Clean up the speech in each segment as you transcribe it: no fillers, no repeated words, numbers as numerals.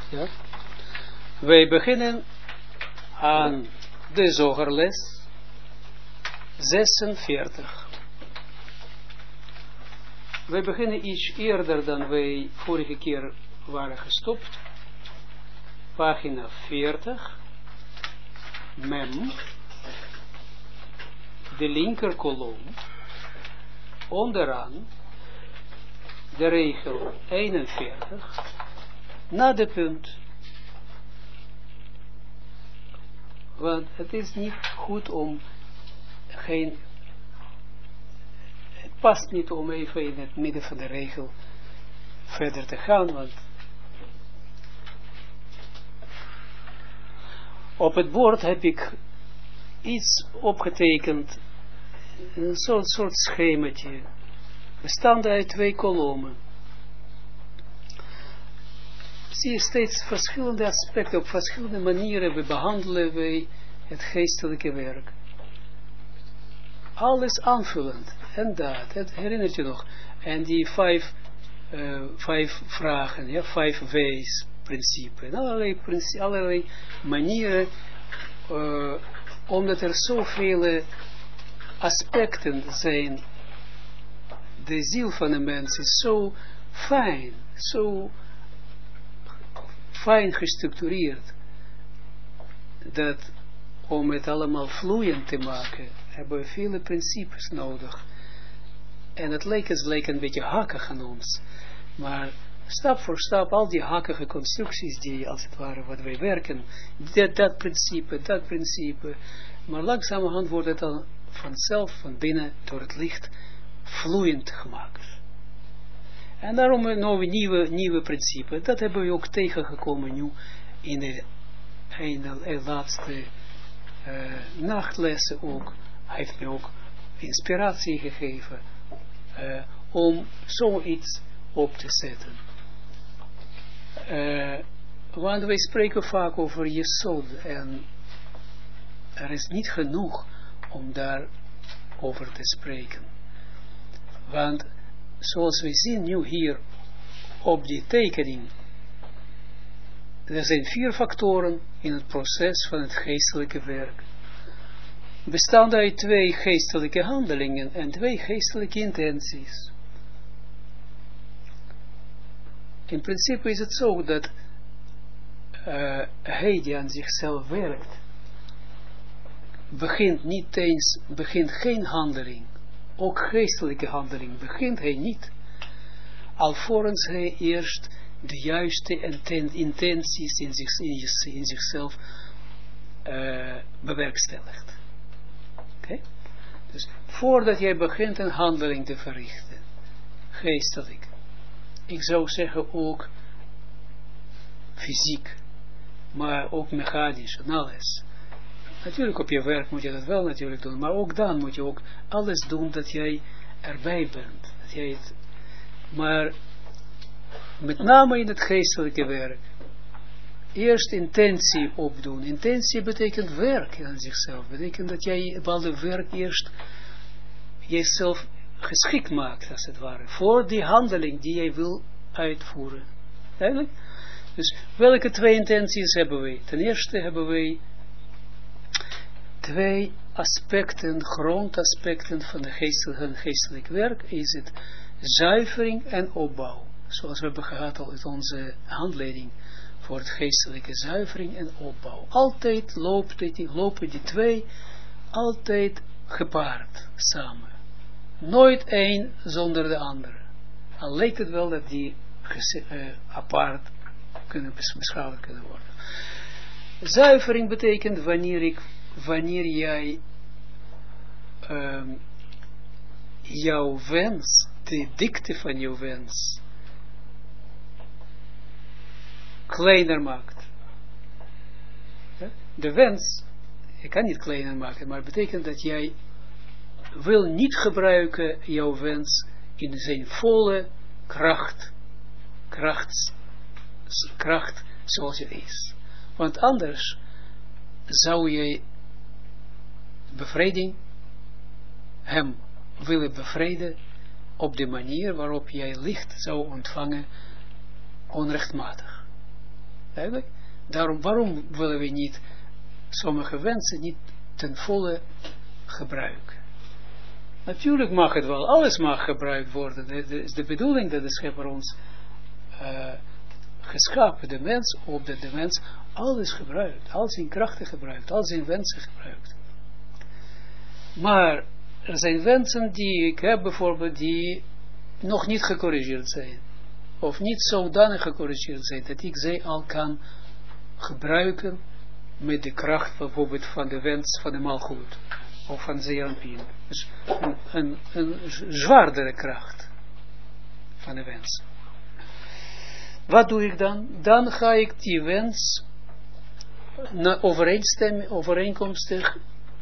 Ja? Wij beginnen aan de zogerles 46. Wij beginnen iets eerder dan wij vorige keer waren gestopt. Pagina 40. Mem. De linker kolom. Onderaan. De regel 41. Na de punt. Want het is niet goed om het past niet om even in het midden van de regel verder te gaan, want op het bord heb ik iets opgetekend, een soort schemaatje, bestaande uit 2 kolommen. Zie je steeds verschillende aspecten, op verschillende manieren behandelen wij het geestelijke werk. Alles aanvullend. En dat, het herinnert je nog. En die 5 vragen, ja, 5 W's principe. En allerlei manieren, omdat er zoveel aspecten zijn. De ziel van een mens is zo fijn, zo fijn gestructureerd, dat om het allemaal vloeiend te maken, hebben we vele principes nodig. En het lijkt een beetje hakkig aan ons. Maar stap voor stap, al die hakkige constructies die, als het ware, wat wij werken, dat principe. Maar langzamerhand wordt het dan vanzelf, van binnen, door het licht, vloeiend gemaakt. En daarom een nieuwe principe. Dat hebben we ook tegengekomen nu in de laatste nachtlessen ook. Hij heeft me ook inspiratie gegeven om zoiets op te zetten. Want wij spreken vaak over Jesod en er is niet genoeg om daar over te spreken. Want zoals we zien nu hier op die tekening, er zijn 4 factoren in het proces van het geestelijke werk. Bestaande uit 2 geestelijke handelingen en 2 geestelijke intenties. In principe is het zo dat hij die aan zichzelf werkt, begint geen handeling. Ook geestelijke handeling begint hij niet, alvorens hij eerst de juiste intenties in zichzelf bewerkstelligt. Okay? Dus voordat jij begint een handeling te verrichten, geestelijk, ik zou zeggen ook fysiek, maar ook mechanisch en alles. Natuurlijk op je werk moet je dat wel natuurlijk doen, maar ook dan moet je ook alles doen dat jij erbij bent. Dat jij het, maar met name in het geestelijke werk, eerst intentie opdoen. Intentie betekent werk aan zichzelf. Betekent dat jij bepaalde werk eerst jezelf geschikt maakt, als het ware, voor die handeling die jij wil uitvoeren. Duidelijk? Dus welke 2 intenties hebben wij? Ten eerste hebben wij 2 aspecten, grondaspecten van de geestelijk werk, is het zuivering en opbouw. Zoals we hebben gehad al in onze handleiding voor het geestelijke zuivering en opbouw. Altijd lopen die 2 altijd gepaard samen. Nooit één zonder de andere. Al lijkt het wel dat die apart kunnen beschouwd kunnen worden. Zuivering betekent wanneer jij jouw wens, de dikte van jouw wens, kleiner maakt. De wens, je kan niet kleiner maken, maar het betekent dat jij wil niet gebruiken jouw wens in zijn volle kracht zoals het is. Want anders zou je hem willen bevrijden op de manier waarop jij licht zou ontvangen onrechtmatig. Eigenlijk. Waarom willen we niet sommige wensen niet ten volle gebruiken? Natuurlijk mag het wel, alles mag gebruikt worden. Het is de bedoeling dat de Schepper ons geschapen, de mens, opdat de mens alles gebruikt, al zijn krachten gebruikt, al zijn wensen gebruikt. Maar er zijn wensen die ik heb bijvoorbeeld, die nog niet gecorrigeerd zijn. Of niet zodanig gecorrigeerd zijn, dat ik ze al kan gebruiken met de kracht bijvoorbeeld van de wens van de Malchut. Of van Zeranpien. Dus een zwaardere kracht van de wens. Wat doe ik dan? Dan ga ik die wens overeenkomstig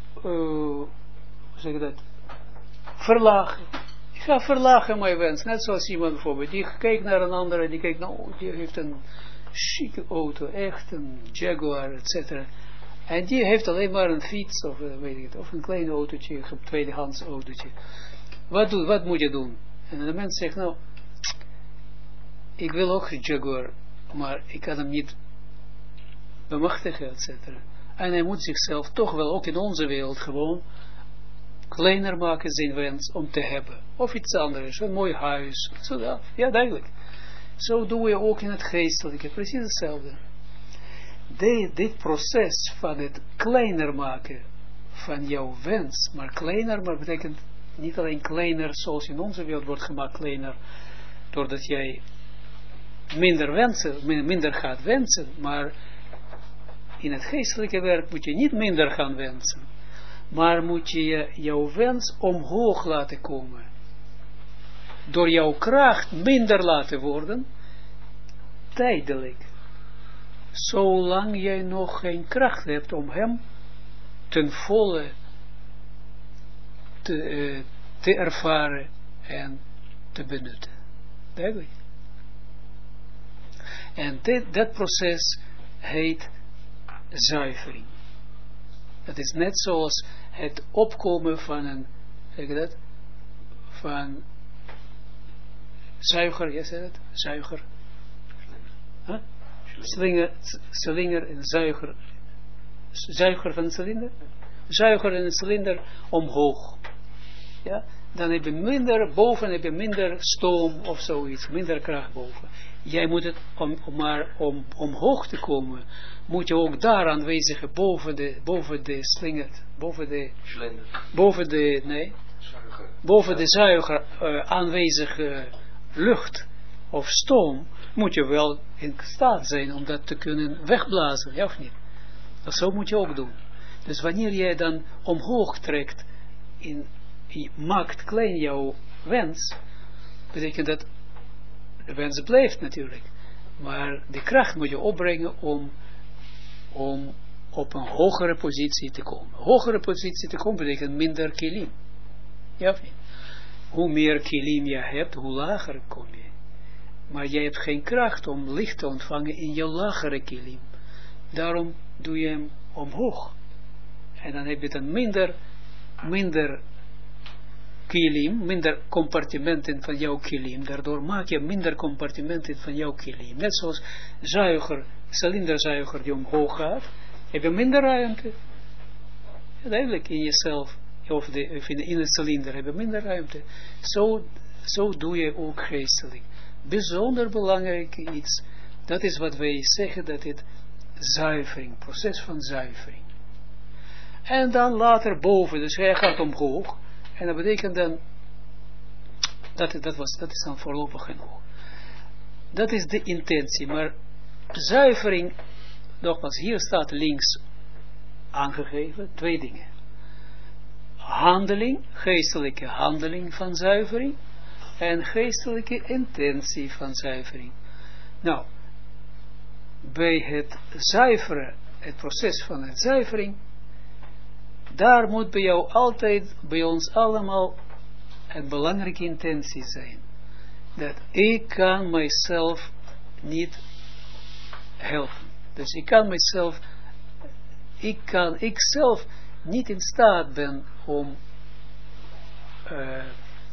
zeg ik dat, verlagen. Ik ga verlagen mijn wens. Net zoals iemand bijvoorbeeld, die kijkt naar een andere, die kijkt, nou, die heeft een chique auto, echt een Jaguar, etc. En die heeft alleen maar een fiets, of weet ik het, of een klein autootje, een tweedehands autootje. Wat moet je doen? En de mens zegt, nou, ik wil ook een Jaguar, maar ik kan hem niet bemachtigen, etc. En hij moet zichzelf toch wel, ook in onze wereld, gewoon kleiner maken zijn wens om te hebben. Of iets anders, een mooi huis. Zo, ja, duidelijk. Zo doen we ook in het geestelijke, precies hetzelfde. Dit proces van het kleiner maken van jouw wens, maar kleiner, maar betekent niet alleen kleiner zoals in onze wereld wordt gemaakt kleiner, doordat jij minder gaat wensen, maar in het geestelijke werk moet je niet minder gaan wensen, maar moet je jouw wens omhoog laten komen. Door jouw kracht minder laten worden, tijdelijk. Zolang jij nog geen kracht hebt om hem ten volle te ervaren en te benutten. Duidelijk. En dat proces heet zuivering. Dat is net zoals het opkomen van een, zeg je dat, van zuiger, jij zei dat? Zuiger. Huh? Slinger en zuiger. Zuiger van een cilinder? Zuiger en een cilinder omhoog. Ja? Dan heb je minder, boven heb je minder stoom of zoiets, minder kracht boven. Jij moet het, om omhoog te komen, moet je ook daar aanwezig, boven de slinger, boven de zuiger aanwezige lucht of stoom, moet je wel in staat zijn om dat te kunnen wegblazen, ja of niet? Dat zo moet je ook doen. Dus wanneer jij dan omhoog trekt, je maakt klein jouw wens, betekent dat de wens blijft natuurlijk. Maar de kracht moet je opbrengen om op een hogere positie te komen. Hogere positie te komen betekent minder kilim. Ja of niet? Hoe meer kilim je hebt, hoe lager kom je. Maar jij hebt geen kracht om licht te ontvangen in je lagere kilim. Daarom doe je hem omhoog. En dan heb je dan minder kilim, minder compartimenten van jouw kilim. Daardoor maak je minder compartimenten van jouw kilim. Net zoals cilinderzuiger die omhoog gaat, heb je minder ruimte. Ja, duidelijk in jezelf, of in het cilinder heb je minder ruimte. Zo doe je ook geestelijk. Bijzonder belangrijk iets, dat is wat wij zeggen, dat het zuivering, proces van zuivering. En dan later boven, dus hij gaat omhoog, en dat betekent dan, dat is dan voorlopig genoeg. Dat is de intentie, maar zuivering, nogmaals, hier staat links aangegeven, 2 dingen. Handeling, geestelijke handeling van zuivering, en geestelijke intentie van zuivering. Nou, bij het zuiveren, het proces van het zuivering, daar moet bij jou altijd, bij ons allemaal, een belangrijke intentie zijn. Dat ik kan mijzelf niet helpen. Dus ik kan mijzelf, ik zelf niet in staat ben om,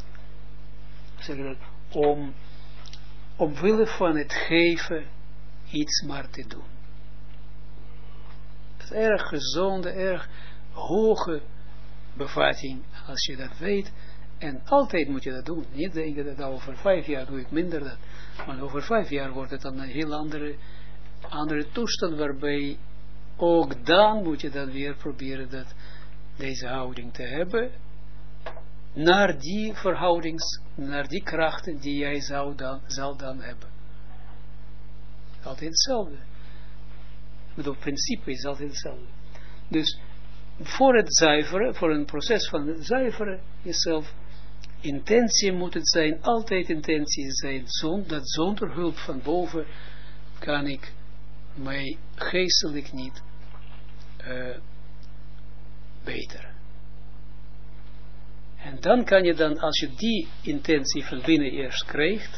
omwille van het geven iets maar te doen. Het is erg gezonde, erg hoge bevatting, als je dat weet. En altijd moet je dat doen. Niet denken dat over 5 jaar doe ik minder dat. Maar over 5 jaar wordt het dan een heel andere toestand, waarbij ook dan moet je dan weer proberen deze houding te hebben, naar die verhoudings, naar die krachten die jij zal dan hebben. Altijd hetzelfde. Het principe is altijd hetzelfde. Dus voor het zuiveren, voor een proces van het zuiveren jezelf, intentie moet het zijn, altijd intentie zijn, dat zonder hulp van boven kan ik mij geestelijk niet beteren. En dan kan je dan, als je die intentie van binnen eerst krijgt,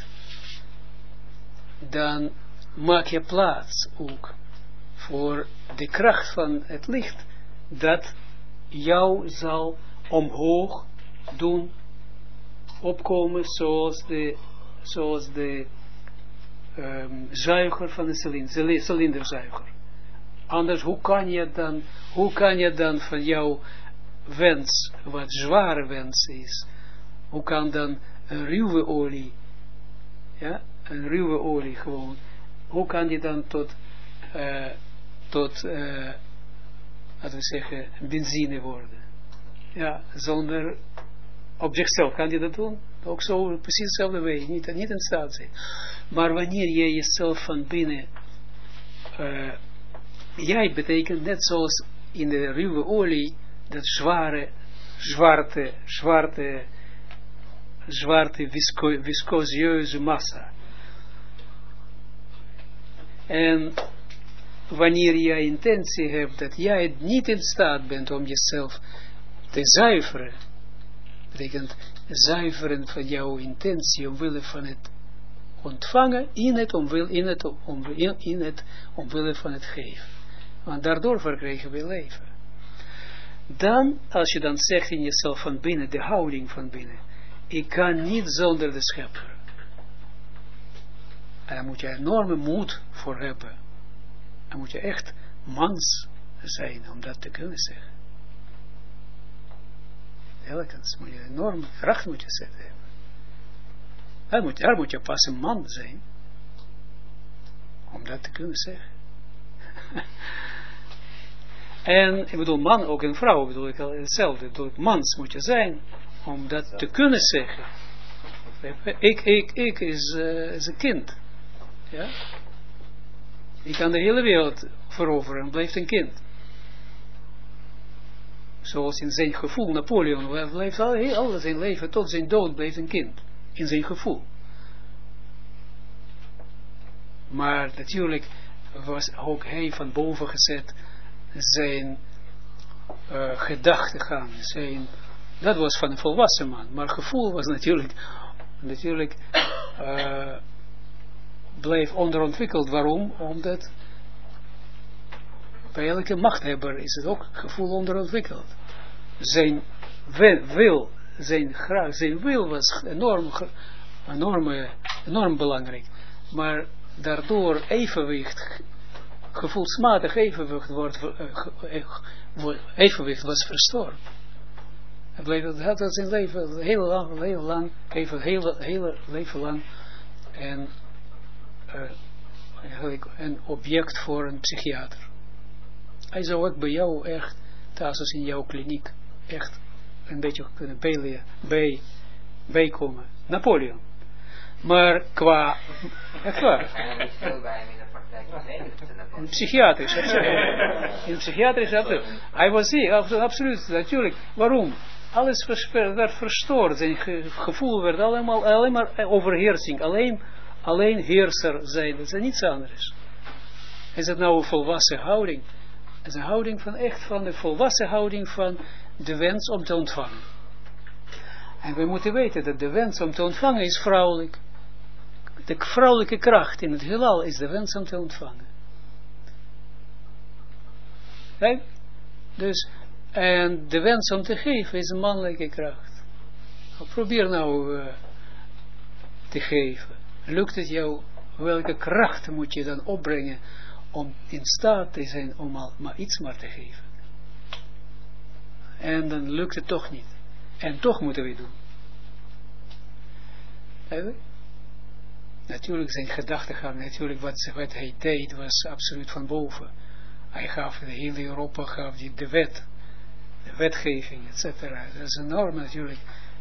dan maak je plaats ook voor de kracht van het licht, dat jou zal omhoog doen opkomen, zoals de zuiger van de cilinderzuiger. Anders, hoe kan je dan van jouw wens, wat zware wens is, hoe kan dan een ruwe olie, ja, een ruwe olie gewoon, hoe kan die dan tot laten we zeggen, benzine worden? Ja, zonder, op zichzelf kan je dat doen, ook zo, precies hetzelfde way, niet in staat zijn. Maar wanneer je jezelf van binnen, jij betekent net zoals in de ruwe olie, dat zwarte viscosieuze massa. En wanneer jij intentie hebt dat jij niet in staat bent om jezelf te zuiveren, betekent zuiveren van jouw intentie omwille van het ontvangen, omwille van het geven. Want daardoor verkrijgen we leven. Dan, als je dan zegt in jezelf van binnen, de houding van binnen, ik kan niet zonder de schepper. En daar moet je enorme moed voor hebben. Dan moet je echt mans zijn om dat te kunnen zeggen. Telkens moet je enorme kracht moet je zetten hebben. Daar moet je pas een man zijn om dat te kunnen zeggen. En ik bedoel man, ook een vrouw bedoel ik al hetzelfde. Ik bedoel, mans moet je zijn om dat te kunnen zeggen. Ik is een kind. Ja? Ik kan de hele wereld veroveren en blijft een kind. Zoals in zijn gevoel, Napoleon blijft al zijn leven, tot zijn dood blijft een kind. In zijn gevoel. Maar natuurlijk was ook hij van boven gezet zijn gedachtegang, dat was van een volwassen man, maar gevoel was natuurlijk bleef onderontwikkeld. Waarom? Omdat bij elke machthebber is het ook gevoel onderontwikkeld. Zijn wil was enorm belangrijk, maar daardoor evenwicht, gevoelsmatig evenwicht was verstoord. Het had zijn leven heel lang, heel leven lang en een object voor een psychiater. Hij zou ook bij jou echt, zoals in jouw kliniek, echt een beetje kunnen bijkomen. Napoleon. Maar qua, echt waar. In psychiatrisch, in psychiatrisch, hij was hier, absoluut, natuurlijk. Waarom? Alles werd verstoord, zijn gevoel werd alleen maar overheersing, alleen heerser zijn, dat is niets anders. Is het nou een volwassen houding? Het is een houding van echt, van de volwassen houding van de wens om te ontvangen. En we moeten weten dat de wens om te ontvangen is vrouwelijk. De vrouwelijke kracht in het heelal is de wens om te ontvangen. Kijk? Dus, en de wens om te geven is een mannelijke kracht. Probeer nou te geven. Lukt het jou welke kracht moet je dan opbrengen om in staat te zijn om al maar iets maar te geven. En dan lukt het toch niet. En toch moeten we het doen. Eigenlijk? Natuurlijk zijn gedachtegang, natuurlijk wat hij deed was absoluut van boven. Hij gaf de hele Europa, gaf die de wet, de wetgeving, etc. Dat is enorm natuurlijk.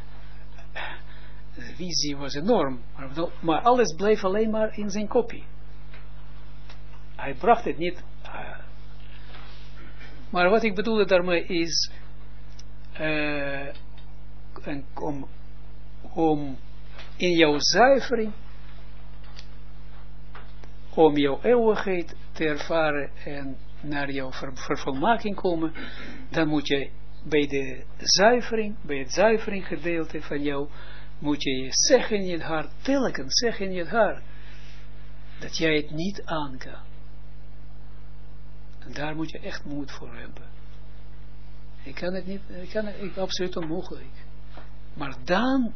De visie was enorm, maar alles bleef alleen maar in zijn kopie. Hij bracht het niet. Maar wat ik bedoelde daarmee is, om in jouw zuivering, om jouw eeuwigheid te ervaren en naar jouw vervolmaking komen, dan moet je bij de zuivering, bij het zuivering gedeelte van jou, moet je zeggen in je hart, telkens zeggen in je hart, dat jij het niet aan kan. En daar moet je echt moed voor hebben. Ik kan het niet, absoluut onmogelijk. Maar dan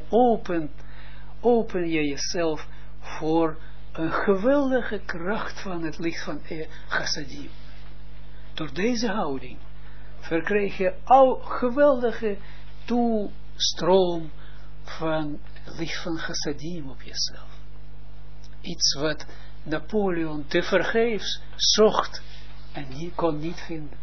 open je jezelf voor een geweldige kracht van het licht van Chassadim. Door deze houding verkreeg je al geweldige toestroom van het licht van Chassadim op jezelf. Iets wat Napoleon tevergeefs zocht en kon niet vinden.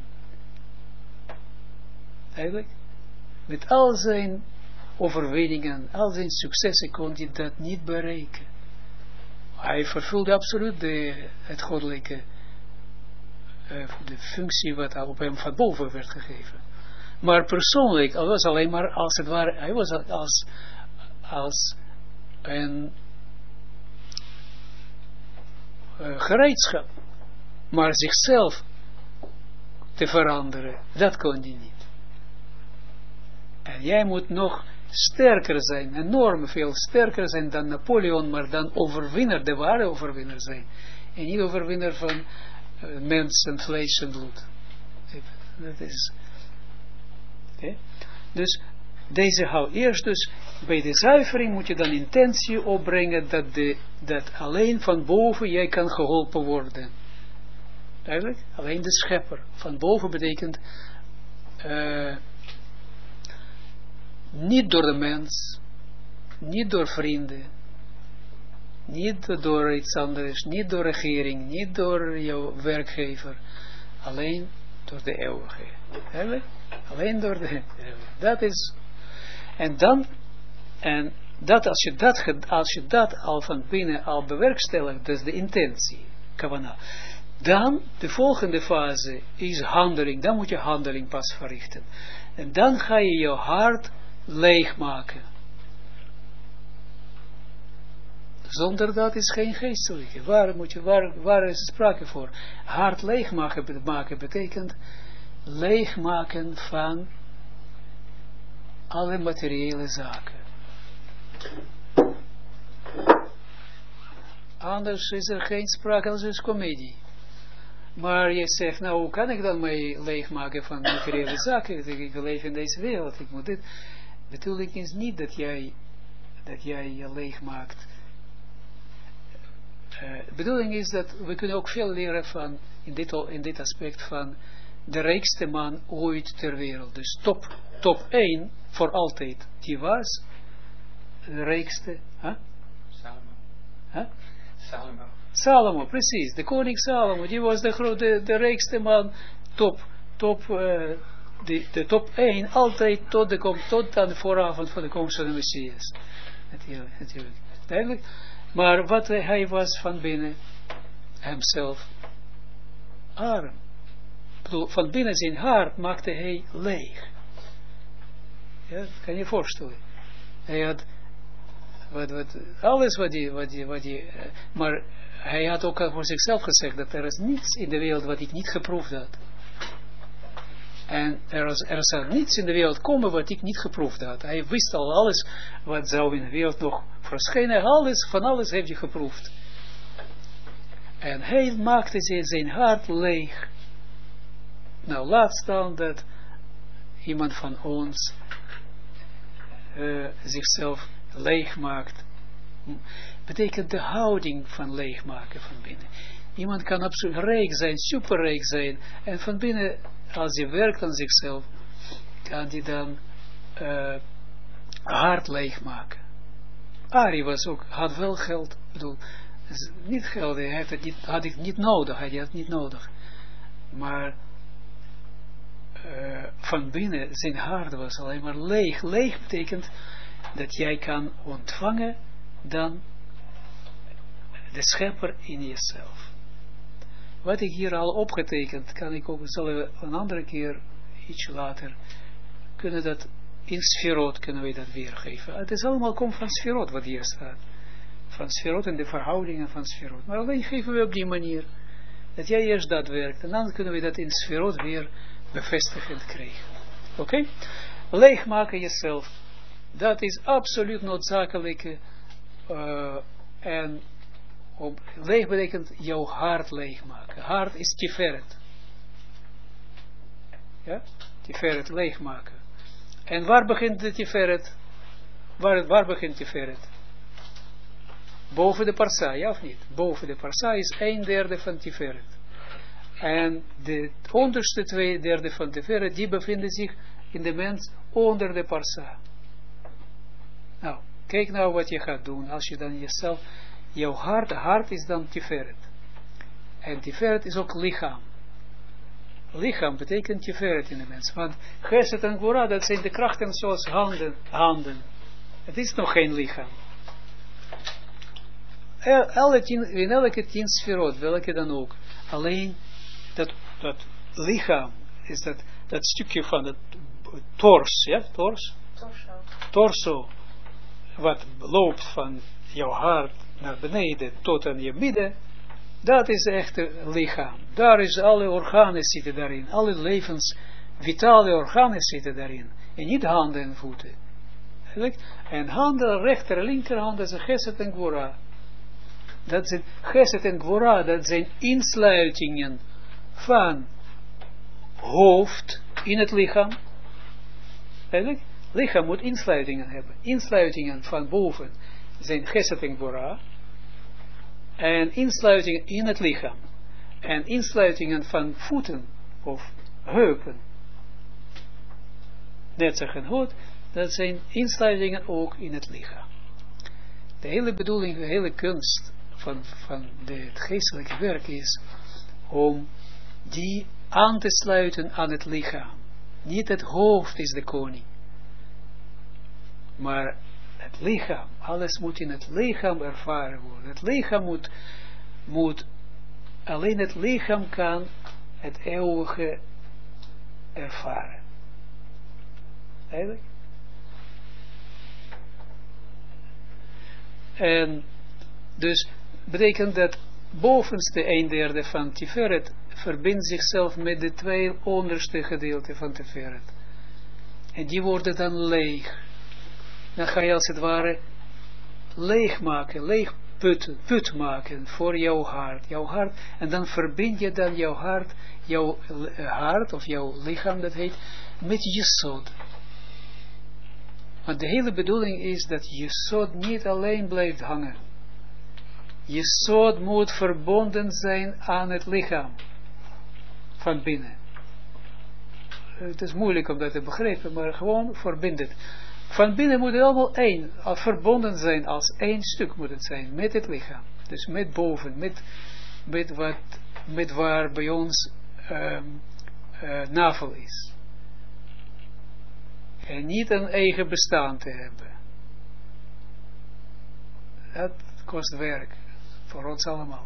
Eigenlijk, met al zijn overwinningen, al zijn successen kon hij dat niet bereiken. Hij vervulde absoluut het goddelijke, de functie wat op hem van boven werd gegeven. Maar persoonlijk, hij was alleen maar als het ware, hij was als een gereedschap. Maar zichzelf te veranderen, dat kon hij niet. En jij moet nog sterker zijn, enorm veel sterker zijn dan Napoleon, maar dan overwinnaar, de ware overwinnaar zijn. En niet overwinnaar van mens en vlees en bloed. Dat is... Okay. Dus deze hou eerst dus, bij de zuivering moet je dan intentie opbrengen dat alleen van boven jij kan geholpen worden. Duidelijk? Alleen de schepper. Van boven betekent niet door de mens, niet door vrienden, niet door iets anders, niet door regering, niet door jouw werkgever, alleen door de eeuwige. Duidelijk? Alleen door de eeuwige. Dat is, en dan, en dat als je dat al van binnen al bewerkstelligt, dat is de intentie, kavana. Dan, de volgende fase is handeling. Dan moet je handeling pas verrichten. En dan ga je je hart leegmaken. Zonder dat is geen geestelijke. Waar is het sprake voor? Hart leegmaken betekent leegmaken van alle materiële zaken. Anders is er geen sprake, als is comedie. Maar je zegt, nou, hoe kan ik dan mij leegmaken van materiële zaken? Ik leef in deze wereld, ik moet dit. De bedoeling is niet dat jij je leegmaakt. De bedoeling is dat we kunnen ook veel leren van, in dit aspect van de rijkste man ooit ter wereld. Dus top 1 voor altijd. Die was de rijkste. Salomo, precies. De koning Salomo, die was de rijkste man, de top 1, altijd tot aan de vooravond van de komst van de Messias. Natuurlijk. Duidelijk. Maar wat hij was van binnen, hemzelf, arm. Van binnen zijn hart maakte hij leeg. Ja, kan je je voorstellen. Hij had alles wat hij maar hij had ook voor zichzelf gezegd dat er is niets in de wereld wat ik niet geproefd had. En er zou niets in de wereld komen wat ik niet geproefd had. Hij wist al alles wat zou in de wereld nog verschijnen. Van alles heeft hij geproefd. En hij maakte zijn hart leeg. Nou, laat staan dat iemand van ons zichzelf leeg maakt betekent de houding van leegmaken van binnen. Iemand kan absoluut rijk zijn, superrijk zijn, en van binnen, als hij werkt aan zichzelf, kan hij dan hard leegmaken. Ari had wel geld, bedoel, niet geld, hij had het niet nodig, maar van binnen, zijn hart was alleen maar leeg. Leeg betekent dat jij kan ontvangen dan de schepper in jezelf. Wat ik hier al opgetekend, zullen we een andere keer, iets later, kunnen dat in Sferot kunnen we dat weergeven. Het is allemaal komt van Sferot wat hier staat. Van Sferot en de verhoudingen van Sferot. Maar alleen geven we op die manier, dat jij eerst dat werkt, en dan kunnen we dat in Sferot weer bevestigend krijgen. Oké? Leegmaken jezelf. Dat is absoluut noodzakelijk. En leeg betekent jouw hart leegmaken. Hart is tiferet. Ja? Tiferet, leegmaken. En waar begint de tiferet? Waar begint tiferet? Boven de parsa, ja of niet? Boven de parsa is 1/3 van tiferet. En de onderste 2/3 van tiferet, die bevinden zich in de mens onder de parsa. Nou, kijk nou wat je gaat doen, als je dan jezelf, jouw hart is dan tiferet. En tiferet is ook lichaam. Lichaam betekent tiferet in de mens. Want Geset en Gvura, dat zijn de krachten zoals handen. Het is nog geen lichaam. In elke 10 sferot, welke dan ook. Alleen dat lichaam is dat stukje van het tors, ja, torso, wat loopt van jouw hart naar beneden tot aan je midden, dat is echt het lichaam. Daar is alle organen zitten daarin, alle levensvitale organen zitten daarin, en niet handen en voeten. En handen, rechter en linkerhand, dat is Geset en Gvura. Dat zijn Geset en Gvura, dat zijn insluitingen van hoofd in het lichaam. Eigenlijk, lichaam moet insluitingen hebben. Insluitingen van boven zijn Geset en Gvura. En insluitingen in het lichaam. En insluitingen van voeten of heupen. Netzach en hoed, dat zijn insluitingen ook in het lichaam. De hele bedoeling, de hele kunst van het geestelijke werk is om die aan te sluiten aan het lichaam. Niet het hoofd is de koning, maar het lichaam. Alles moet in het lichaam ervaren worden. Het lichaam moet alleen het lichaam kan het eeuwige ervaren. Eigenlijk. En dus betekent dat bovenste 1/3 van Tiferet verbindt zichzelf met de 2 onderste gedeelten van Tiferet. En die worden dan leeg. Dan ga je als het ware leeg maken, put maken voor jouw hart. En dan verbind je dan jouw hart of jouw lichaam, dat heet, met Jesod. Want de hele bedoeling is dat Jesod niet alleen blijft hangen. Jesod moet verbonden zijn aan het lichaam. Van binnen. Het is moeilijk om dat te begrijpen, maar gewoon verbind het. Van binnen moet het allemaal verbonden zijn, als 1 stuk moet het zijn, met het lichaam. Dus met boven, met waar bij ons navel is. En niet een eigen bestaan te hebben. Dat kost werk, voor ons allemaal.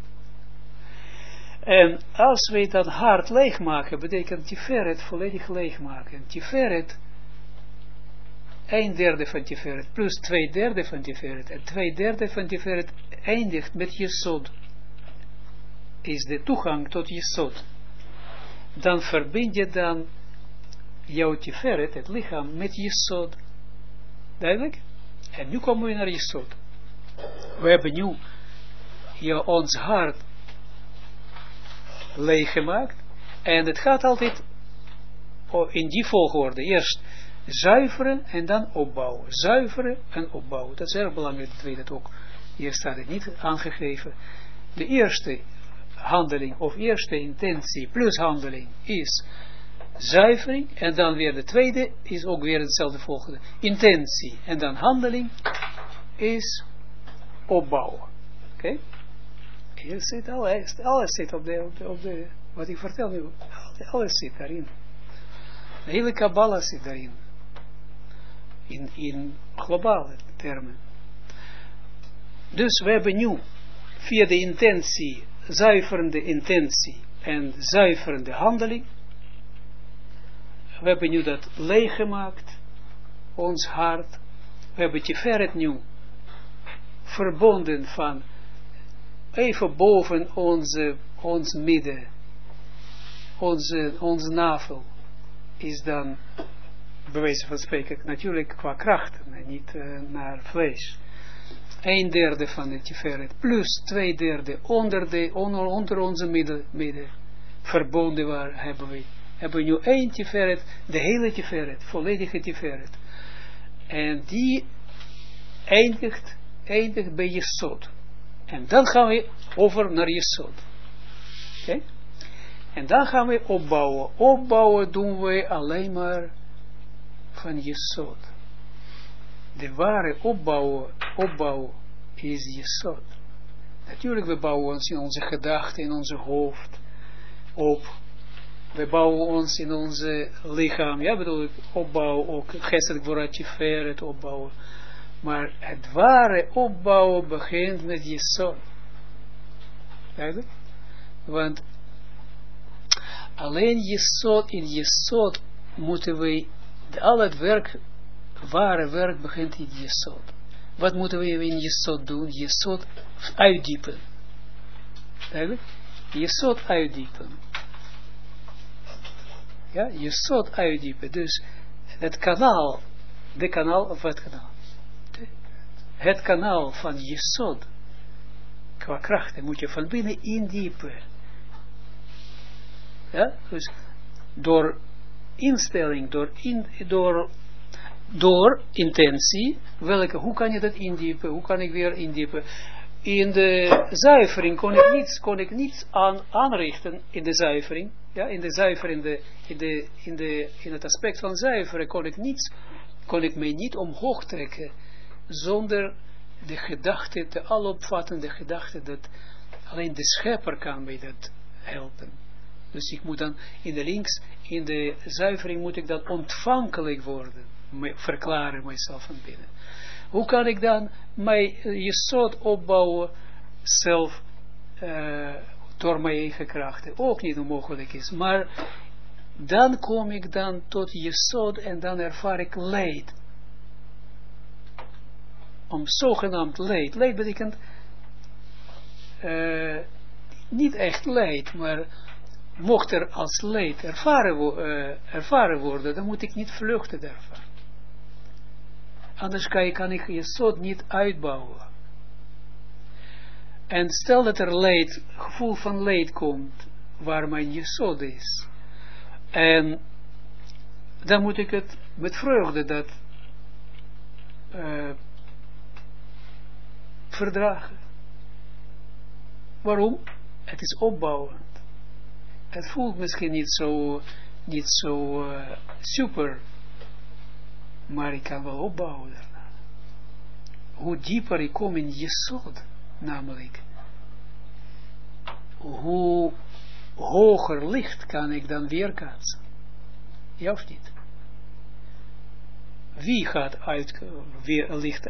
En als wij dat hart leegmaken, betekent Tiferet volledig leegmaken. Tiferet, 1/3 van Tiferet, plus 2/3 van Tiferet. En 2/3 van Tiferet eindigt met Jesod. Is de toegang tot Jesod. Dan verbind je dan jouw Tiferet, het lichaam, met Jesod. Duidelijk? En nu komen we naar Jesod. We hebben nu ons hart leeggemaakt. En het gaat altijd in die volgorde. Eerst Zuiveren en dan opbouwen. Zuiveren en opbouwen. Dat is erg belangrijk, dat weet het ook. Hier staat het niet aangegeven. De eerste handeling of eerste intentie plus handeling is zuivering. En dan weer de tweede is ook weer hetzelfde volgende. Intentie en dan handeling is opbouwen. Oké? Hier zit alles zit op de wat ik vertel nu. Alles zit daarin. De hele Kabbalah zit daarin. In globale termen. Dus we hebben nu via de intentie, zuiverende intentie en zuiverende handeling, we hebben nu dat leeggemaakt, ons hart. We hebben Tiferet nu verbonden van even boven ons midden, onze navel is dan, bij wijze van spreken, natuurlijk qua krachten en niet naar vlees. 1/3 van de Tiferet plus 2/3 onder onze midden verbonden waar hebben we nu 1 Tiferet, de hele Tiferet, volledige Tiferet. En die eindigt bij Jesod. En dan gaan we over naar Jesod. Oké? En dan gaan we opbouwen. Opbouwen doen we alleen van Jesod. De ware opbouw is Jesod. Natuurlijk, we bouwen ons in onze gedachten, in onze hoofd op. We bouwen ons in onze lichaam. Ja, bedoel ik, opbouwen ook. Geestelijk vooruit Tiferet opbouwen. Maar het ware opbouwen begint met Jesod. Duidelijk? Want alleen Jesod, in Jesod moeten we, al het werk, ware werk begint in Jesod. Wat moeten we in Jesod doen? Jesod uitdiepen. Duidelijk? Jesod uitdiepen. Ja, Jesod uitdiepen. Dus het kanaal, of het kanaal? Het kanaal van Jesod, qua krachten, moet je van binnen indiepen. Ja, dus door instelling, door intentie, hoe kan je dat indiepen? Hoe kan ik weer indiepen? In de zuivering kon ik niets aanrichten in de zuivering. Ja, in de zuivering, in het aspect van zuiveren kon ik mij niet omhoog trekken zonder de gedachte, de alomvattende gedachte dat alleen de schepper kan mij dat helpen. Dus ik moet dan in de zuivering moet ik dan ontvankelijk worden, verklaren mijzelf van binnen. Hoe kan ik dan mijn Jesod opbouwen zelf door mijn eigen krachten? Ook niet onmogelijk is. Maar dan kom ik dan tot Jesod en dan ervaar ik leed. Om zogenaamd leed. Leed betekent niet echt leed, maar mocht er als leed ervaren worden, dan moet ik niet vluchten daarvan. Anders kan ik Jesod niet uitbouwen. En stel dat er gevoel van leed komt, waar mijn Jesod is. En dan moet ik het met vreugde dat verdragen. Waarom? Het is opbouwend. Het voelt misschien niet zo super, maar ik kan wel opbouwen daarna. Hoe dieper ik kom in Jesod, namelijk, hoe hoger licht kan ik dan weerkaatsen. Ja of niet? Wie gaat licht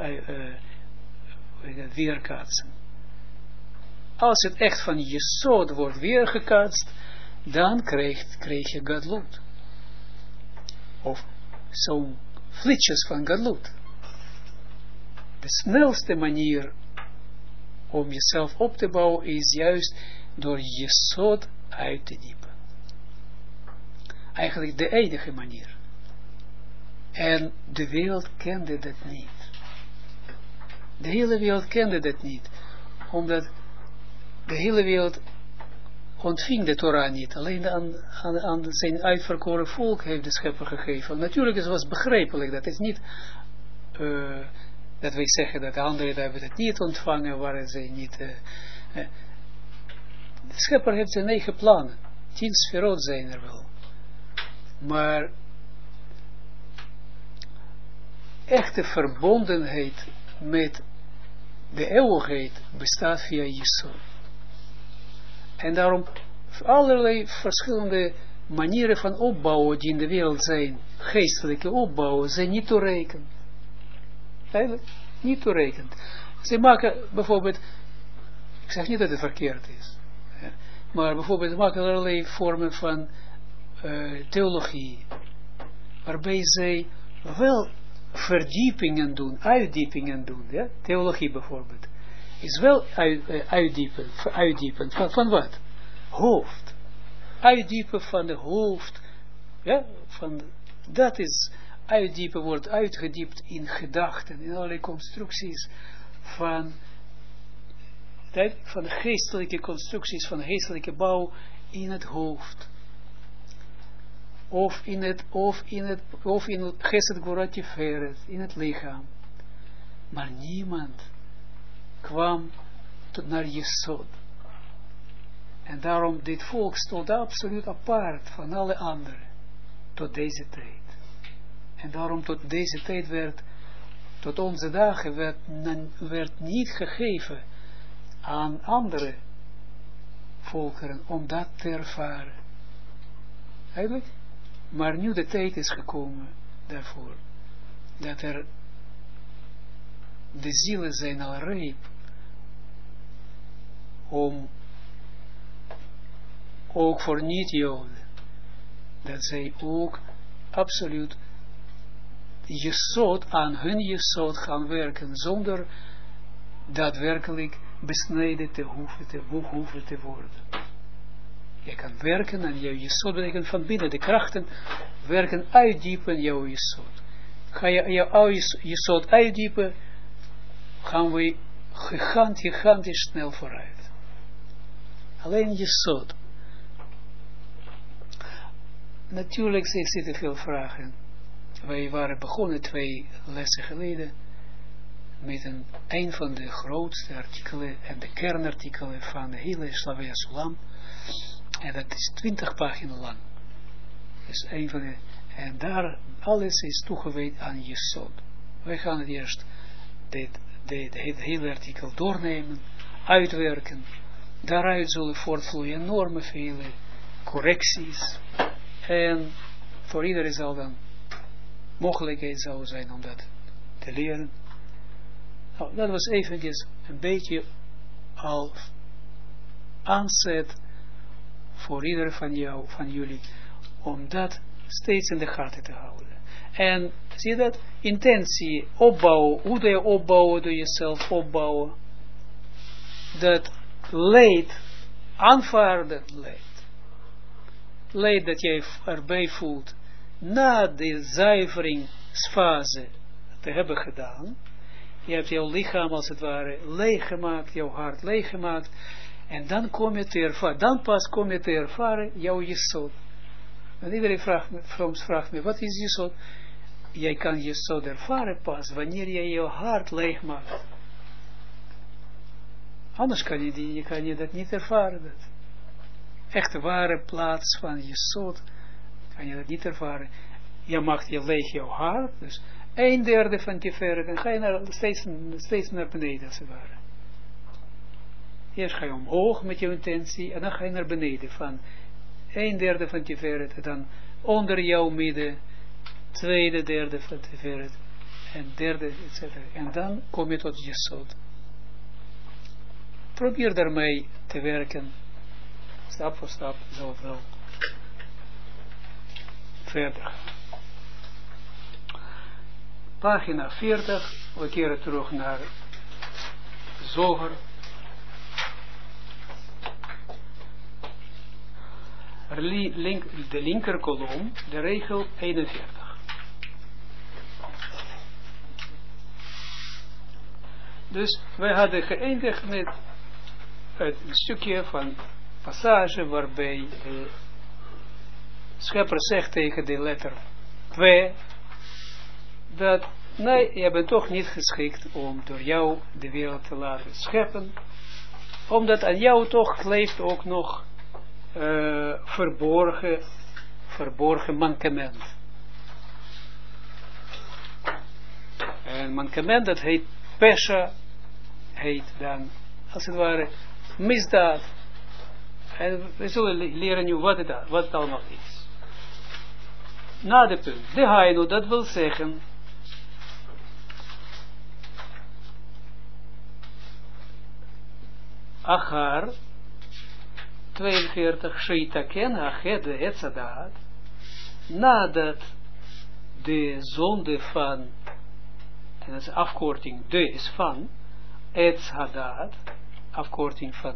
weerkaatsen? Als het echt van Jesod wordt weergekaatst, dan krijg je Gadlut. Of zo'n flitsjes van Gadlut. De snelste manier om jezelf op te bouwen is juist door Jesod uit te diepen. Eigenlijk de enige manier. En de wereld kende dat niet. De hele wereld kende dat niet. Omdat de hele wereld ontving de Torah niet. Alleen aan zijn uitverkoren volk heeft de schepper gegeven. Natuurlijk is het was begrijpelijk. Dat is niet dat wij zeggen dat de anderen hebben het niet ontvangen, waren ze niet. De schepper heeft zijn eigen plannen. 10 sferot zijn er wel. Maar echte verbondenheid met de eeuwigheid bestaat via Jesod. En daarom allerlei verschillende manieren van opbouwen die in de wereld zijn, geestelijke opbouwen, zijn niet toereikend. Eigenlijk niet toereikend. Ze maken bijvoorbeeld, ik zeg niet dat het verkeerd is, maar bijvoorbeeld maken allerlei vormen van theologie, waarbij zij wel verdiepingen doen, uitdiepingen doen. Ja? Theologie bijvoorbeeld is wel uitdiepen van wat? Hoofd. Uitdiepen van de hoofd. Ja? Dat is uitdiepen, wordt uitgediept in gedachten, in allerlei constructies van de geestelijke constructies, van de geestelijke bouw in het hoofd. Of in het Gesed Gvorat Tiferet, in het lichaam. Maar niemand kwam naar Jesod. En daarom, dit volk stond absoluut apart van alle anderen. Tot deze tijd. En daarom tot deze tijd tot onze dagen werd niet gegeven aan andere volkeren om dat te ervaren. Eigenlijk? Maar nu de tijd is gekomen daarvoor. Dat er de zielen zijn al rijp om ook voor niet-Joden dat zij ook absoluut Jesod aan hun Jesod gaan werken zonder daadwerkelijk besneden te hoeven te worden. Je kan werken aan jouw Jesod, betekent van binnen de krachten werken uitdiepen jouw Jesod. Ga je jouw Jesod uitdiepen, gaan we gigantisch snel vooruit. Alleen Jesod. Natuurlijk zitten veel vragen. Wij waren begonnen 2 lessen geleden met een van de grootste artikelen en de kernartikelen van de hele Slavia Sulam. En dat is 20 pagina's lang. Dus een van de, en daar alles is toegewijd aan Jesod. Wij gaan het eerst het hele artikel doornemen, uitwerken. Daaruit zullen voortvloeien enorme vele correcties. En voor iedereen zal dan mogelijkheid zou zijn om dat te leren. Nou, dat was eventjes een beetje al aanzet voor ieder van jullie, om dat steeds in de gaten te houden. En zie je dat? Intentie, opbouwen, hoe doe je opbouwen, doe je jezelf opbouwen. Dat leed, aanvaarden leed. Leed dat jij erbij voelt, na de zuiveringsfase te hebben gedaan. Je hebt jouw lichaam als het ware leeggemaakt, jouw hart leeggemaakt. En dan kom je te ervaren, dan pas kom je te ervaren jouw Jesod. En iedereen vraagt me, wat is Jesod? Jij kan Jesod ervaren pas wanneer je jouw hart leeg maakt. Anders kan je dat niet ervaren. Dat. Echte ware plaats van Jesod kan je dat niet ervaren. Je maakt je leeg jouw hart, dus 1/3 van Tiferet, en ga je steeds naar beneden als het ware. Eerst ga je omhoog met je intentie, en dan ga je naar beneden van 1/3 van Tiferet, en dan onder jouw midden, 2/3 van Tiferet, en 3, etc. En dan kom je tot Jesod. Probeer daarmee te werken, stap voor stap, zal het wel verder. Pagina 40, we keren terug naar Zoger. De linker kolom, de regel 41. Dus wij hadden geëindigd met een stukje van passage waarbij de schepper zegt tegen de letter P, dat nee, je bent toch niet geschikt om door jou de wereld te laten scheppen, omdat aan jou toch kleeft ook nog verborgen mankement. En mankement, dat heet pesha, heet dan, als het ware, misdaad. En we zullen leren nu wat het allemaal is. Na de punt. De hainu, dat wil zeggen, Achar, 42, Sheitaken, Achet, de Etzadat, nadat de zonde van, en dat is afkorting, de is van, Etzadat, afkorting van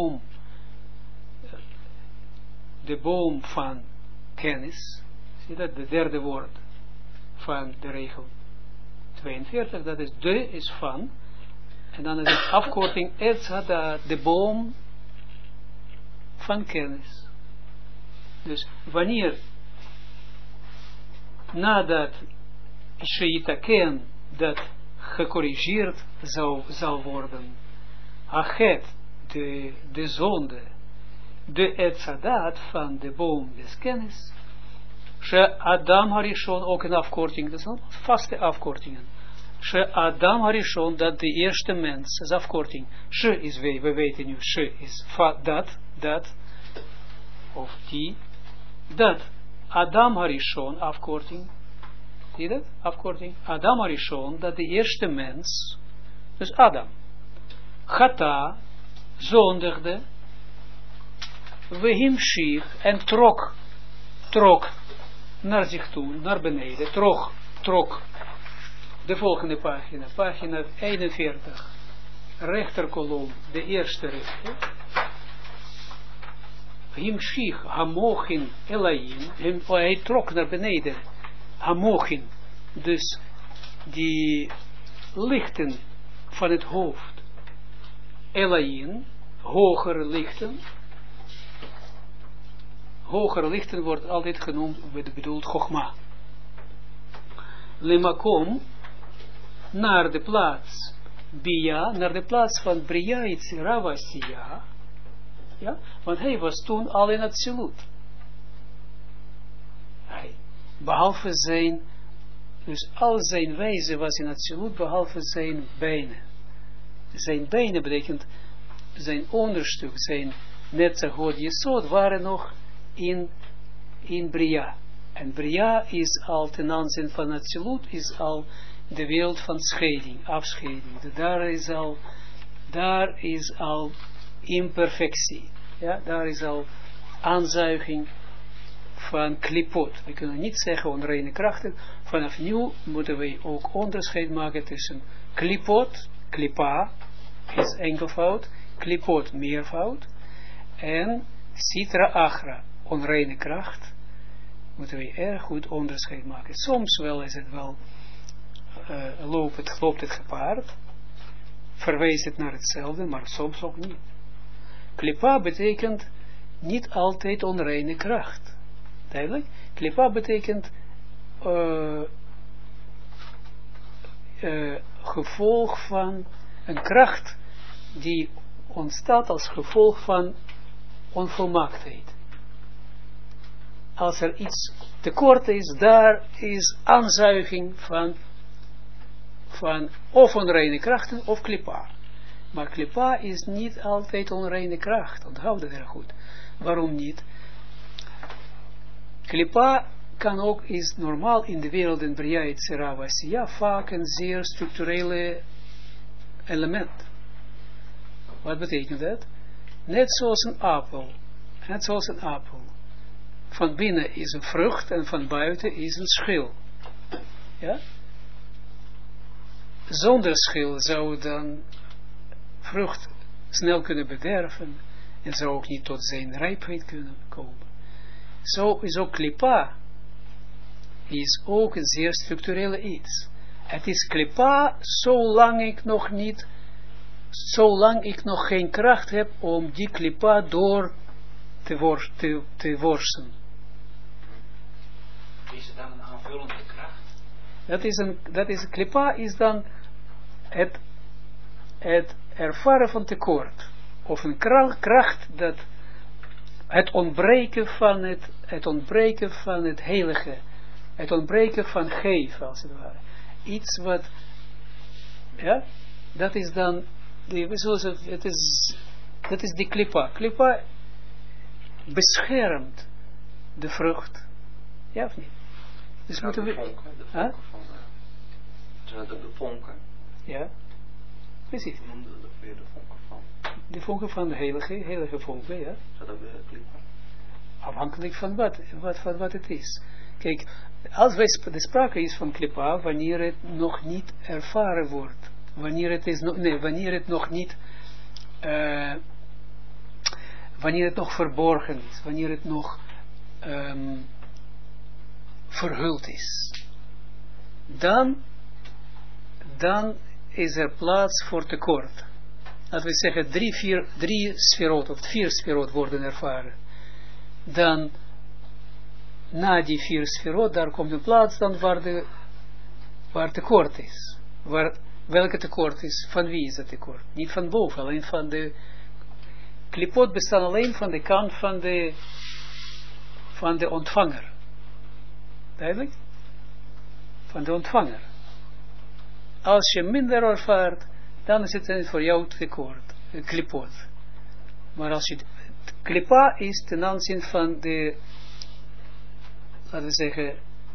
de boom van kennis, zie dat, de derde woord van de regel 42, dat is de is van, en dan is het afkorting Etzadat, de boom van kennis. Dus wanneer nadat Sheitaken dat gecorrigeerd zal worden, Achet, de zonde, de Etzadat van de boom des kennis, She Adam Harishon, ook een afkorting, dat zijn vaste afkortingen. She Adam Harishon, dat de eerste mens, is afkorting. She is we weten nu, she is dat, of die, dat. Adam Harishon, afkorting. Zie je dat? Afkorting. Adam Harishon, dat de eerste mens, dus Adam, Chata, zondigde, Vehimshich, en trok naar zich toe, naar beneden, trok. De volgende pagina, pagina 41, rechterkolom, de eerste regel. Himshich, hamochin, elaim, hij trok naar beneden, hamochin, dus die lichten van het hoofd, elaim, hogere lichten wordt altijd genoemd, bedoeld Chogma. Lemakom, naar de plaats Bia, naar de plaats van Bria Yitzira Siya, ja, want hij was toen al in Atsilut. Behalve zijn, dus al zijn wijze was in Atsilut, behalve zijn benen. Zijn benen betekent, zijn onderstuk, zijn Netzachot Yesod waren nog in Bria. En Bria is al ten aanzien van Atsilut, is al de wereld van scheiding, afscheiding. Daar is al imperfectie. Ja, daar is al aanzuiging van klipot. We kunnen niet zeggen onreine krachten. Vanaf nu moeten we ook onderscheid maken tussen klipot, klipa, is enkelvoud, klipot meervoud, en sitra achra, onreine kracht. Moeten we erg goed onderscheid maken. Soms wel is het wel loopt het gepaard, verwijst het naar hetzelfde, maar soms ook niet. Klipa betekent niet altijd onreine kracht. Duidelijk? Klipa betekent gevolg van een kracht die ontstaat als gevolg van onvolmaaktheid. Als er iets tekort is, daar is aanzuiging van of onreine krachten of klipa. Maar klipa is niet altijd onreine kracht. Onthoud dat erg goed. Waarom niet? Klipa kan ook, is normaal in de wereld in Bria Yetzira Vasiya vaak een zeer structurele element. Wat betekent dat? Net zoals een appel. Van binnen is een vrucht en van buiten is een schil. Ja? Zonder schil zou dan vrucht snel kunnen bederven en zou ook niet tot zijn rijpheid kunnen komen. Zo is ook klipa, is ook een zeer structurele iets. Het is klipa zolang ik nog geen kracht heb om die klipa door te worsen. Is het dan een aanvullende kracht? Dat is klipa is dan het ervaren van tekort. Of een kracht dat het ontbreken van het heilige. Het ontbreken van geven, als het ware. Iets wat, ja, dat is dan, dat is die klipa. Klipa beschermt de vrucht. Ja of niet? Dus moeten we... De vonken. Ja, precies. Hoe noemde dat weer de vonken van? De vonken van de heilige vonken, ja. Zou dat weer klipa? Afhankelijk van wat het is. Kijk, als de sprake is van klipa, wanneer het nog niet ervaren wordt, wanneer het nog niet, wanneer het nog verborgen is, wanneer het nog verhuld is, dan is er plaats voor tekort. Laten we zeggen 3 sferot of 4 sferot worden ervaren. Dan na die 4 sferot, daar komt een plaats dan waar tekort is. Welke tekort is? Van wie is dat tekort? Niet van boven, alleen van de klipot bestaan alleen van de kant van de ontvanger. Duidelijk? Van de ontvanger. Als je minder ervaart, dan is het voor jou tekort, klipot. Maar als je klipa is ten aanzien van de, laten we zeggen,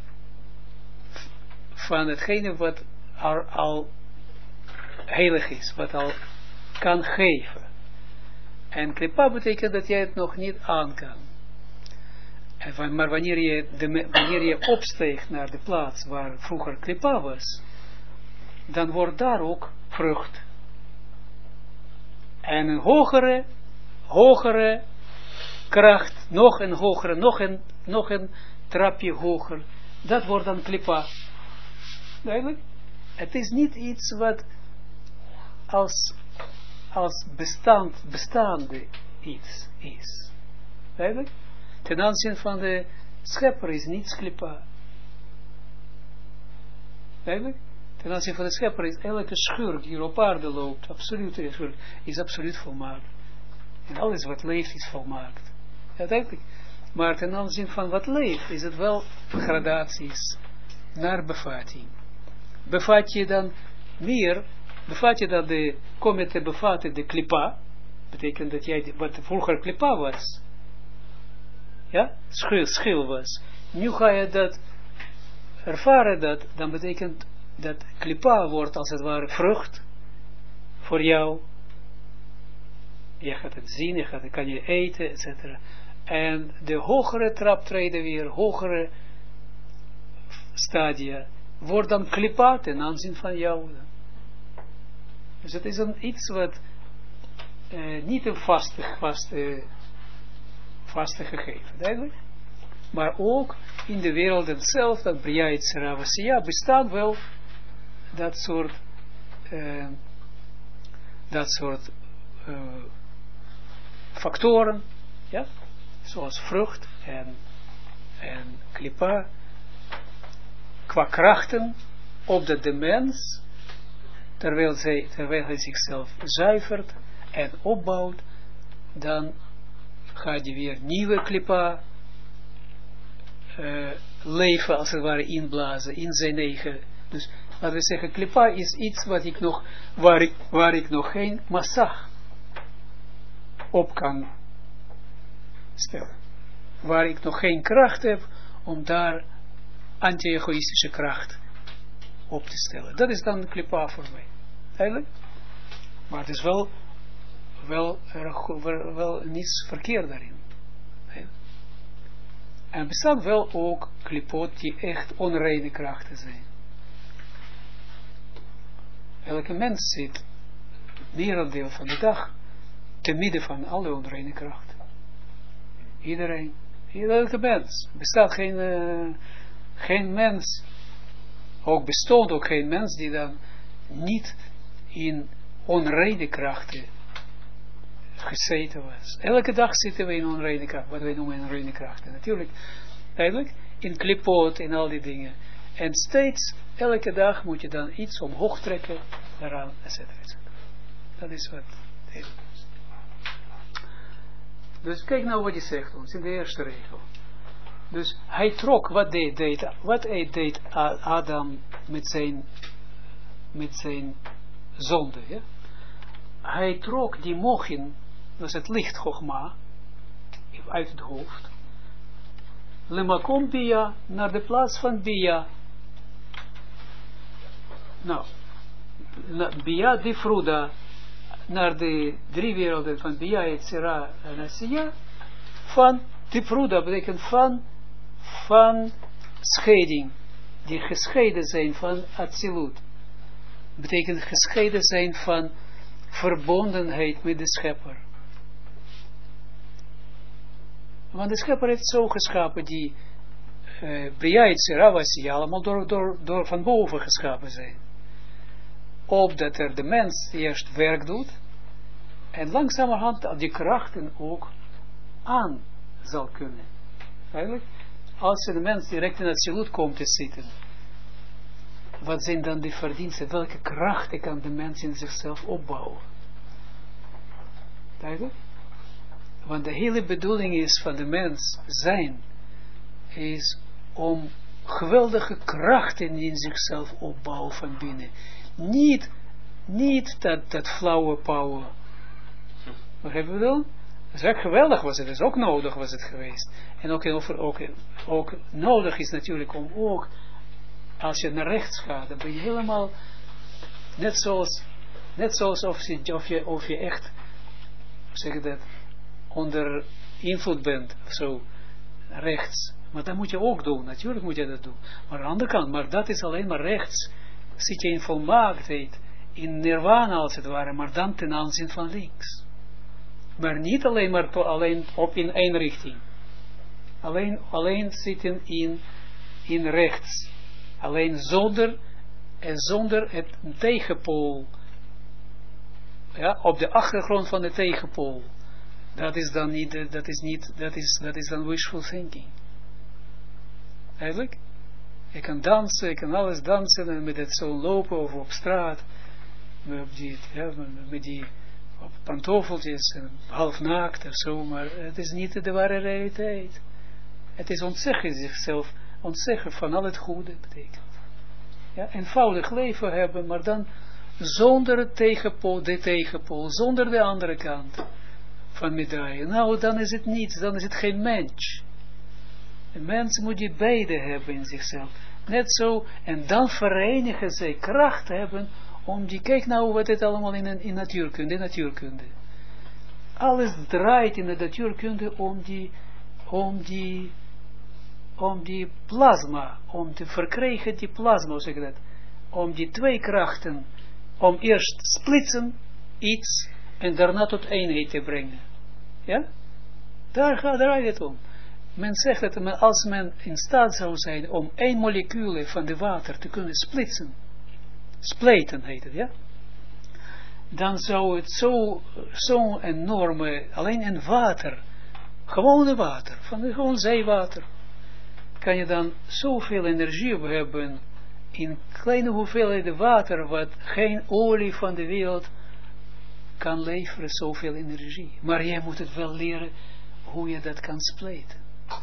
van hetgene wat al heilig is, wat al kan geven. En klipa betekent dat jij het nog niet aan kan. Maar wanneer je opsteegt naar de plaats waar vroeger klipa was, dan wordt daar ook vrucht. En een hogere kracht, nog een hogere, nog een trapje hoger, dat wordt dan klipa. Duidelijk? Het is niet iets wat als bestaande iets is. Duidelijk? Ten aanzien van de schepper is niets klipa. Duidelijk? Ten aanzien van de schepper is elke schurk die hier op aarde loopt, absoluut schurk, is absoluut volmaakt. En alles wat leeft is volmaakt. Ja, duidelijk. Maar ten aanzien van wat leeft is het wel gradaties naar bevatting. Bevat je dan kom je te bevatten de klipa, betekent dat jij wat vroeger klipa was, ja, schil was. Nu ga je dat ervaren, dan betekent dat klipa wordt als het ware vrucht voor jou. Je gaat het zien, kan je eten, etc. En de hogere traptreden weer, hogere stadia, wordt dan klipa ten aanzien van jou. Dus het is iets wat niet een vaste gegeven, duidelijk. Maar ook in de wereld zelf, dat Bria Yetzirah Vasiya, bestaat wel dat soort factoren, ja, zoals vrucht en klipa, qua krachten, opdat de mens, terwijl hij zichzelf zuivert en opbouwt, dan gaat hij weer nieuwe klipa leven, als het ware, inblazen, in zijn eigen. Dus, laten we zeggen, klipa is iets wat ik nog, waar ik nog geen massag op kan stellen. Waar ik nog geen kracht heb om daar anti-egoïstische kracht op te stellen. Dat is dan klipa voor mij. Eigenlijk. Maar het is wel niets verkeerd daarin. En er bestaan wel ook klipot die echt onreine krachten zijn. Elke mens zit merendeel van de dag te midden van alle onreine krachten. Iedereen, elke mens. Bestaat geen mens, ook bestond ook geen mens die dan niet in onreine krachten gezeten was. Elke dag zitten we in onreine kracht, wat wij noemen onreine krachten. Natuurlijk, duidelijk, in klipot, in al die dingen. En steeds, elke dag moet je dan iets omhoog trekken, daaraan, etc. Dat is wat het is. Dus kijk nou wat hij zegt ons, in de eerste regel. Dus hij trok, wat deed Adam met zijn zonde, ja? Hij trok die mochin, dat is het licht Chogma, uit het hoofd, lemakom bia, naar de plaats van bia. Nou, bia di fruda, naar de drie werelden van bia, etzera en asiya, van di fruda betekent van scheiding, die gescheiden zijn van Atsilut, betekent gescheiden zijn van verbondenheid met de schepper. Want de schepper heeft zo geschapen, die Bria Yetzira was allemaal door van boven geschapen zijn. Opdat er de mens eerst werk doet, en langzamerhand die krachten ook aan zal kunnen. Eigenlijk, als de mens direct in het Atsilut komt te zitten, wat zijn dan de verdiensten? Welke krachten kan de mens in zichzelf opbouwen? Duidelijk? Want de hele bedoeling is van de mens zijn, is om geweldige krachten in zichzelf opbouwen van binnen. Niet dat flauwe power. Begrijp je wel? Dat is ook geweldig was het, dus ook nodig was het geweest. En ook nodig is natuurlijk om ook, als je naar rechts gaat, dan ben je helemaal, net zoals of je echt, zeg je dat, onder invloed bent, zo, rechts. Maar dat moet je ook doen, natuurlijk moet je dat doen. Maar aan de andere kant, maar dat is alleen maar rechts, zit je in volmaaktheid, in nirvana als het ware, maar dan ten aanzien van links. Maar niet alleen maar alleen op in één richting. Alleen zitten in rechts. Alleen zonder het tegenpool. Ja, op de achtergrond van de tegenpool. Dat is dan niet, dat is dan wishful thinking. Eigenlijk? Je kan dansen, je kan alles dansen en met het zo lopen of op straat. Met die op pantoffeltjes en half naakt of zo, maar het is niet de ware realiteit. Het is ontzeggen zichzelf, ontzeggen van al het goede betekent. Ja, eenvoudig leven hebben, maar dan zonder het tegenpool, zonder de andere kant van medaille. Nou, dan is het niets, dan is het geen mens. Een mens moet die beide hebben in zichzelf. Net zo, en dan verenigen zij kracht hebben om die, kijk nou wat het allemaal in natuurkunde. Alles draait in de natuurkunde om die plasma, om te verkrijgen die plasma, zeg ik dat, om die twee krachten, om eerst splitsen iets en daarna tot eenheid te brengen. Ja? Daar draait het om. Men zegt dat als men in staat zou zijn om 1 molecuul van de water te kunnen splitsen, spleten heet het, ja? Dan zou het zo'n enorme, alleen in water, gewone water, gewoon zeewater, kan je dan zoveel energie hebben in kleine hoeveelheden water, wat geen olie van de wereld kan leveren, zoveel energie. Maar jij moet het wel leren hoe je dat kan spleten.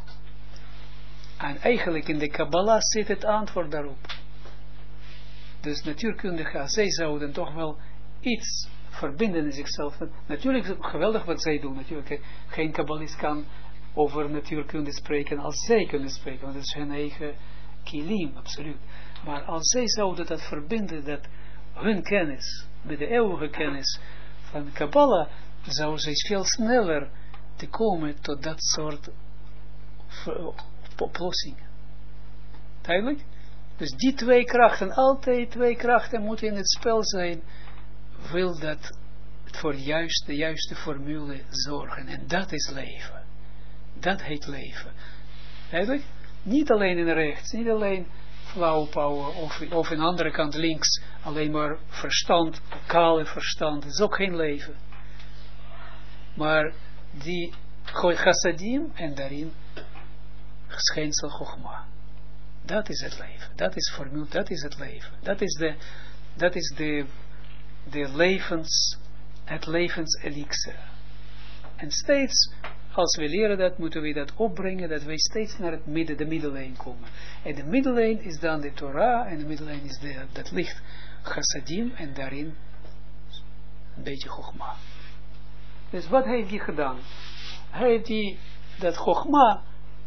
En eigenlijk in de Kabbalah zit het antwoord daarop. Dus natuurkundigen, zij zouden toch wel iets verbinden in zichzelf. Natuurlijk geweldig wat zij doen. Natuurlijk, geen kabbalist kan over natuurkunde spreken als zij kunnen spreken. Want dat is hun eigen kilim, absoluut. Maar als zij zouden dat verbinden, dat hun kennis, met de eeuwige kennis van Kabbalah, zou zij veel sneller te komen tot dat soort oplossingen. Duidelijk? Dus die twee krachten, altijd twee krachten moeten in het spel zijn, wil dat voor de juiste formule zorgen. En dat is leven. Dat heet leven. Duidelijk? Niet alleen in rechts, niet alleen flauw power, of aan de andere kant links, alleen maar verstand, kale verstand. Dat is ook geen leven. Maar die chassadim en daarin schijnsel chogma. Dat is het leven. Dat is formule, dat is het leven. Dat is de levens, het levenselixer. En steeds, als we leren dat, moeten we dat opbrengen, dat wij steeds naar het midden, de middellijn komen. En de middellijn is dan de Torah, en de middellijn is dat licht chassadim, en daarin een beetje chogma. Dus wat heeft hij gedaan? Hij heeft dat chogma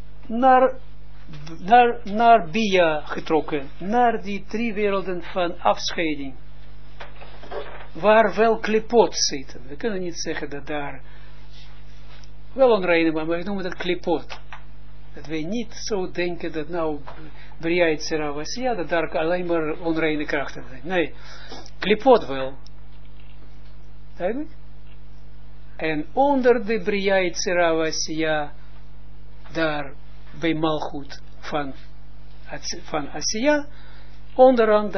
naar Bia getrokken, naar die 3 werelden van afscheiding, waar wel klipot zitten. We kunnen niet zeggen dat daar wel onreine, maar we noemen dat klipot. Dat wij niet zo denken dat nou Bria Yetzira was, ja, dat daar alleen maar onreine krachten zijn. Nee, klipot wel. Duidelijk? En onder de Bria Yetzira was, ja, daar bij Malchut van Asiya, onderaan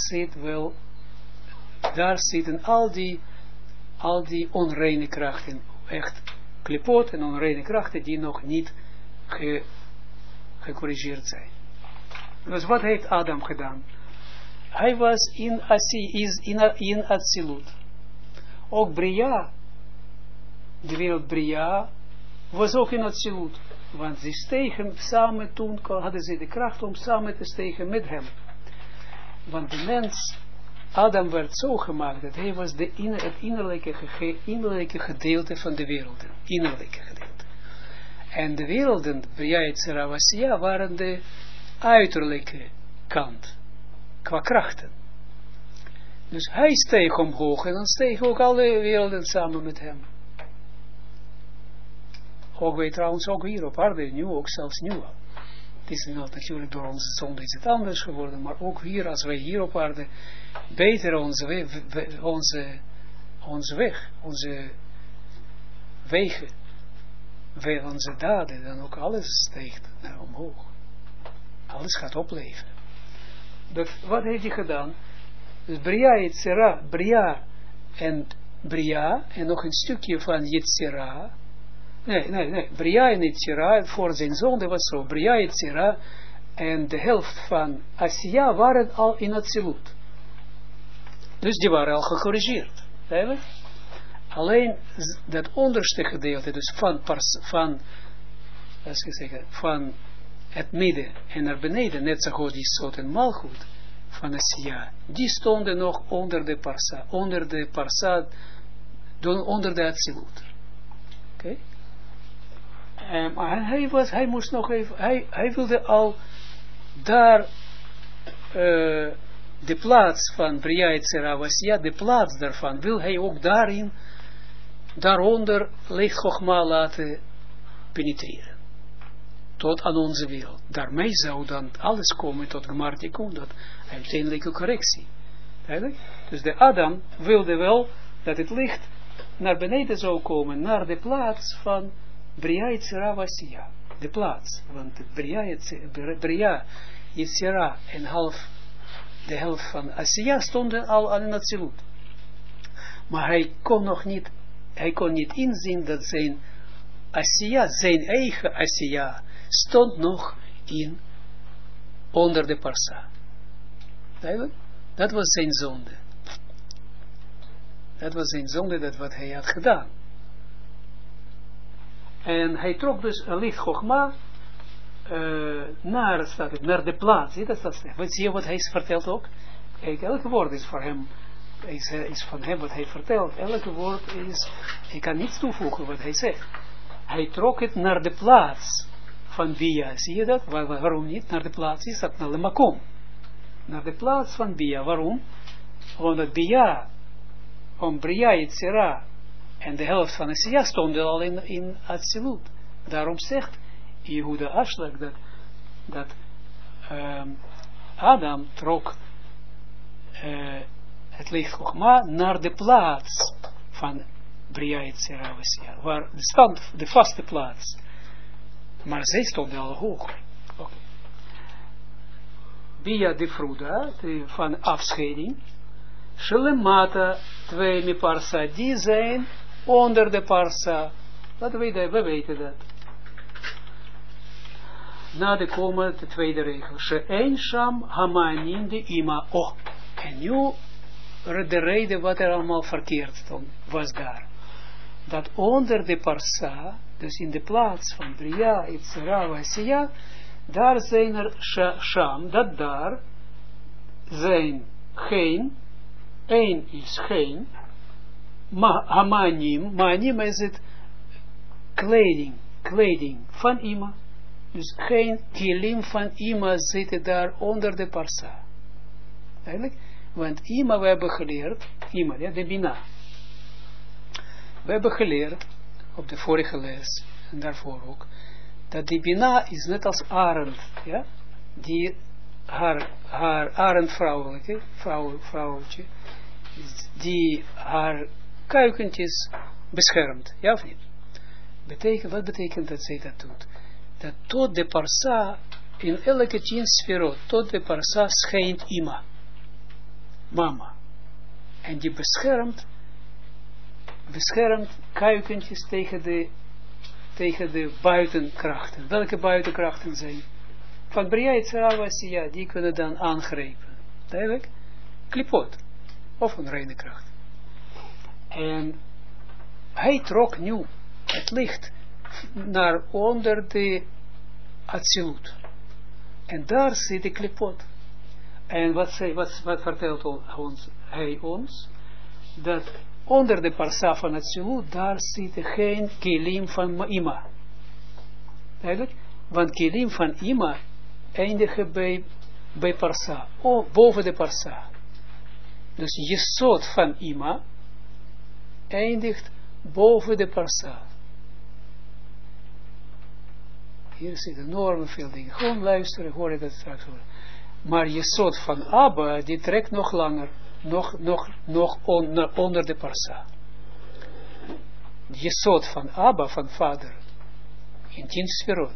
daar zitten al die onreine krachten, echt klipot en onreine krachten die nog niet gecorrigeerd zijn. Dus wat heeft Adam gedaan? Hij was in Atsilut. Ook Bria, de wereld Bria, was ook in Atsilut. Want ze stegen samen, toen hadden ze de kracht om samen te stegen met hem. Want de mens, Adam werd zo gemaakt, dat hij was het innerlijke gedeelte van de werelden. Innerlijke gedeelte. En de werelden, Bria Yetzira Asiya, waren de uiterlijke kant, qua krachten. Dus hij steeg omhoog en dan stegen ook alle werelden samen met hem. Ook wij trouwens, ook hier op aarde, nu ook zelfs nu al. Het is natuurlijk door onze zonde is het anders geworden, maar ook hier, als wij hier op aarde beter onze wegen, onze daden, dan ook alles steekt naar omhoog. Alles gaat opleven. Dus wat heeft hij gedaan? Dus Bria, Yetzira, Bria en nog een stukje van Yetzira. Nee. Bria en Yetzira, voor zijn zonde was zo. Bria, Yetzira en de helft van Asiya waren al in Atsilut. Dus die waren al gecorrigeerd. Eigenlijk. Alleen dat onderste gedeelte, dus van het midden en naar beneden, net zo die Sot en Malchut van Asiya, die stonden nog onder de Parsa, onder de Atsilut. Oké? Maar hij moest nog even, hij wilde al daar de plaats van Bria Yetzira Asiya, de plaats daarvan, wil hij ook daaronder licht Chogma laten penetreren. Tot aan onze wereld. Daarmee zou dan alles komen tot Gemar Tikkun, dat uiteindelijke correctie. Eigenlijk? Dus de Adam wilde wel dat het licht naar beneden zou komen, naar de plaats van Bria Yetzira Asiya. De plaats, want Bria Yetzira en de helft van Asiya stonden al aan het Atsilut. Maar hij kon niet inzien dat zijn Asiya, zijn eigen Asiya, stond nog onder de Parsa. Dat was zijn zonde. Dat was zijn zonde, dat wat hij had gedaan. En hij trok dus een licht Chogma naar de plaats. Zie je wat hij vertelt ook? Kijk, elke woord is voor hem, is van hem wat hij vertelt. Elke woord is, ik kan niets toevoegen wat hij zegt. Hij trok het naar de plaats van Bia. Zie je dat? Waarom niet? Naar de plaats is dat naar de Makom. Naar de plaats van Bia. Waarom? Omdat Bia, Bria Yetzira en de helft van Asiya stonden al in Atsilut. Daarom zegt Yehuda Ashlag dat Adam trok het licht Chogma naar de plaats van Bria Yetzira Asiya, waar de vaste plaats. Maar zij stonden al hoog. Okay. Bia de Fruda, van afscheiding, Shelemata 2 Miparsa, die zijn onder de parsa. We weten dat. Na de komma, de tweede regel. She'en sham hamanim de ima. Oh, en nu de reden wat er allemaal verkeerd was daar. Dat onder de parsa, dus in de plaats van Bria, Yitzhara, Asiya, daar zijn er sham, dat daar zijn geen, één is geen, hamanim, manim is het kleding van ima. Dus geen kilim van ima zitten daar onder de parsa. Eigenlijk, want ima we hebben geleerd, ima, ja, de bina. We hebben geleerd, op de vorige les, en daarvoor ook, dat die bina is net als arend, ja, die haar arendvrouwelijke, vrouwtje, die haar kuikentjes beschermt, ja of niet? Wat betekent dat zij dat doet? Dat tot de parsa, in elke 10 sferot, tot de parsa schijnt ima, mama, en die beschermt kuikentjes tegen de buitenkrachten. Welke buitenkrachten zijn? Van Bria Yitzhara Asiya, die kunnen dan aangrijpen. Duidelijk? Klipot. Of een reine kracht. En hij trok nu het licht naar onder de Atsilut. En daar zit de klipot. En wat vertelt hij ons? Dat onder de parsa van Atsilut, daar zitten geen kilim van ima. Duidelijk? Want kilim van ima eindigen bij parsa. Of boven de parsa. Dus jesod van ima eindigt boven de parsa. Hier zitten enorm veel dingen. Gewoon luisteren, hoor je dat straks horen. Maar jesod van Abba, die trekt nog langer. Nog onder de parsa. Jesod van Abba, van vader, in 10 sferot,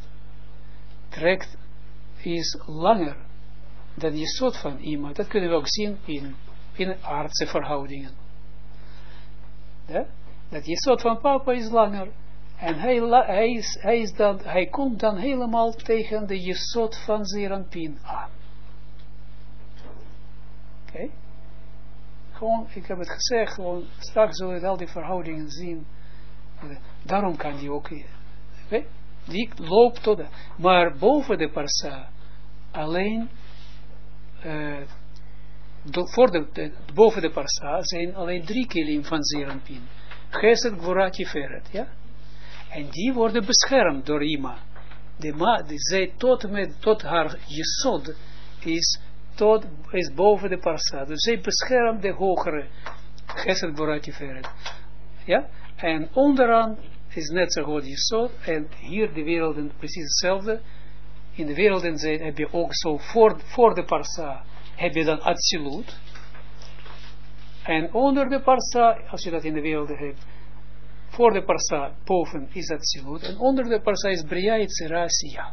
is langer dan jesod van ima. Dat kunnen we ook zien in aardse verhoudingen. Ja? Dat jesod van papa is langer. En hij komt dan helemaal tegen de jesod van Zeranpin aan. Oké? Gewoon, ik heb het gezegd, gewoon, straks zullen we al die verhoudingen zien. Daarom kan die ook, die loopt tot, maar boven de parsa, alleen, boven de parsa zijn alleen 3 kilim van Zeranpin. Gesed, Gvura, Tiferet, ja? En die worden beschermd door ima. Zij tot haar jesod is boven de parsa. Dus zij beschermt de hogere Gesed, Gvura, Tiferet. Ja? En onderaan is net zo goed jesod. En hier de werelden precies hetzelfde. In de werelden heb je ook zo voor de parsa heb je dan Atsilut. En onder de parsa, als je dat in de werelden hebt, voor de parsa boven is Atsilut. En onder de parsa is Bria Yitzhara Asiya.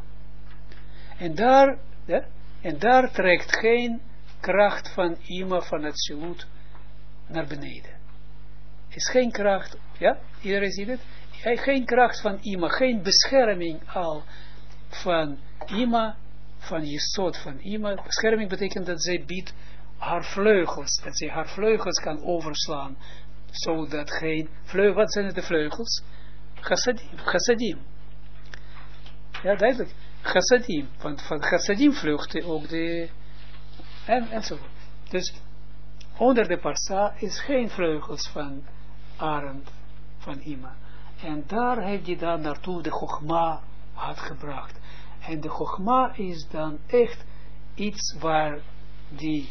En daar trekt geen kracht van ima van Atsilut naar beneden. Is geen kracht, ja, iedereen ziet het? Geen kracht van ima, geen bescherming al van ima, van jesod van ima. Bescherming betekent dat zij biedt haar vleugels, dat zij haar vleugels kan overslaan, zodat geen vleugels, wat zijn de vleugels? Chassadim. Ja, duidelijk. Chassadim, want van chassadim vluchten ook de, enzovoort. Dus onder de parsa is geen vleugels van arend, van ima. En daar heeft hij dan naartoe de Chogma had gebracht. En de Chogma is dan echt iets waar die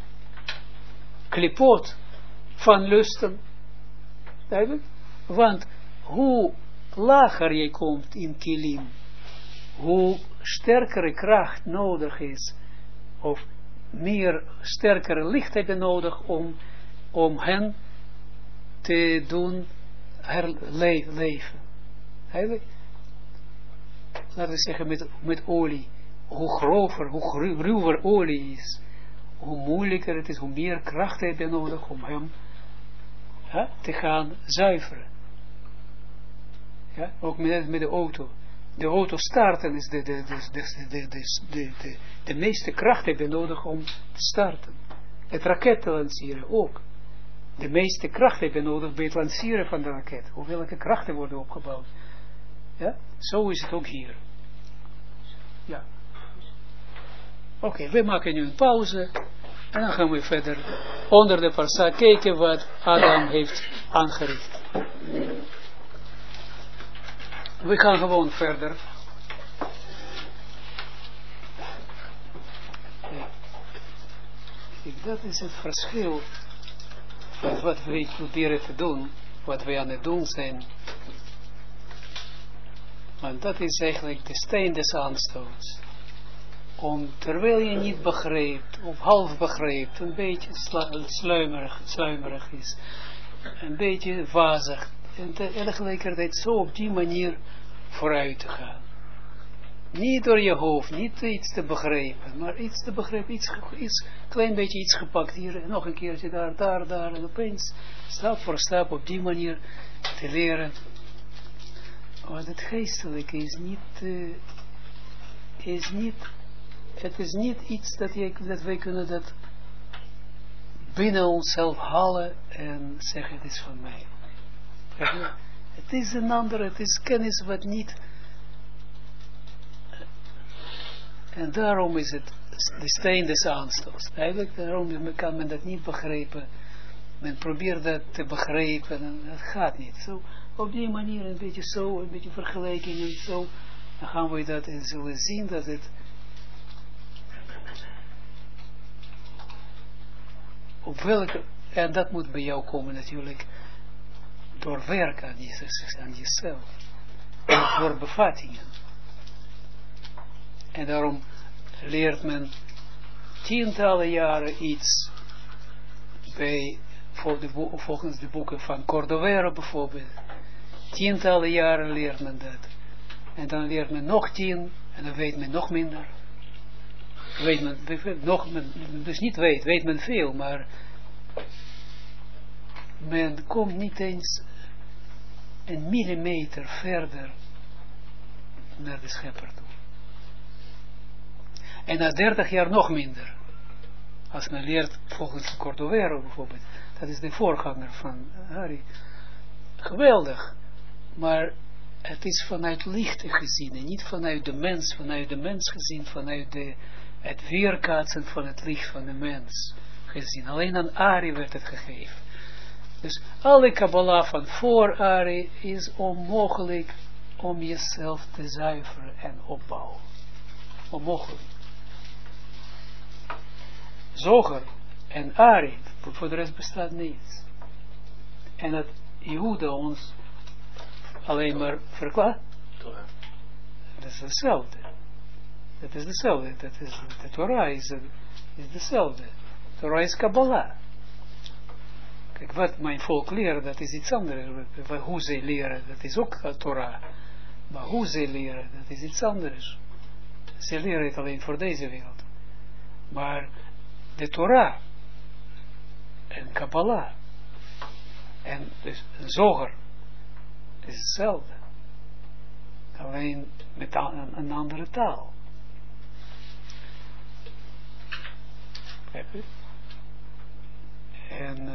klipot van lusten, duidelijk, want hoe lager je komt in kilim, hoe sterkere kracht nodig is, of meer sterkere licht heb je nodig om hen te doen herleven. Laten we zeggen met olie. Hoe grover, hoe ruwer olie is, hoe moeilijker het is, hoe meer kracht heb je nodig om hem te gaan zuiveren. Ja? Ook met de auto. De auto starten is de meeste kracht heb je nodig om te starten. Het raket te lanceren ook. De meeste kracht heb je nodig bij het lanceren van de raket. Welke krachten worden opgebouwd. Ja? Zo is het ook hier. Ja. Oké, we maken nu een pauze. En dan gaan we verder onder de parsa kijken wat Adam heeft aangericht. We gaan gewoon verder. Kijk, dat is het verschil met wat wij proberen te doen, wat wij aan het doen zijn. Want dat is eigenlijk de steen des aanstoots. Terwijl je niet begrijpt, of half begrijpt, een beetje sluimerig is, een beetje wazig, en tegelijkertijd zo op die manier vooruit te gaan. Niet door je hoofd, niet iets te begrijpen, maar iets te begrijpen, iets klein beetje iets gepakt hier, nog een keertje daar, en opeens, stap voor stap, op die manier te leren. Want het geestelijke het is niet iets dat wij kunnen dat binnen onszelf halen en zeggen, het is van mij. Het is een ander, het is kennis wat niet. En daarom is het de steen des aanstoots. Eigenlijk, daarom kan men dat niet begrijpen. Men probeert dat te begrijpen en dat gaat niet. Zo, op die manier een beetje zo, een beetje vergelijking en zo. Dan gaan we dat en zullen zien dat het op welke, en dat moet bij jou komen natuurlijk, door werk aan jezelf, door bevattingen. En daarom leert men tientallen jaren iets volgens de boeken van Cordovero bijvoorbeeld. Tientallen jaren leert men dat. En dan leert men nog 10 en dan weet men nog minder. Weet men veel, maar men komt niet eens een millimeter verder naar de schepper toe. En na 30 jaar nog minder. Als men leert volgens Cordovero bijvoorbeeld. Dat is de voorganger van Hari. Geweldig. Maar het is vanuit lichte gezien. En niet vanuit de mens gezien. Vanuit het weerkaatsen van het licht van de mens gezien. Alleen aan Ari werd het gegeven. Dus alle Kabbalah van voor Ari is onmogelijk om jezelf te zuiveren en opbouwen. Onmogelijk. Zoger en Ari, voor de rest bestaat niets. En dat Jehuda ons alleen maar verklaart. Dat is hetzelfde. Dat is hetzelfde. De Torah is hetzelfde. Torah is Kabbalah. Kijk, wat mijn volk leren, dat is iets anders. Hoe zij leren, dat is ook Torah. Maar hoe zij leren, dat is iets anders. Ze leren het alleen voor deze wereld. Maar de Torah en Kabbalah en dus een zoger is hetzelfde. Alleen met een andere taal. En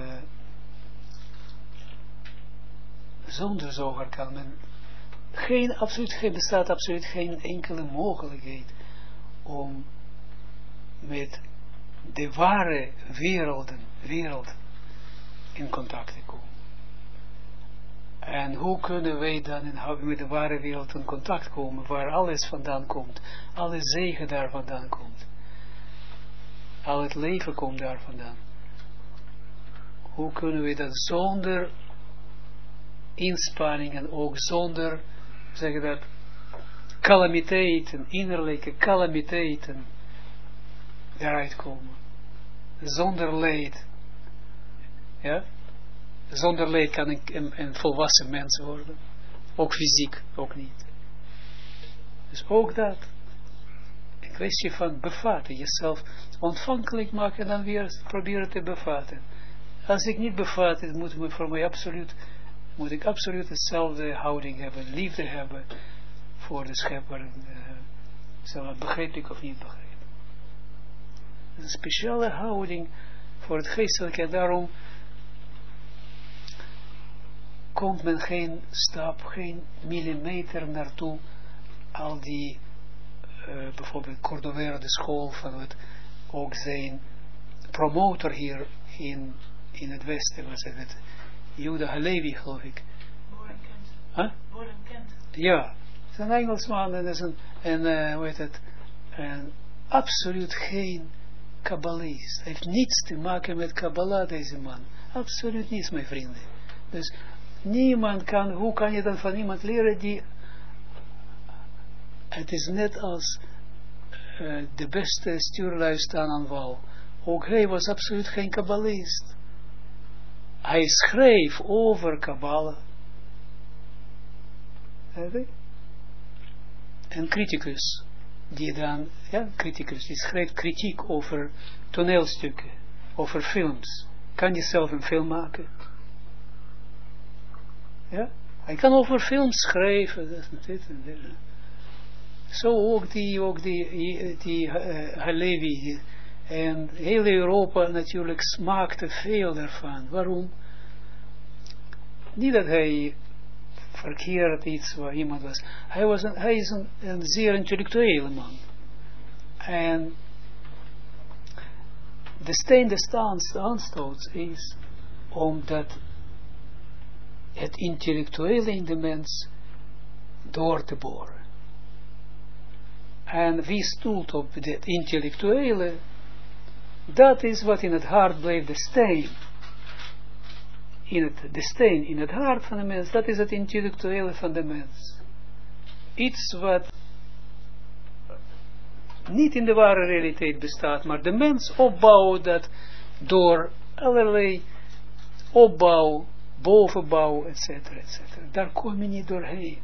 zonder zoger kan men bestaat absoluut geen enkele mogelijkheid om met de ware wereld in contact te komen. En hoe kunnen wij dan met de ware wereld in contact komen, waar alles vandaan komt, alle zegen daar vandaan komt, al het leven komt daar vandaan. Hoe kunnen we dat zonder inspanning en ook zonder, zeggen dat, calamiteiten, innerlijke calamiteiten, eruit komen. Zonder leed. Ja? Zonder leed kan een volwassen mens worden. Ook fysiek, ook niet. Dus ook dat. Een kwestie van bevatten. Jezelf ontvankelijk maken en dan weer proberen te bevatten. Als ik niet bevat, het moet voor mij absoluut moet ik absoluut dezelfde houding hebben, liefde hebben voor de schepper, zowel begrijpelijk of niet begrijpelijk. Een speciale houding voor het geestelijke, en daarom komt men geen stap, geen millimeter naartoe, al die, bijvoorbeeld Cordovero, de school van het, ook zijn promotor hier in het Westen, was het, Judah Halevi, geloof ik. Worden kent. Ja, het is een Engelsman en is hoe heet het, en absoluut geen kabbalist. Hij heeft niets te maken met Kabbalah, deze man. Absoluut niets, mijn vrienden. Dus niemand kan, hoe kan je dan van iemand leren die, het is net als de beste stuurlui staan aan wal. Ook hij was absoluut geen kabbalist. Hij schreef over Kabbalah. Een criticus, die dan, ja, criticus, die schreef kritiek over toneelstukken, over films. Kan je zelf een film maken? Ja? Hij kan over films schrijven. Zo ook die Halevi. En heel Europa natuurlijk smaakte veel ervan. Waarom? Niet dat hij verkeerd iets waar iemand was. Hij is een zeer intellectuele man. En de aanstoot is omdat het intellectuele in de mens door te boren. En wie stoelt op het intellectuele, dat is wat in het hart blijft, de steen. De steen in het hart van de mens, dat is het intellectuele van de mens. Iets wat niet in de ware realiteit bestaat, maar de mens opbouwt dat door allerlei opbouw, bovenbouw, etc. etc. Daar kom je niet doorheen.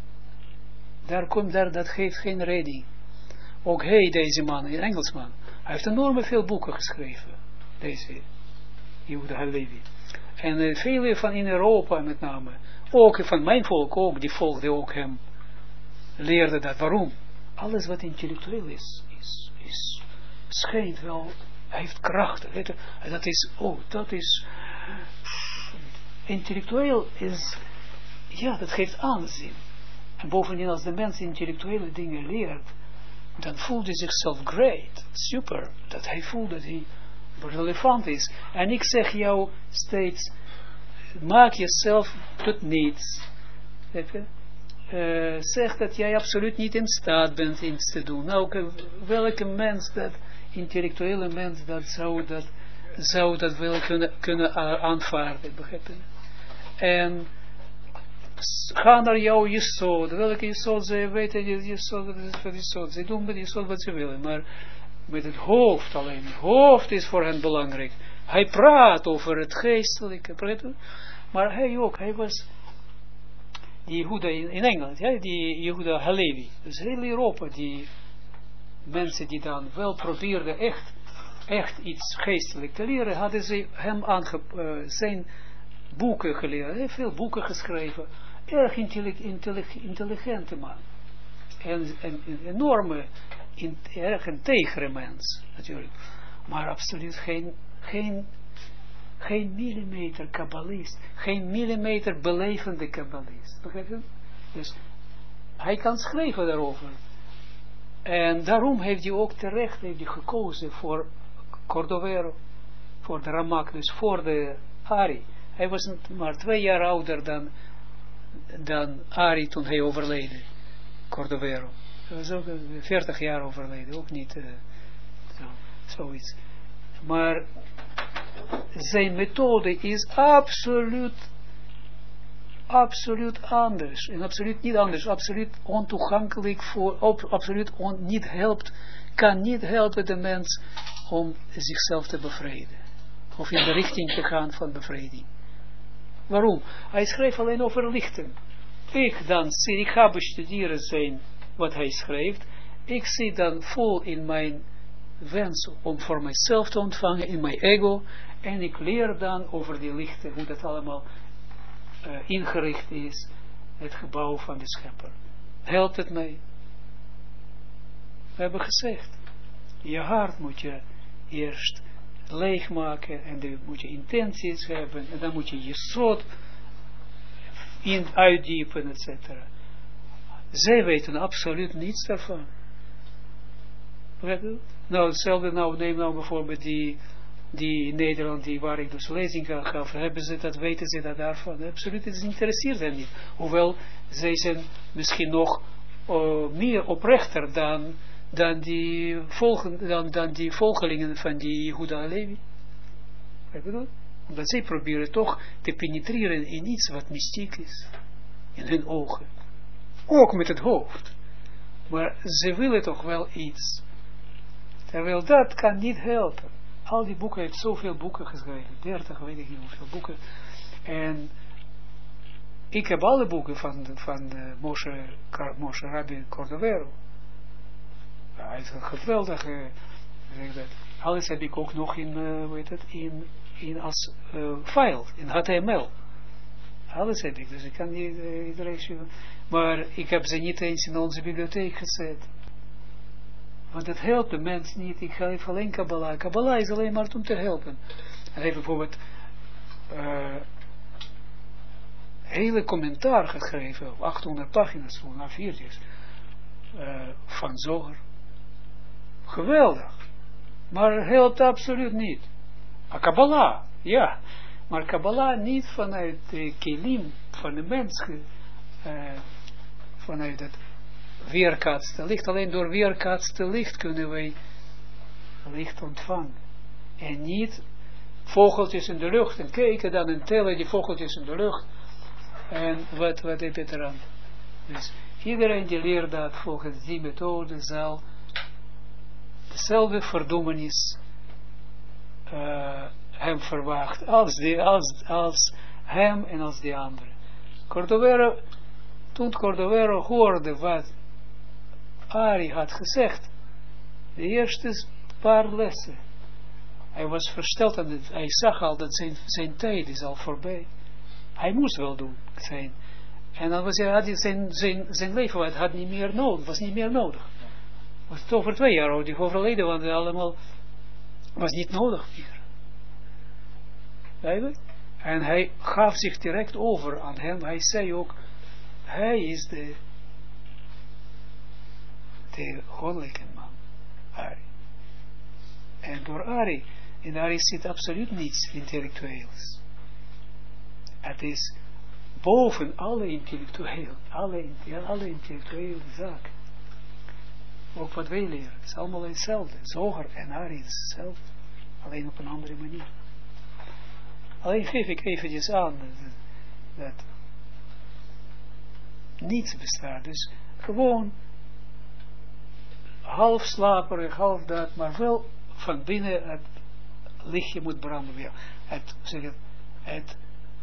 Dat geeft geen redding. Ook hij, deze man, een Engelsman, hij heeft enorm veel boeken geschreven. Deze Judah Halevi. En vele van in Europa met name, ook van mijn volk ook, die volgde ook hem, leerde dat. Waarom? Alles wat intellectueel is schijnt wel, hij heeft kracht. Dat is, intellectueel is, ja, dat geeft aanzien. En bovendien, als de mens intellectuele dingen leert, dan voelt hij zichzelf great, super, dat hij voelt dat hij relevant is. En ik zeg jou steeds, maak jezelf tot niets. Zeg dat jij absoluut niet in staat bent iets te doen. Nou, welke mens, dat intellectuele mens, dat zou dat wel kunnen aanvaarden, begrijp je? En ga naar jouw jesod. Welke jesod ze weten, jesod, ze doen met jesod wat ze willen, maar met het hoofd alleen. Het hoofd is voor hen belangrijk. Hij praat over het geestelijke, maar hij was die Jehuda in Engeland, ja, die Jehuda Halevi. Dus heel Europa, die mensen die dan wel probeerden echt iets geestelijk te leren, hadden ze hem zijn boeken geleerd. Hij heeft veel boeken geschreven. Erg intelligente man. En een enorme, erg integere mens, natuurlijk. Maar absoluut geen millimeter kabbalist. Geen millimeter belevende kabbalist. Begrijp je? Dus hij kan schrijven daarover. En daarom heeft hij ook terecht gekozen voor Cordovero. Voor de Ramak, dus voor de Ari. Hij was maar 2 jaar ouder dan Ari toen hij overleden. Cordovero. Hij was ook 40 jaar overleden. Ook niet zoiets. Maar zijn methode is absoluut anders. En absoluut niet anders. Absoluut ontoegankelijk kan niet helpen de mens om zichzelf te bevrijden. Of in de richting te gaan van bevrijding. Waarom? Hij schreef alleen over lichten. Ik ga bestuderen zijn wat hij schrijft. Ik zit dan vol in mijn wens om voor mijzelf te ontvangen, in mijn ego. En ik leer dan over die lichten, hoe dat allemaal ingericht is, het gebouw van de schepper. Helpt het mij? We hebben gezegd, je hart moet je eerst leegmaken en dan moet je intenties hebben en dan moet je soort uitdiepen, etc. Zij weten absoluut niets daarvan. Nou, hetzelfde, neem nou bijvoorbeeld die in Nederland, waar ik dus lezing aan gaf, weten ze dat daarvan? Absoluut, het interesseert hen niet. Hoewel, zij zijn misschien nog meer oprechter dan die volgelingen van die Yehuda Halevi. Omdat zij proberen toch te penetreren in iets wat mystiek is. In hun ogen. Ook met het hoofd. Maar ze willen toch wel iets. Terwijl dat kan niet helpen. Al die boeken, heeft zoveel boeken geschreven. 30, weet ik niet hoeveel boeken. En ik heb alle boeken van Moshe Rabbi Cordovero. Ja, hij is een geweldige, alles heb ik ook nog in als file, in HTML. Alles heb ik, dus ik kan niet iedereen. Maar ik heb ze niet eens in onze bibliotheek gezet. Want het helpt de mens niet. Ik geef alleen Kabbalah. Kabbalah is alleen maar om te helpen. Hij heeft bijvoorbeeld hele commentaar geschreven, 800 pagina's, na 4 van Zoger. Geweldig. Maar het helpt absoluut niet. Kabbalah, ja. Maar Kabbalah niet vanuit de kelim van de mens, vanuit het weerkaatste licht. Alleen door weerkaatste licht kunnen wij licht ontvangen. En niet vogeltjes in de lucht en kijken dan en tellen die vogeltjes in de lucht. En wat heb je eraan? Dus iedereen die leert dat volgens die methode zal dezelfde verdoemenis hem verwacht als hem en als die andere. Toen Cordovero hoorde wat Ari had gezegd, de eerste paar lessen, hij was versteld en hij zag al dat zijn tijd is al voorbij. Hij moest wel doen zijn. En dan was zijn leven had niet meer nodig, was niet meer nodig. Was het over 2 jaar oud, die overleden, want allemaal was niet nodig meer. Eigenlijk. En hij gaf zich direct over aan hem. Hij zei ook, hij is de goddelijke man, Ari. En door Ari, in Ari zit absoluut niets intellectueels. Het is boven alle intellectuele zaken. Ook wat wij leren, het is allemaal hetzelfde. Zoger en Ari is hetzelfde, alleen op een andere manier. Alleen geef ik eventjes aan dat niets bestaat. Dus gewoon half slaperig, half dat, maar wel van binnen het lichtje moet branden. Ja, het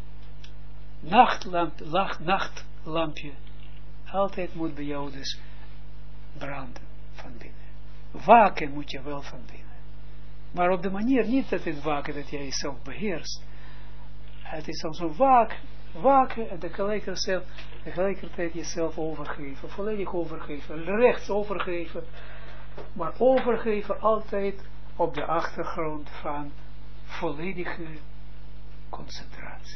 nachtlampje altijd moet bij jou dus branden van binnen. Waken moet je wel van binnen. Maar op de manier niet dat het waken dat jij jezelf beheerst. Het is dan zo waken en tegelijkertijd jezelf overgeven, volledig overgeven, rechts overgeven, maar overgeven altijd op de achtergrond van volledige concentratie.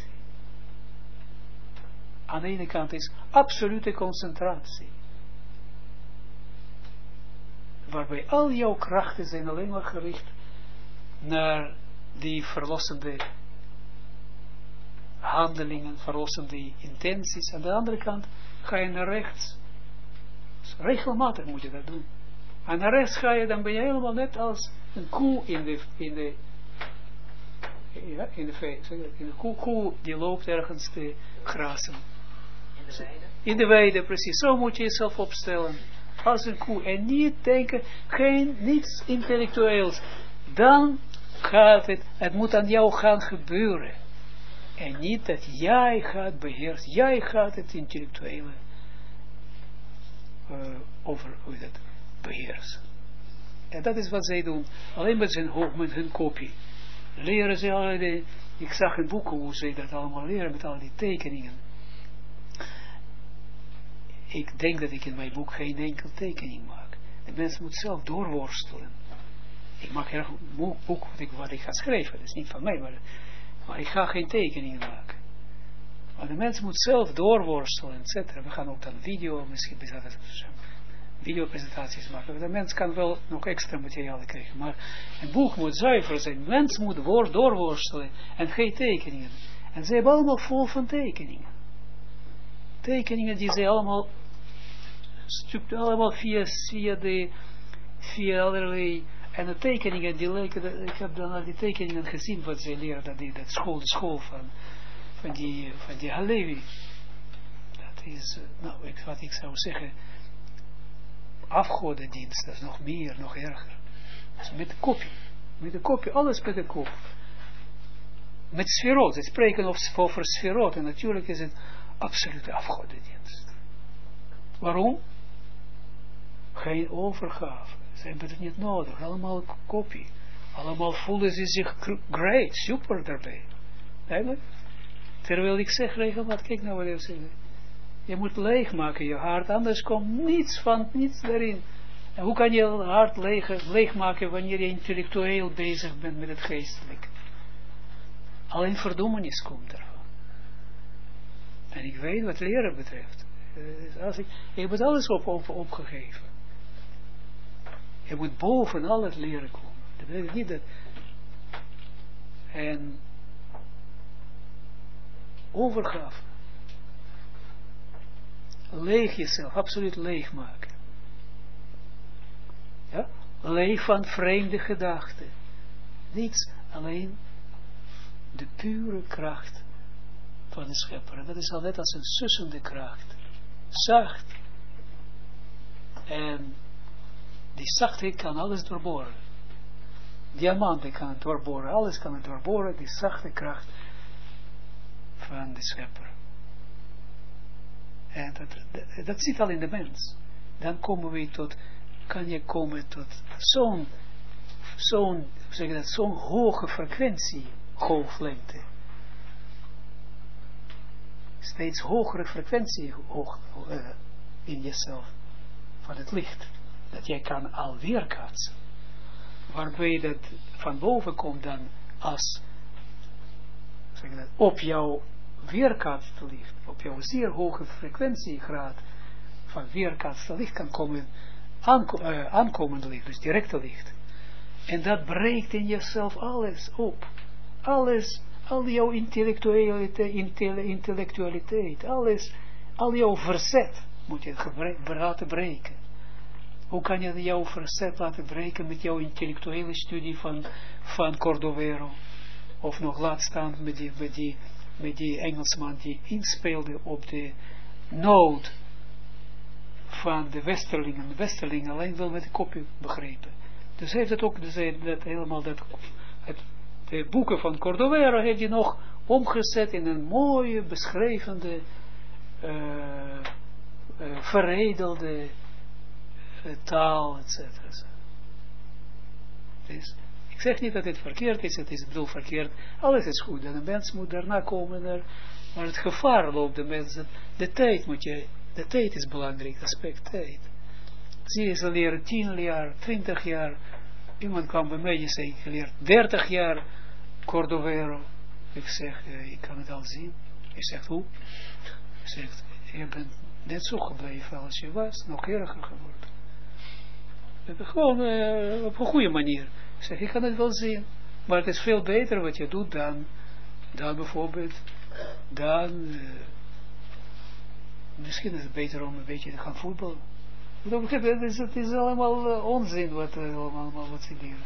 Aan de ene kant is absolute concentratie, waarbij al jouw krachten zijn alleen maar gericht naar die verlossende handelingen, verlossende intenties. Aan de andere kant ga je naar rechts. Dus regelmatig moet je dat doen. En naar rechts ga je, dan ben je helemaal net als een koe in de koe die loopt ergens te grazen. In de weide? In de weide, precies. Zo moet je jezelf opstellen. Als een koe. En niet denken, niets intellectueels. Dan gaat het moet aan jou gaan gebeuren. En niet dat jij gaat beheersen. Jij gaat het intellectuele beheersen. En dat is wat zij doen. Alleen met hun kopie. Leren ze allerlei Ik zag in boeken hoe ze dat allemaal leren met al die tekeningen. Ik denk dat ik in mijn boek geen enkel tekening maak. De mens moet zelf doorworstelen. Ik maak erg een boek wat ik ga schrijven. Dat is niet van mij, maar ik ga geen tekeningen maken. Maar de mens moet zelf doorworstelen, etc. We gaan ook dan videopresentaties maken. De mens kan wel nog extra materiaal krijgen. Maar een boek moet zuiver zijn. De mens moet doorworstelen en geen tekeningen. En ze hebben allemaal vol van tekeningen. Tekeningen die ze allemaal via allerlei. En de tekeningen die lijken, ik heb dan al die tekeningen gezien wat ze leren, de school van die Halevi. Dat is, wat ik zou zeggen, afgodendienst, dat is nog meer, nog erger. Dus met de kopie, alles met de kop. Met sferot, ze spreken over sferot, en natuurlijk is het absolute afgodendienst. Waarom? Geen overgave. Ze hebben het niet nodig. Allemaal kopie. Allemaal voelen ze zich great, super daarbij. Eigenlijk. Terwijl ik zeg regelmatig, kijk nou wat ik zeg. Je moet leegmaken je hart, anders komt niets daarin. En hoe kan je hart leegmaken wanneer je intellectueel bezig bent met het geestelijk? Alleen verdoemenis komt ervan. En ik weet wat leren betreft. Je hebt alles opgegeven. Je moet boven al het leren komen. Dat betekent niet dat. En overgave. Leeg jezelf, absoluut leeg maken. Ja? Leeg van vreemde gedachten. Niets, alleen de pure kracht van de schepper. En dat is al net als een sussende kracht. Zacht. En die zachtheid kan alles doorboren. Diamanten kan het doorboren, alles kan het doorboren, die zachte kracht van de schepper. En dat zit al in de mens. Dan kan je komen tot zo'n hoge frequentie, golflengte. Steeds hogere frequentie in jezelf, van het licht. Dat jij kan al weerkaatsen. Waarbij dat van boven komt dan als op jouw weerkaatste licht, op jouw zeer hoge frequentiegraad van weerkaatste licht kan komen, aankomende licht, dus directe licht. En dat breekt in jezelf alles op. Alles, al jouw intellectualiteit, alles, al jouw verzet moet je laten breken. Hoe kan je jouw verzet laten breken met jouw intellectuele studie van Cordovero? Of nog laat staan met die Engelsman die inspeelde op de nood van de Westerlingen. De Westerlingen alleen wel met de kopie begrepen. Dus heeft het ook, de boeken van Cordovero heeft hij nog omgezet in een mooie, beschrijvende, veredelde taal, etc. Dus, ik zeg niet dat het verkeerd is, het is bedoel verkeerd, alles is goed, en de mens moet daarna komen maar het gevaar loopt de mensen, de tijd is belangrijk, aspect tijd. Zie je, ze leren 10 jaar, 20 jaar, iemand kwam bij mij, je zei, ik leer 30 jaar Cordovero. Ik zeg, ik kan het al zien. Hij zegt, hoe? Hij zegt, je bent net zo gebleven als je was, nog erger geworden. Gewoon op een goede manier. Ik zeg, ik kan het wel zien. Maar het is veel beter wat je doet dan bijvoorbeeld, misschien is het beter om een beetje te gaan voetballen. Het is allemaal onzin wat ze leren.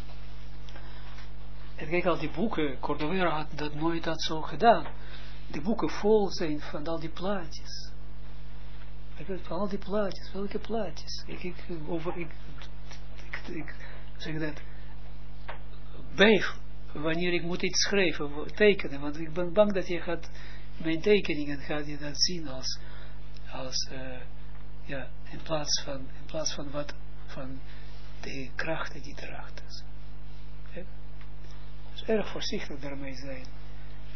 En kijk, al die boeken, Cordovero had dat nooit zo gedaan. Die boeken vol zijn van al die plaatjes. Van al die plaatjes, welke plaatjes? Ik zeg dat, beef, wanneer ik moet iets schrijven, tekenen, want ik ben bang dat je gaat, mijn tekeningen gaat je dat zien als in plaats van wat, van de krachten die erachter zijn. Dus erg voorzichtig daarmee zijn.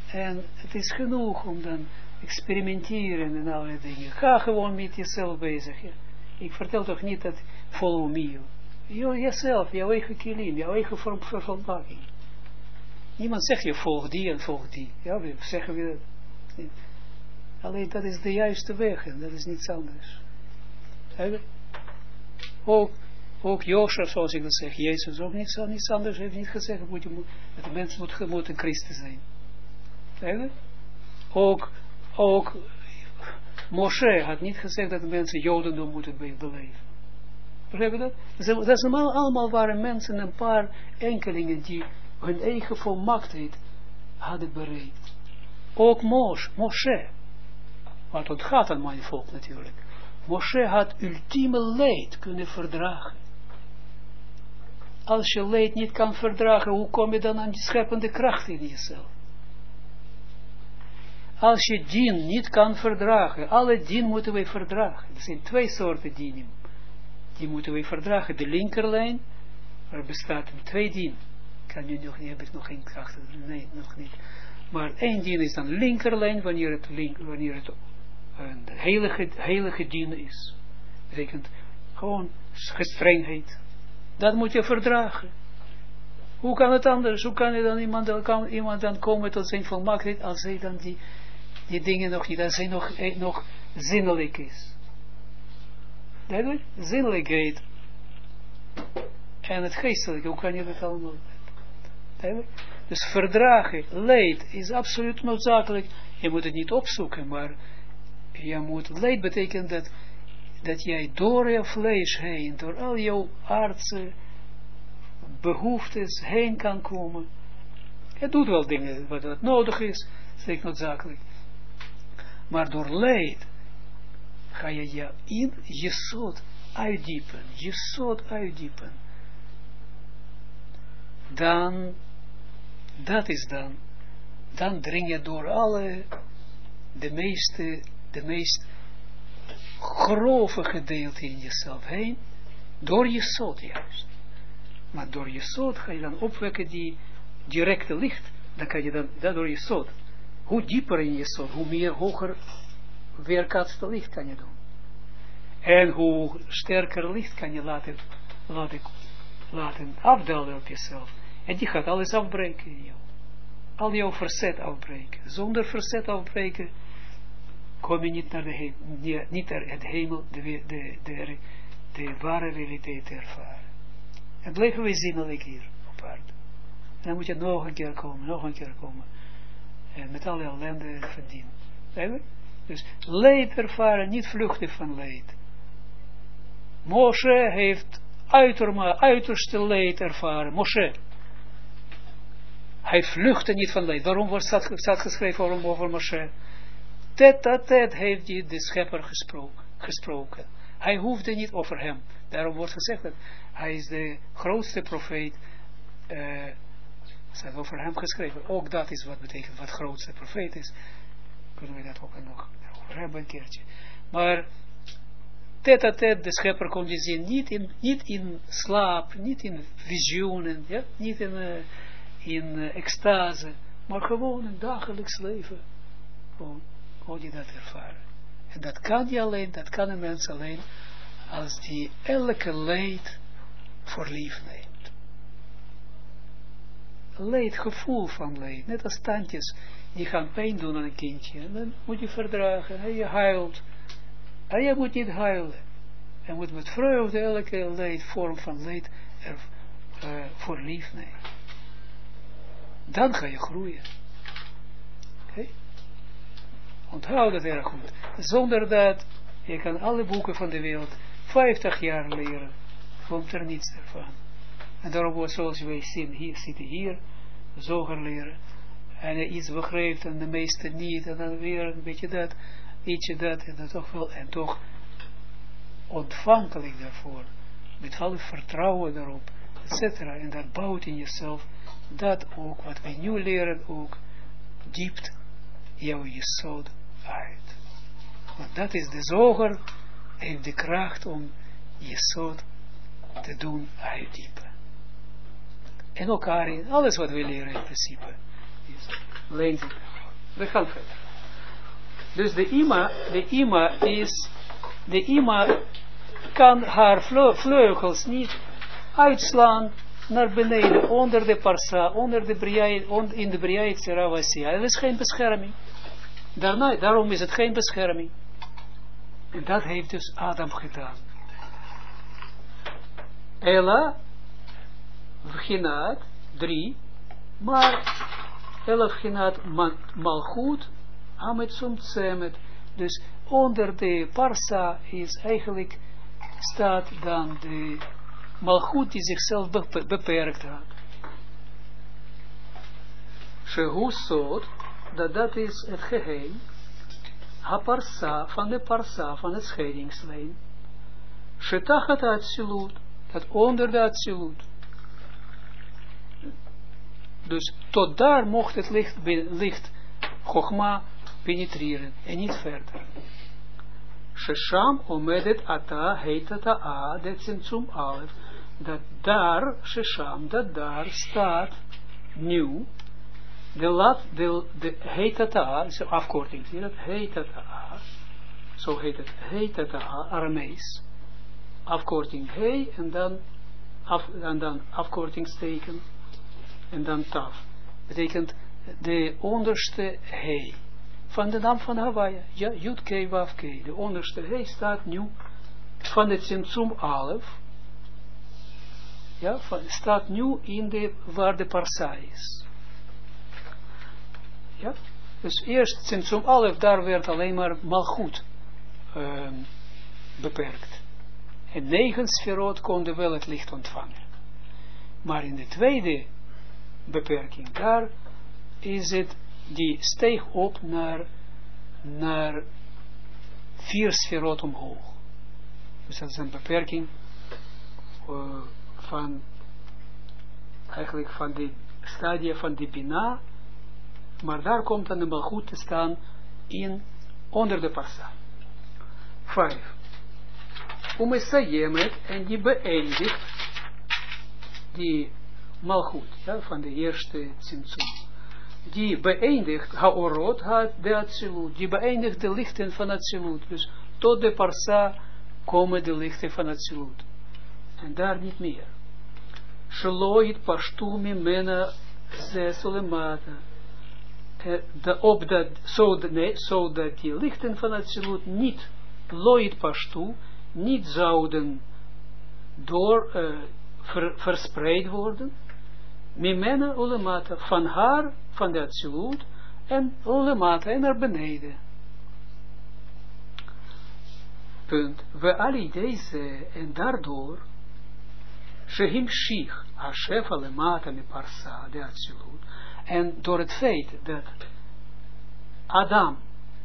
En het is genoeg om dan experimenteren en allerlei dingen. Ga gewoon met jezelf bezig. Ja. Ik vertel toch niet dat follow me. Jezelf, jouw eigen kilim, jouw eigen vervolmaking. Niemand zegt je volg die en volg die. Ja, we zeggen we dat. Alleen dat is de juiste weg en dat is niets anders. Ook Jozef, zoals ik dat zeg, Jezus ook niets anders heeft niet gezegd dat de mens moet een christen zijn. Ook Moshe had niet gezegd dat de mensen Jodendom moeten beleven. Begrijp je dat? Dat zijn allemaal waren mensen, een paar enkelingen die hun eigen volmaaktheid hadden bereikt. Ook Moshe, wat ontgaat aan mijn volk natuurlijk. Moshe had ultieme leed kunnen verdragen. Als je leed niet kan verdragen, hoe kom je dan aan die scheppende kracht in jezelf? Als je dien niet kan verdragen, alle dien moeten wij verdragen. Er zijn 2 soorten dienen. Die moeten wij verdragen. De linkerlijn, er bestaat 2 dien. Heb ik nog geen kracht? Nee, nog niet. Maar 1 dien is dan linkerlijn, wanneer het een heilige dien is. Dat betekent gewoon gestrengheid. Dat moet je verdragen. Hoe kan het anders? Hoe kan dan iemand dan komen tot zijn volmaaktheid als hij dan die dingen nog niet, als hij nog zinnelijk is. Duidelijk? Zinnelijkheid. En het geestelijke, hoe kan je dat allemaal? Duidelijk? Dus verdragen, leed is absoluut noodzakelijk. Je moet het niet opzoeken, maar je moet, leed betekent dat jij door je vlees heen, door al jouw aardse behoeftes heen kan komen. Het doet wel dingen wat nodig is, zeker noodzakelijk. Maar door leed ga je in Jesod uitdiepen. Dan dring je door de meest grove gedeelte in jezelf heen, door Jesod juist. Maar door Jesod ga je dan opwekken die directe licht, dan kan je dan door Jesod. Hoe dieper in Jesod, hoe meer hoger weerkaatste licht kan je doen. En hoe sterker licht kan je laten afdalen op jezelf. En die gaat alles afbreken in jou. Al jouw verzet afbreken. Zonder verzet afbreken kom je niet naar de hemel, niet naar het hemel, de ware realiteit te ervaren. En blijven we zinnelijk hier op aarde. En dan moet je nog een keer komen. En met alle ellende verdienen. Dus leed ervaren, niet vluchten van leed. Moshe heeft uiterste leed ervaren. Moshe. Hij vluchtte niet van leed. Waarom staat geschreven over Moshe? Tet heeft hij de schepper gesproken. Hij hoefde niet over hem. Daarom wordt gezegd dat hij is de grootste profeet. Staat over hem geschreven. Ook dat is wat betekent wat grootste profeet is. Kunnen we dat ook nog over hebben een keertje. Maar tet, de schepper kon je zien, niet in slaap, niet in visioenen, ja? Niet in extase, maar gewoon in dagelijks leven. Gewoon kon je dat ervaren. En dat kan een mens alleen, als die elke leed voor lief neemt. Leed, gevoel van leed, net als tandjes, die gaan pijn doen aan een kindje. En dan moet je verdragen, en je huilt. En je moet niet huilen. Je moet met vreugde elke vorm van leed voor lief nemen. Dan ga je groeien. Okay? Onthoud dat erg goed. Zonder dat, je kan alle boeken van de wereld 50 jaar leren. Komt er niets ervan. En daarom wordt, zoals wij zitten hier, zoger leren. En iets begrijpt en de meeste niet. En dan weer een beetje dat, ietsje dat. En dat toch wel. En toch ontvankelijk daarvoor. Met alle vertrouwen daarop. Etc. En dat bouwt in jezelf. Dat ook, wat wij nu leren, ook diept jouw jesod uit. Want dat is de zoger. Heeft de kracht om jesod te doen uitdiepen. En elkaar in alles wat we leren in principe. Alleen We gaan verder. Dus de ima kan haar vleugels niet uitslaan naar beneden, onder de parsa, in de Bria Yetzirah Vasia. Er is geen bescherming. Daarom is het geen bescherming. En dat heeft dus Adam gedaan. Ella, Vchinaat, 3, maar Ella Vchinaat Malchut, Ametsum Tzemet. Dus onder de parsa is eigenlijk, staat dan de Malchut die zichzelf beperkt had. Shehu Sod, dat is het geheim, ha-parsa, van de parsa, van het scheidingslijn. Shetachat Atsilut, dat onder de Atsilut. Dus tot daar mocht het licht Chogma penetreren en niet verder. Shesham omedet ata heitata a de Tzimtzum Alef, dat daar, Shesham, dat daar staat nu de heitata, is een afkorting, zie je dat? Heitata, zo heet het, heitata, Aramees. Afkorting he, en dan afkortingsteken, en dan taf. Betekent de onderste he. Van de naam van Hawaii, ja, Yud Kei Wav Kei. De onderste he staat nu van de Tzimtzum Alef. Ja, staat nu in de, waar de parsa is. Ja, dus eerst Tzimtzum Alef, daar werd alleen maar Malchut beperkt. En 9 sferot konden wel het licht ontvangen. Maar in de tweede beperking, daar is het, die steeg op naar 4 sferot omhoog. Dus dat is een beperking van, eigenlijk van die stadia van die Bina, maar daar komt dan de Malchut te staan onder de parsa. 5. Umesayemet, en die beëindigt die Malchut, ja, van de eerste Tzimtzum. Die beëindigt Haorot de Atsilut, die beëindigt de lichten van Atsilut. Dus tot de parsa komen de lichten van Atsilut. En daar niet meer. Shloit pashtu mimena zesolemata. Zodat die lichten van Atsilut niet loit pashtu, niet zouden verspreid worden. Mimena ulemata, van haar, van de Atsilut, en ulemata, en naar beneden. Punt. We ali deze, en daardoor, shehim shich, hashef ulemata mi parsa, de Atsilut, en door het feit dat Adam,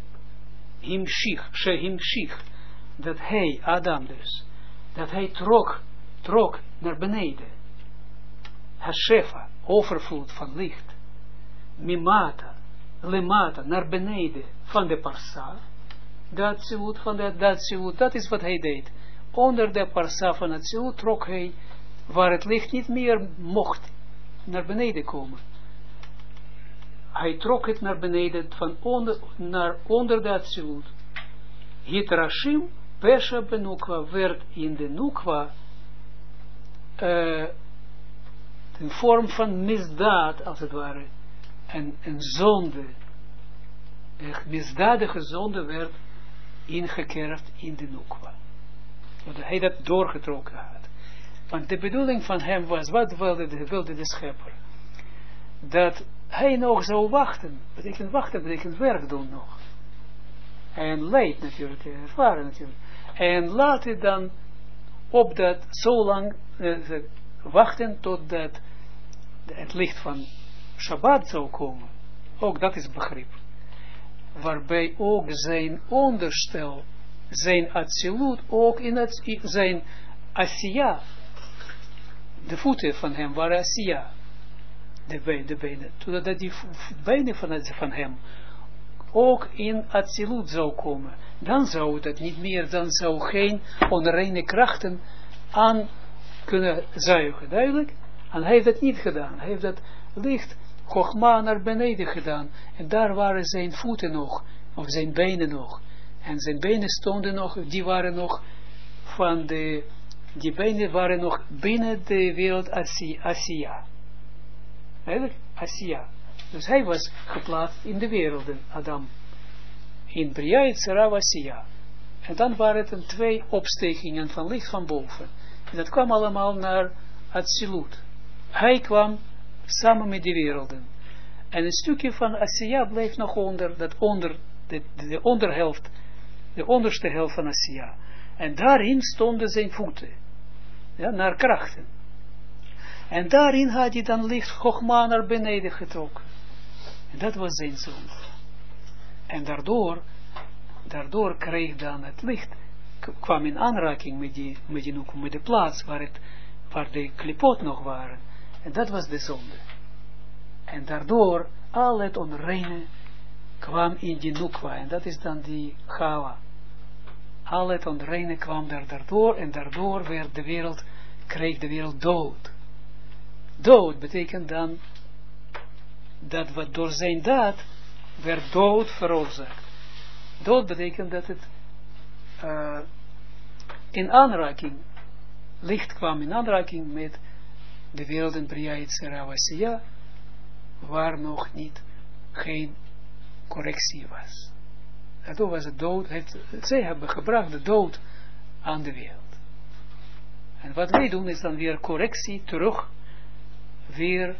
shehim shich, dat hij, Adam dus, dat hij trok naar beneden, Hashefa, overvloed van licht, mimata, lemata, naar beneden van de parsa, dat is wat hij deed. Onder de parsa van het zilut trok hij, waar het licht niet meer mocht naar beneden komen. Hij trok het naar beneden, van onder de Atsilut. Hitrashim, Pesha benukwa, werd in de nukwa een vorm van misdaad, als het ware. Een zonde. Een misdadige zonde werd ingekerfd in de nukwa. Dat hij dat doorgetrokken had. Want de bedoeling van hem was, wat wilde de schepper? Dat hij nog zou wachten. Betekent werk doen nog. En leed natuurlijk, ervaren natuurlijk. En laten dan op dat zo lang wachten totdat het licht van Shabbat zou komen. Ook dat is begrip. Waarbij ook zijn onderstel, zijn Atsilut, ook in zijn Asiya. De voeten van hem waren Asiya. De benen. Totdat die benen van hem ook in Atsilut zou komen. Dan zou dat niet meer, dan zou geen onreine krachten aan kunnen zuigen. Duidelijk? En hij heeft dat niet gedaan. Hij heeft dat licht Chogma naar beneden gedaan. En daar waren zijn voeten nog, of zijn benen nog. En zijn benen stonden nog, die waren nog van die benen waren nog binnen de wereld Asiya. Eigenlijk, Asiya. Dus hij was geplaatst in de werelden, Adam. In Bria, Yetzira, Asiya. En dan waren het 2 opstekingen van licht van boven. En dat kwam allemaal naar Atsilut. Hij kwam samen met die werelden. En een stukje van Asiya bleef nog onder, de onderhelft, de onderste helft van Asiya. En daarin stonden zijn voeten. Ja, naar krachten. En daarin had hij dan licht Chogma naar beneden getrokken. En dat was zijn zonde. En daardoor kreeg dan het licht, kwam in aanraking met de plaats waar de klipot nog waren. En dat was de zonde. En daardoor al het onreine kwam in die nukwa. En dat is dan die Gawa. Al het onreine kwam daardoor. En daardoor kreeg de wereld dood. Dood betekent dan dat wat door zijn daad werd dood veroorzaakt. Dood betekent dat het in aanraking, licht kwam in aanraking met de wereld in Bria, Yetzira, Asiya, waar nog geen correctie was. Daardoor was het dood, zij hebben gebracht de dood aan de wereld. En wat wij doen is dan weer correctie terug, weer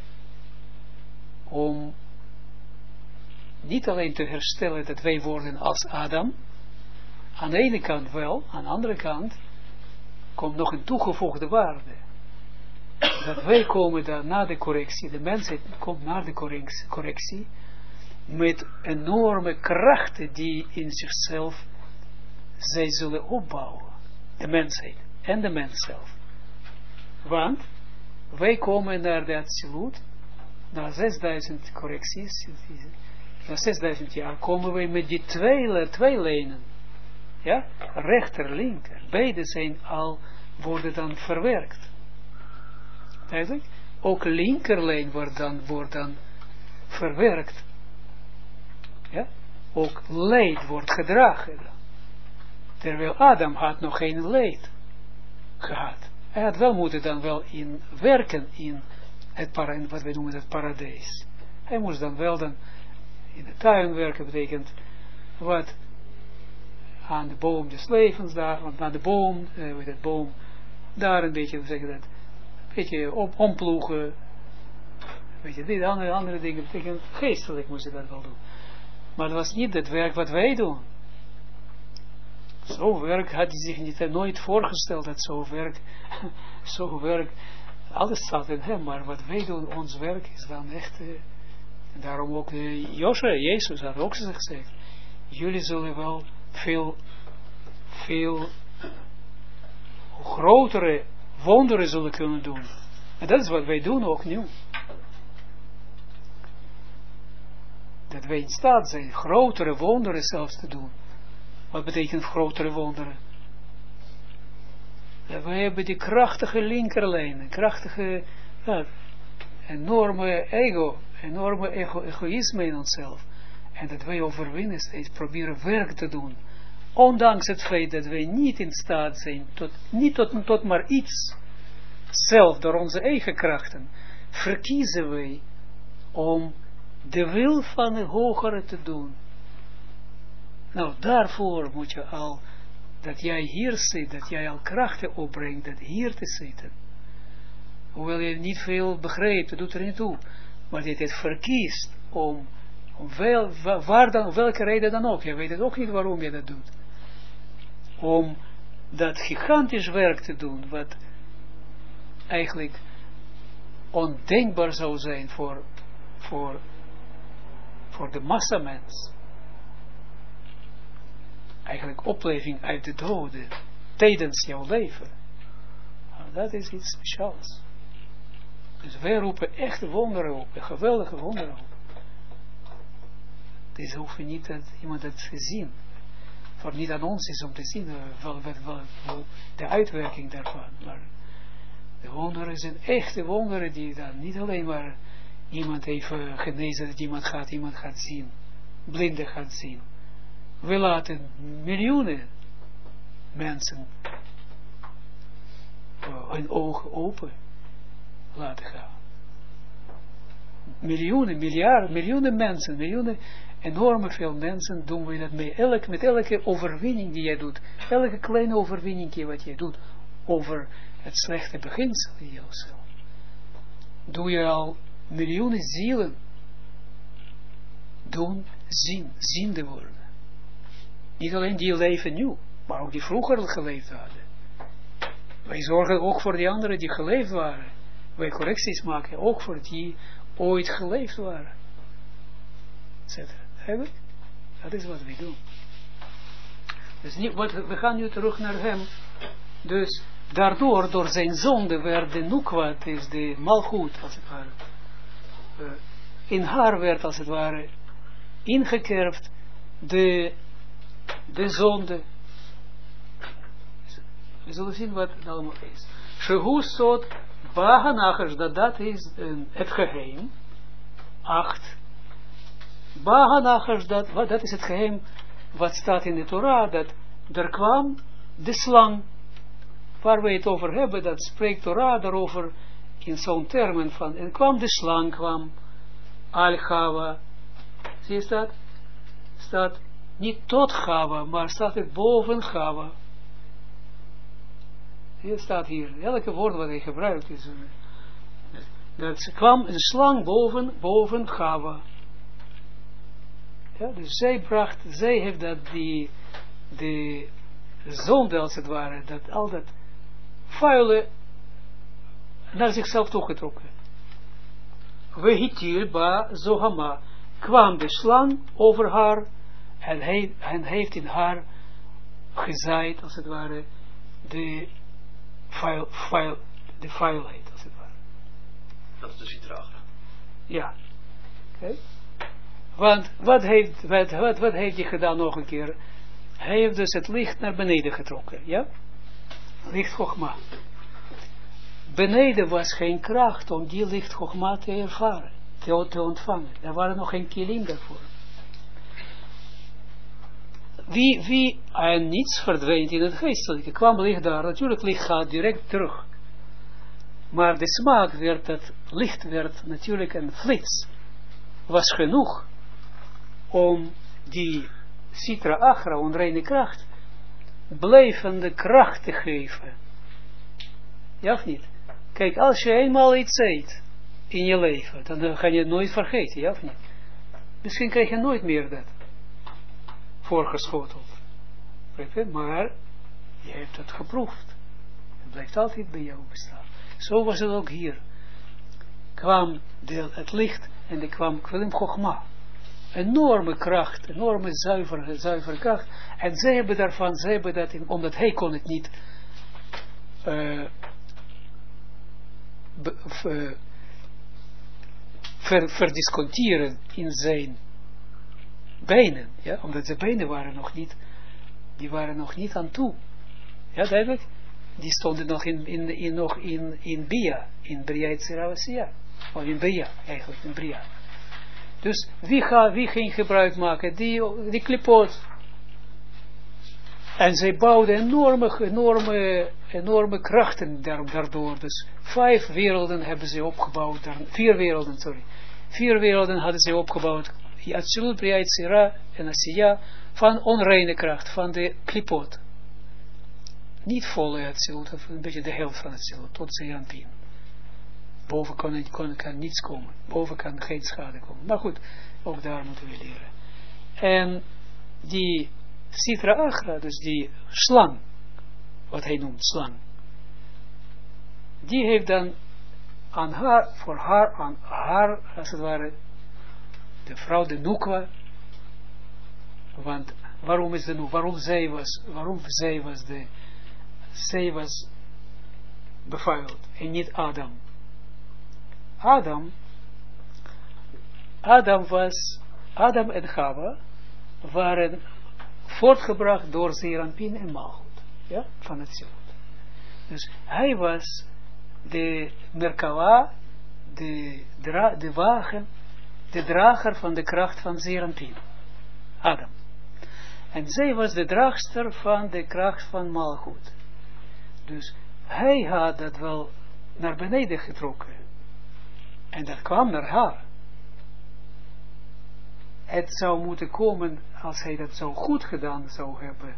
om niet alleen te herstellen dat wij worden als Adam, aan de ene kant wel, aan de andere kant komt nog een toegevoegde waarde. Dat wij komen dan na de correctie, de mensheid komt na de correctie, met enorme krachten die in zichzelf zij zullen opbouwen. De mensheid en de mens zelf. Want wij komen naar de Atsilut, na 6000 correcties, na 6000 jaar komen wij met die twee lijnen. Ja, rechter, linker. Beide zijn worden dan verwerkt. Eigenlijk, ook linkerlijn wordt dan verwerkt. Ja, ook leed wordt gedragen. Terwijl Adam had nog geen leed gehad. Hij had wel moeten dan wel werken in wat wij noemen het paradijs. Hij moest dan wel in de tuin werken, betekent wat aan de boom des levens daar, want aan de boom, met het boom, daar een beetje, hoe zeg je dat, een beetje omploegen, weet je, dit, andere dingen, betekent geestelijk moest je dat wel doen. Maar dat was niet het werk wat wij doen. Zo'n werk had hij zich nooit voorgesteld, dat zo'n werk, alles staat in hem, maar wat wij doen, ons werk is dan echt, daarom ook Jezus had ook gezegd, jullie zullen wel veel grotere wonderen zullen kunnen doen. En dat is wat wij doen ook nu. Dat wij in staat zijn grotere wonderen zelfs te doen. Wat betekent grotere wonderen? Dat wij hebben die krachtige linkerlijnen, krachtige, enorme egoïsme in onszelf. En dat wij overwinnen steeds proberen werk te doen. Ondanks het feit dat wij niet in staat zijn, tot maar iets, zelf door onze eigen krachten, verkiezen wij om de wil van het hogere te doen. Nou, daarvoor moet je al, dat jij hier zit, dat jij al krachten opbrengt, dat hier te zitten. Hoewel je niet veel begrijpt, dat doet er niet toe. Maar dat je het verkiest om welke reden dan ook, je weet het ook niet waarom je dat doet. Om dat gigantisch werk te doen, wat eigenlijk ondenkbaar zou zijn voor de massamens. Eigenlijk opleving uit de doden, tijdens jouw leven. Nou, dat is iets speciaals. Dus wij roepen echt wonderen op, geweldige wonderen op. Dus hoeven niet dat iemand het te zien. Voor niet aan ons is om te zien de uitwerking daarvan. Maar de wonderen zijn echte wonderen die dan niet alleen maar iemand even genezen, dat iemand gaat zien, blinden gaat zien. We laten miljoenen mensen hun ogen open laten gaan. Miljoenen, miljoenen mensen, enorme veel mensen doen we dat mee. Met elke overwinning die jij doet, elke kleine overwinning wat jij doet over het slechte beginsel in jezelf, doe je al miljoenen zielen doen ziende worden. Niet alleen die leven nu, maar ook die vroeger geleefd hadden. Wij zorgen ook voor die anderen die geleefd waren. Wij correcties maken ook voor die ooit geleefd waren. Eigenlijk, dat is wat we doen. Dus we gaan nu terug naar hem. Dus daardoor, door zijn zonde, werd de Nukwa, is de Malchut, als het ware, in haar werd, als het ware, ingekerfd, de zonde. We zullen zien wat het allemaal is. Shehusot Bahanachers, dat is het geheim. 8. Bahanachers, dat is het geheim wat staat in de Torah, dat er kwam de slang, waar we het over hebben, dat spreekt Torah daarover in zo'n termen van, en kwam de slang, kwam al-Chava. Zie je dat? Staat niet tot Chava, maar staat het boven Chava. Het staat hier, elke woord wat hij gebruikt is, dat kwam een slang boven Chava. Ja, dus zij heeft dat de zonde als het ware, dat al dat vuile naar zichzelf toegetrokken. Vehitil ba zohama, kwam de slang over haar en heeft in haar gezaaid als het ware de vuilheid als het ware. Dat is de Sitra. Ja. Oké. Want wat heeft hij gedaan nog een keer? Hij heeft dus het licht naar beneden getrokken. Ja? Licht Chogma. Beneden was geen kracht om die licht Chogma te ervaren. Te ontvangen. Er waren nog geen kilim daarvoor. En niets verdwijnt in het geestelijke. Kwam licht daar. Natuurlijk licht gaat direct terug. Maar de smaak werd, dat licht werd natuurlijk een flits. Was genoeg om die Sitra Achra, onreine kracht, blijvende kracht te geven. Ja of niet? Kijk, als je eenmaal iets eet in je leven, dan ga je het nooit vergeten, ja of niet? Misschien krijg je nooit meer dat voorgeschoteld. Maar je hebt het geproefd. Het blijft altijd bij jou bestaan. Zo was het ook hier. Kwam het licht en er kwam Kwelim Chogma. Enorme kracht, enorme zuivere kracht. En zij hebben daarvan, omdat hij kon het niet verdisconteren in zijn benen. Ja? Omdat zijn benen waren nog niet aan toe. Ja, duidelijk? Die stonden nog in Bia, in Bria Yitzhak. Of in Bria, eigenlijk, in Bria. Dus wie ging gebruik maken? Die klipot. En zij bouwden enorme krachten daardoor. Dus 5 werelden hebben ze opgebouwd. 4 werelden, sorry. 4 werelden hadden ze opgebouwd. Atsilut, Bria Yitzhak en Asiya. Van onreine kracht, van de klipot. Niet volle Atsilut, een beetje de helft van Atsilut, tot Zeranpin. Boven kan niets komen. Boven kan geen schade komen. Maar goed, ook daar moeten we leren. En die Sitra Achra, dus die slang, wat hij noemt slang, die heeft dan aan haar, als het ware, de vrouw, de Nukwa, want waarom is de Nukwa, zij was bevuild en niet Adam. Adam en Chava waren voortgebracht door Zeranpin en Malchut, ja, van het Zilut. Dus hij was de Merkava, de wagen, de drager van de kracht van Zeranpin, Adam. En zij was de draagster van de kracht van Malchut. Dus hij had dat wel naar beneden getrokken. En dat kwam naar haar. Het zou moeten komen, als hij dat zo goed gedaan zou hebben,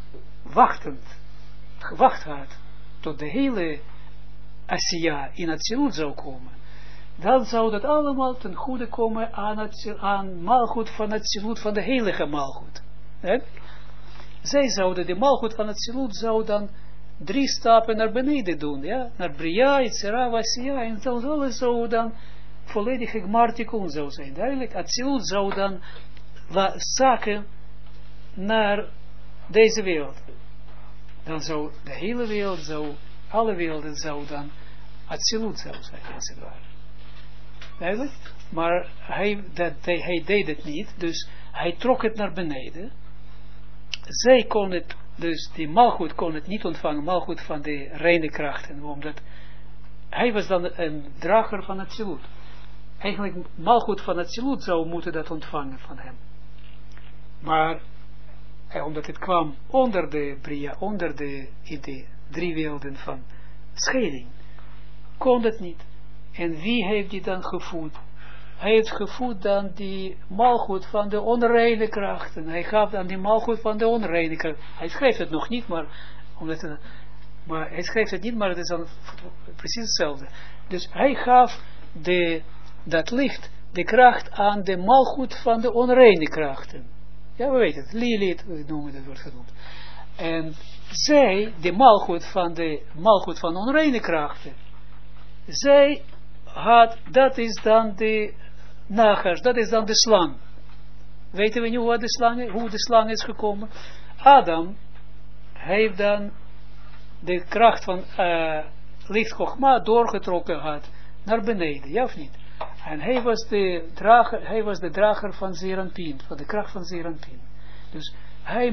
gewacht had, tot de hele Asiya in Atsilut zou komen, dan zou dat allemaal ten goede komen aan Malchut van Atsilut, van de heilige Malchut. Zij zouden, de Malchut van Atsilut zou dan 3 stappen naar beneden doen, ja, naar Bria, Yitzhara, Asiya, en dat alles zou dan volledig Gmartikun zou zijn. Duidelijk, Atsilut zou dan zaken naar deze wereld. Dan zou de hele wereld, alle werelden zou dan Atsilut zou zijn, als het ware. Duidelijk? Maar hij deed het niet, dus hij trok het naar beneden. Zij kon het, dus die Malchut kon het niet ontvangen, Malchut van de reine krachten, omdat hij was dan een drager van Atsilut. Eigenlijk Malchut van Atsilut zou moeten dat ontvangen van hem. Maar omdat het kwam onder de Bria, in de 3 werelden van scheiding, kon het niet. En wie heeft die dan gevoed? Hij heeft gevoed dan die Malchut van de onreine krachten. Hij gaf dan die Malchut van de onreine krachten. Hij schreef het nog niet, maar hij schreef het niet, maar het is dan precies hetzelfde. Dus hij gaf dat licht, de kracht aan de Malchut van de onreine krachten. Ja, we weten het. Lilith, we noemen dat wordt genoemd. En zij, de Malchut van onreine krachten, zij had, dat is dan de Nagas, dat is dan de slang. Weten we nu hoe de slang is gekomen? Adam heeft dan de kracht van licht Chochma doorgetrokken had naar beneden, ja of niet? En hij was de drager van Zeranpin, van de kracht van Zeranpin. Dus hij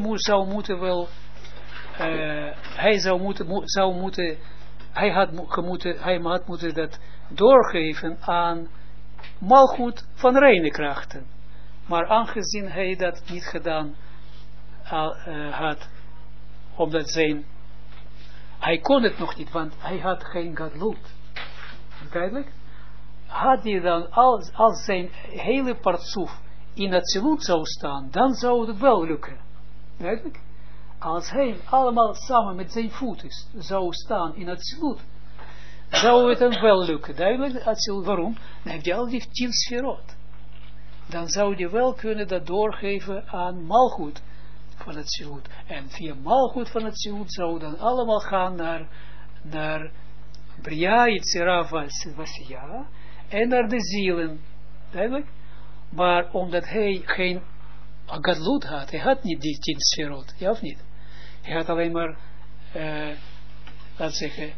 had moeten dat doorgeven aan Malchut van reine krachten. Maar aangezien hij dat niet gedaan had, omdat hij kon het nog niet, want hij had geen gadlut. Duidelijk? Had hij dan als zijn hele partsoef in Atsilut zou staan, dan zou het wel lukken. Duidelijk? Als hij allemaal samen met zijn voeten zou staan in Atsilut, zou het dan wel lukken. Duidelijk? Atsilut, waarom? Dan heb je al die 10 sferot. Dan zou je wel kunnen dat doorgeven aan Malchut van Atsilut. En via Malchut van Atsilut zou dan allemaal gaan naar Bria, Yitzhara, Asiya en naar de zielen. Duidelijk? Maar omdat hij geen gadlut had, hij had niet die 10 sferot, ja of niet? Hij had alleen maar, laten zeggen,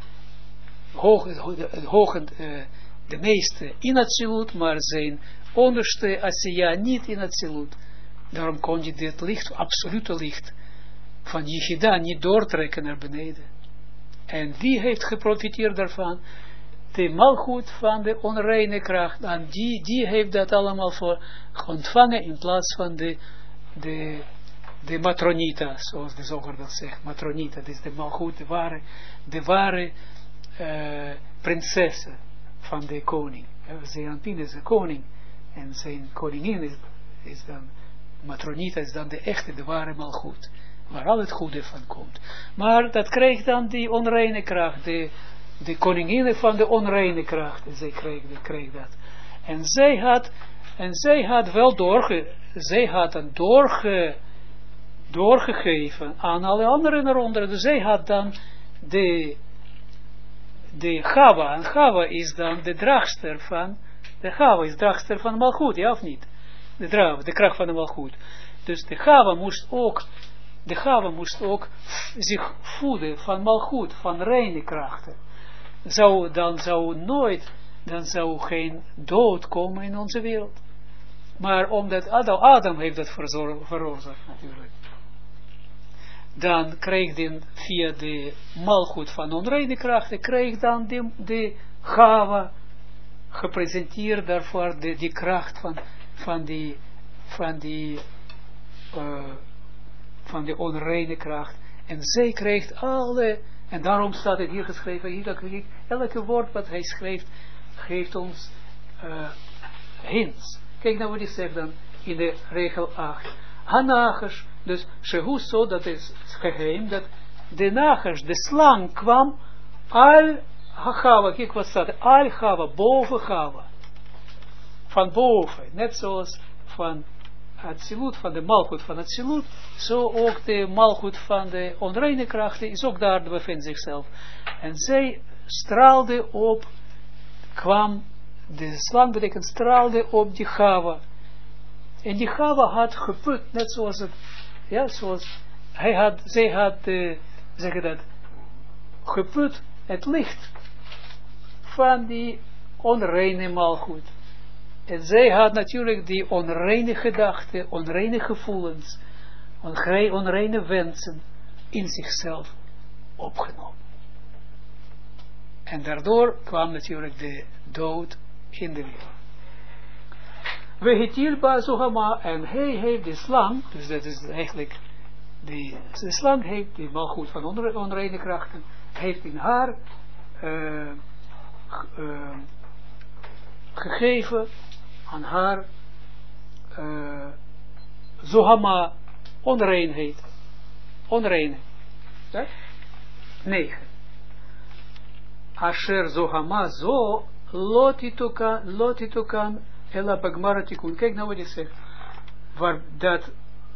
de meeste in Atsilut, maar zijn onderste Asiya niet in Atsilut. Daarom kon je dit licht, absolute licht, van Yechida niet doortrekken naar beneden. En wie heeft geprofiteerd daarvan? De Malchut van de onreine kracht. En die heeft dat allemaal ontvangen in plaats van de Matronita, zoals de Zoger dat zegt. Matronita, dat is de Malchut, de ware prinses van de koning. Zeranpin is de koning. En zijn koningin is dan, Matronita is dan de echte, de ware Malchut. Waar al het goede van komt. Maar dat kreeg dan die onreine kracht, de koningin van de onreine kracht. En zij kreeg dat. En zij had wel doorgegeven aan alle anderen eronder. Dus zij had dan de Chava. En Chava is dan de draagster van, de Chava is draagster van Malchut, ja of niet? De kracht van de Malchut. Dus de Chava moest ook zich voeden van Malchut, van reine krachten. Dan zou geen dood komen in onze wereld. Maar omdat Adam heeft dat veroorzaakt natuurlijk. Dan kreeg hij via de Malchut van onreine krachten, kreeg dan de gepresenteerd daarvoor die kracht van de onreine kracht. En zij krijgt alle, en daarom staat het hier geschreven, elke woord wat hij schrijft, geeft ons hints. Kijk nou wat hij zegt dan in de regel 8. Hanachash, dus shehu so, dat is geheim, dat de nachash, de slang kwam al Chava, kijk wat staat, al Chava, boven Chava. Van boven, net zoals van Atsilut, van de malgoed van Atsilut, zo ook de malgoed van de onreine krachten is ook daar, bevindt zichzelf. En zij straalde op, de slang betekent straalde op die Chava. En die Chava had geput, net zoals het, ja, zoals zij had, zeg dat, geput het licht van die onreine malgoed. En zij had natuurlijk die onreine gedachten, onreine gevoelens, onreine wensen in zichzelf opgenomen. En daardoor kwam natuurlijk de dood in de wereld. Vehitil ba Zohama, en hij heeft de slang, dus dat is eigenlijk, de slang heeft die malgoed van onreine krachten, heeft in haar gegeven aan haar Zohama, onreinheid. Onreine. Ja? 9. Asher Zohama zo lotitukan ela bagmaratikun. Kijk nou wat hij zegt. Waar dat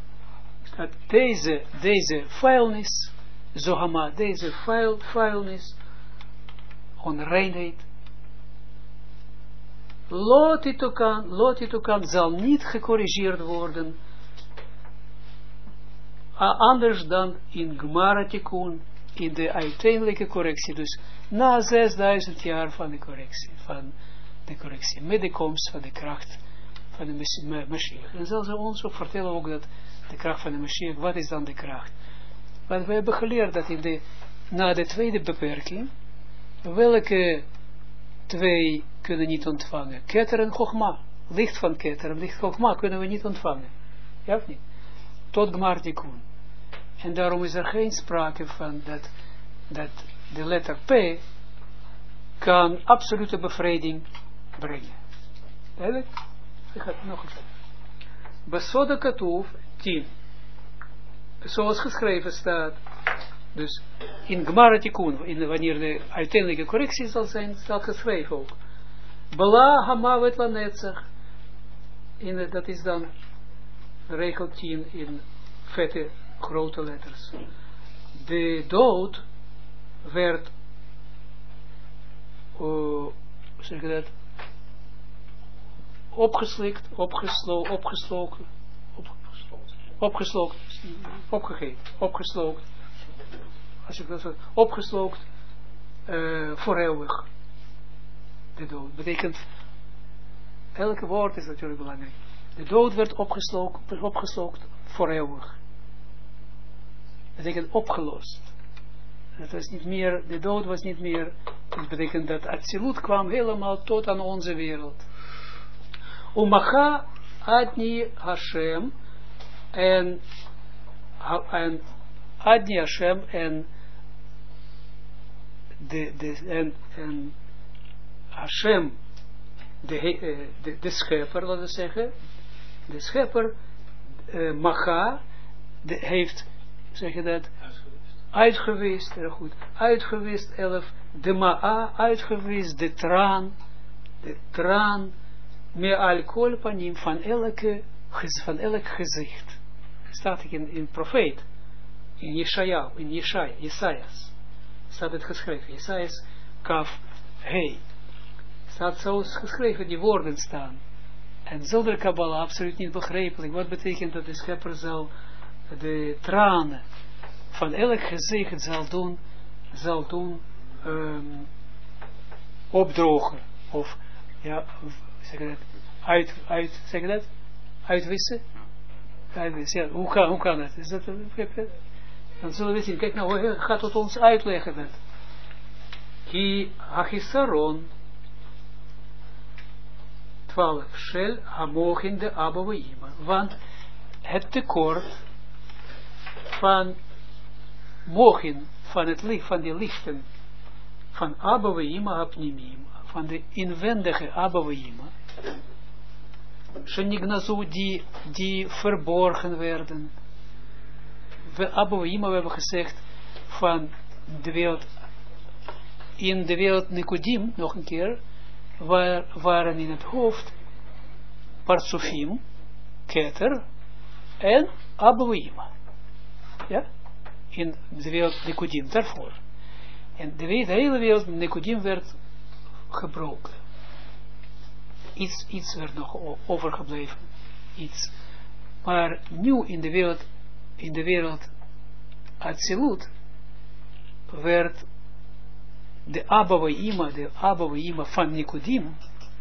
deze vuilnis, Zohama, deze vuilnis, onreinheid, lotitukan zal niet gecorrigeerd worden, anders dan in Gmaratikun, in de uiteindelijke correctie, dus na 6000 jaar van de correctie, met de komst van de kracht van de Mashiach. En zal ze ons ook vertellen ook dat de kracht van de Mashiach, wat is dan de kracht? Want we hebben geleerd dat na de tweede beperking, welke twee kunnen niet ontvangen? Keter en Chogma. Licht van Keter en licht Chogma kunnen we niet ontvangen. Ja of niet? Tot Gmar Tikkun. En daarom is er geen sprake van dat de letter P kan absolute bevrijding brengen. Duidelijk? Ik ga het nog eens zeggen. Besoda Katuv 10. Zoals geschreven staat, dus in Gmar Tikkun, wanneer de uiteindelijke correctie zal zijn, staat geschreven ook. Bala Hamavet Lanetzach. Dat is dan regel 10 in vette grote letters. De dood werd zeg je dat, opgeslokt, als ik dat zo, opgeslokt voor eeuwig. De dood betekent, elke woord is natuurlijk belangrijk. De dood werd opgeslokt voor eeuwig. Dat betekent opgelost. Het was niet meer, de dood was niet meer, dat betekent dat Atsilut kwam helemaal tot aan onze wereld. Umacha Adni Hashem en Adni Hashem en Hashem, de schepper, laten we zeggen, de schepper, Macha, heeft, zeg je dat, uitgewist, heel goed, uitgewist 11, de Ma'a, uitgewist, de traan, me alcohol panim, van elk gezicht. Staat in profeet, in Jesajas, staat het geschreven, Jesajas, kaf, hey, staat zo geschreven, die woorden staan. En zonder Kabbalah absoluut niet begrijpelijk. Wat betekent dat de schepper zal de tranen van elk gezicht zal doen opdrogen. Of, ja, zeg je dat, zeg je dat? Uitwissen? Uitwissen, ja. Hoe kan het? Is dat, dan zullen we zien. Kijk nou, hoe gaat het ons uitleggen dat? Ki hachisaron 12. Shel hamochin de Abba Ima. Want het tekort van mochin, van het licht, van die lichten, van Abba Ima apnimim, van de inwendige Abba Ima, Shenignazu die verborgen werden. Abba Ima, we hebben gezegd, van de wereld, in de wereld Nikodim, nog een keer, waren in het hoofd Parsufim, Keter en Abba Ima. Ja? In de wereld Nikodim, daarvoor. En de hele wereld Nikodim werd gebroken. Iets werd nog overgebleven. Iets. Maar nu in de wereld Atsilut werd de Abba Ima van Nikodim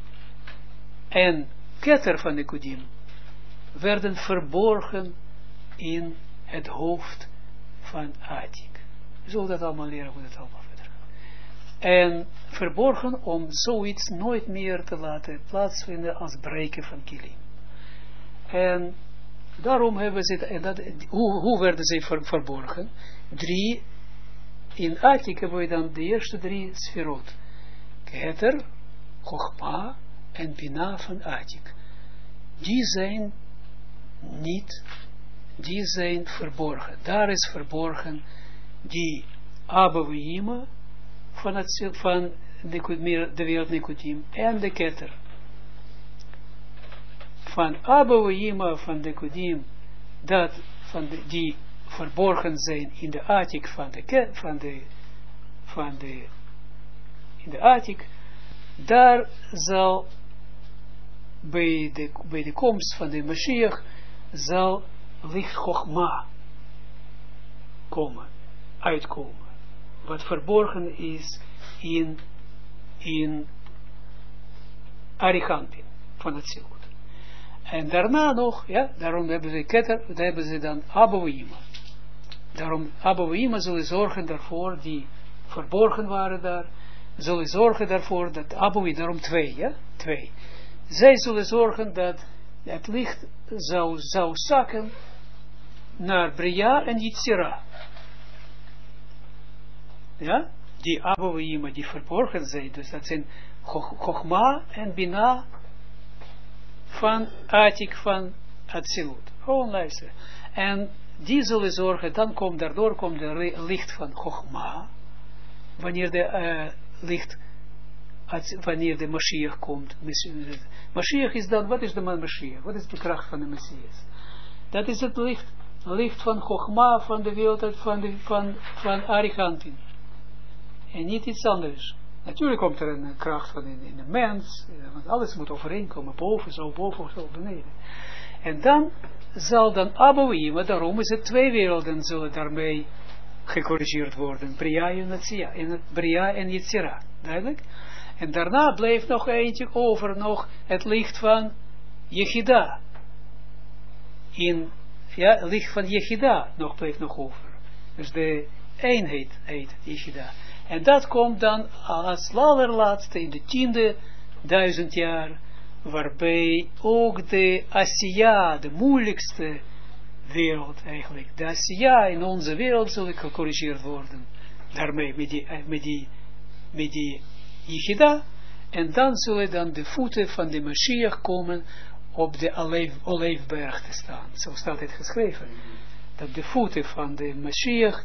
en Keter van Nikodim werden verborgen in het hoofd van Atik. We zullen dat allemaal leren hoe dat allemaal verder gaat. En verborgen om zoiets nooit meer te laten plaatsvinden als breken van kilim. En daarom hebben ze, en dat, hoe werden ze verborgen? 3, in Atik hebben we dan de eerste 3 sferot. Keter, Chochma en Bina van Atik. Die zijn verborgen. Daar is verborgen die Abba Ima van de wereld Nikodim en de Keter. Van Abba Ima van de Nikodim, dat die verborgen zijn in de Atik in de Atik, daar zal bij de komst van de Mashiach zal licht Chochma uitkomen. Wat verborgen is in Arichampin van het Zilut. En daarna nog, ja, daarom hebben ze Keter, daar hebben ze dan Abba Ima. Daarom Abba Ima zullen zorgen daarvoor, die verborgen waren daar, zullen zorgen daarvoor dat Abba Ima, daarom 2, ja, 2. Zij zullen zorgen dat het licht zou zakken naar Bria en Yitzira. Ja, die Abba Ima, die verborgen zijn, dus dat zijn Chochma en Bina van Atik van Atsilut. Gewoon luisteren. En die zullen zorgen, daardoor komt de licht van Chochma, wanneer de Mashiach komt. Mashiach is dan, wat is de Mashiach? Wat is de kracht van de Messias? Dat is het licht van Chochma, van de wereld, van Arichampin. En niet iets anders. Natuurlijk komt er een kracht van in de mens, want alles moet overeenkomen, boven, zo beneden. En dan zal dan Abba Ima, daarom is het 2 werelden zullen daarmee gecorrigeerd worden. Bria en Yitzira. Duidelijk? En daarna bleef nog eentje over, nog het licht van Yechida. Het licht van Yechida bleef nog over. Dus de eenheid heet Yechida. En dat komt dan als allerlaatste in de 10.000 jaar, waarbij ook de Asiya, de moeilijkste wereld eigenlijk, de Asiya in onze wereld zal gecorrigeerd worden. Daarmee, met die Yechida. En dan zullen dan de voeten van de Mashiach komen op de Olijfberg te staan. Zo staat het geschreven. Dat de voeten van de Mashiach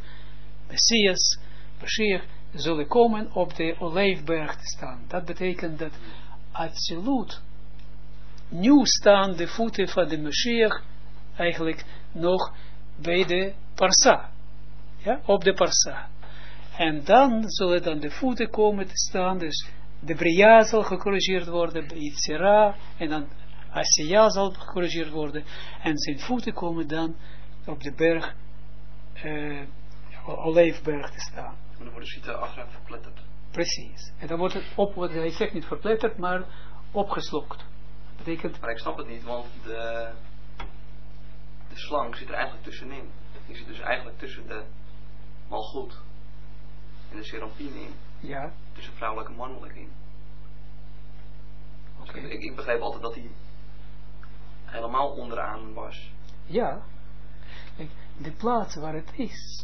zullen komen op de Olijfberg te staan. Dat betekent dat absoluut nu staan de voeten van de Mashiach eigenlijk nog bij de Parsa. Ja, op de Parsa. En dan zullen dan de voeten komen te staan, dus de Bria zal gecorrigeerd worden, bij Yitzira, en dan Asiya zal gecorrigeerd worden, en zijn voeten komen dan op de berg, Olijfberg te staan. En dan wordt de Sita achteraf verpletterd. Precies. En dan wordt het hij zegt niet verpletterd, maar opgeslokt. Betekent... Maar ik snap het niet, want de slang zit er eigenlijk tussenin. Die zit dus eigenlijk tussen de malgoed en de serampien in. Ja. Tussen vrouwelijk en mannelijk in. Okay. Ik begreep altijd dat hij helemaal onderaan was. Ja. Kijk, de plaats waar het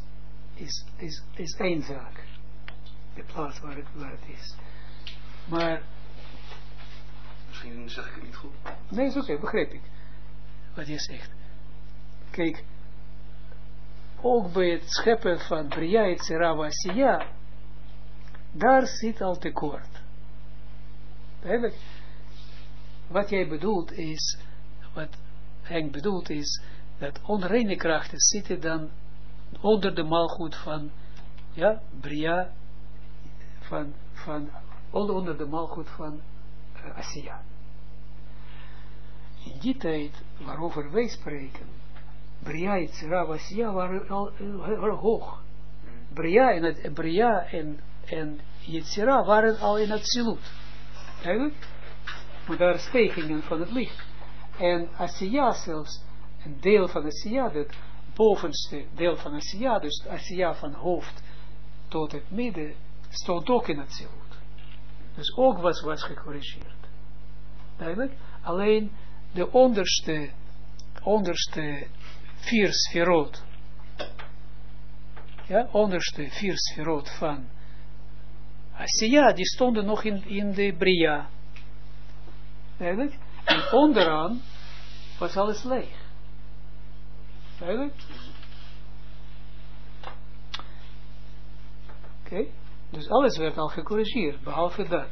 is één zaak. De plaats waar het is. Maar... Misschien zeg ik het niet goed. Nee, is oké, begrijp ik. Wat je zegt. Kijk, ook bij het scheppen van Bria, Yetzira, Asiya, daar zit al tekort. Eigenlijk, wat jij bedoelt is, wat Henk bedoelt is, dat onreine krachten zitten dan onder de maalgoed van, ja, Bria, onder de maalgoed van Asiya. In die tijd, waarover wij spreken, Bria, Yetzira, Asiya waren al heel hoog. Bria en Yetzira waren al in het Zilut. Eigenlijk? Maar daar stijgingen van het licht. En Asiya zelfs, een deel van Asiya, het bovenste deel van Asiya, dus Asiya van hoofd tot het midden, stond ook in het Zilut. Dus ook was gecorrigeerd. Duidelijk? Alleen de onderste 4 sferot, ja, onderste 4 sferot van Asiya, die stonden nog in de Bria. Duidelijk? En onderaan was alles leeg. Duidelijk? Oké? Dus alles werd al gecorrigeerd, behalve dat.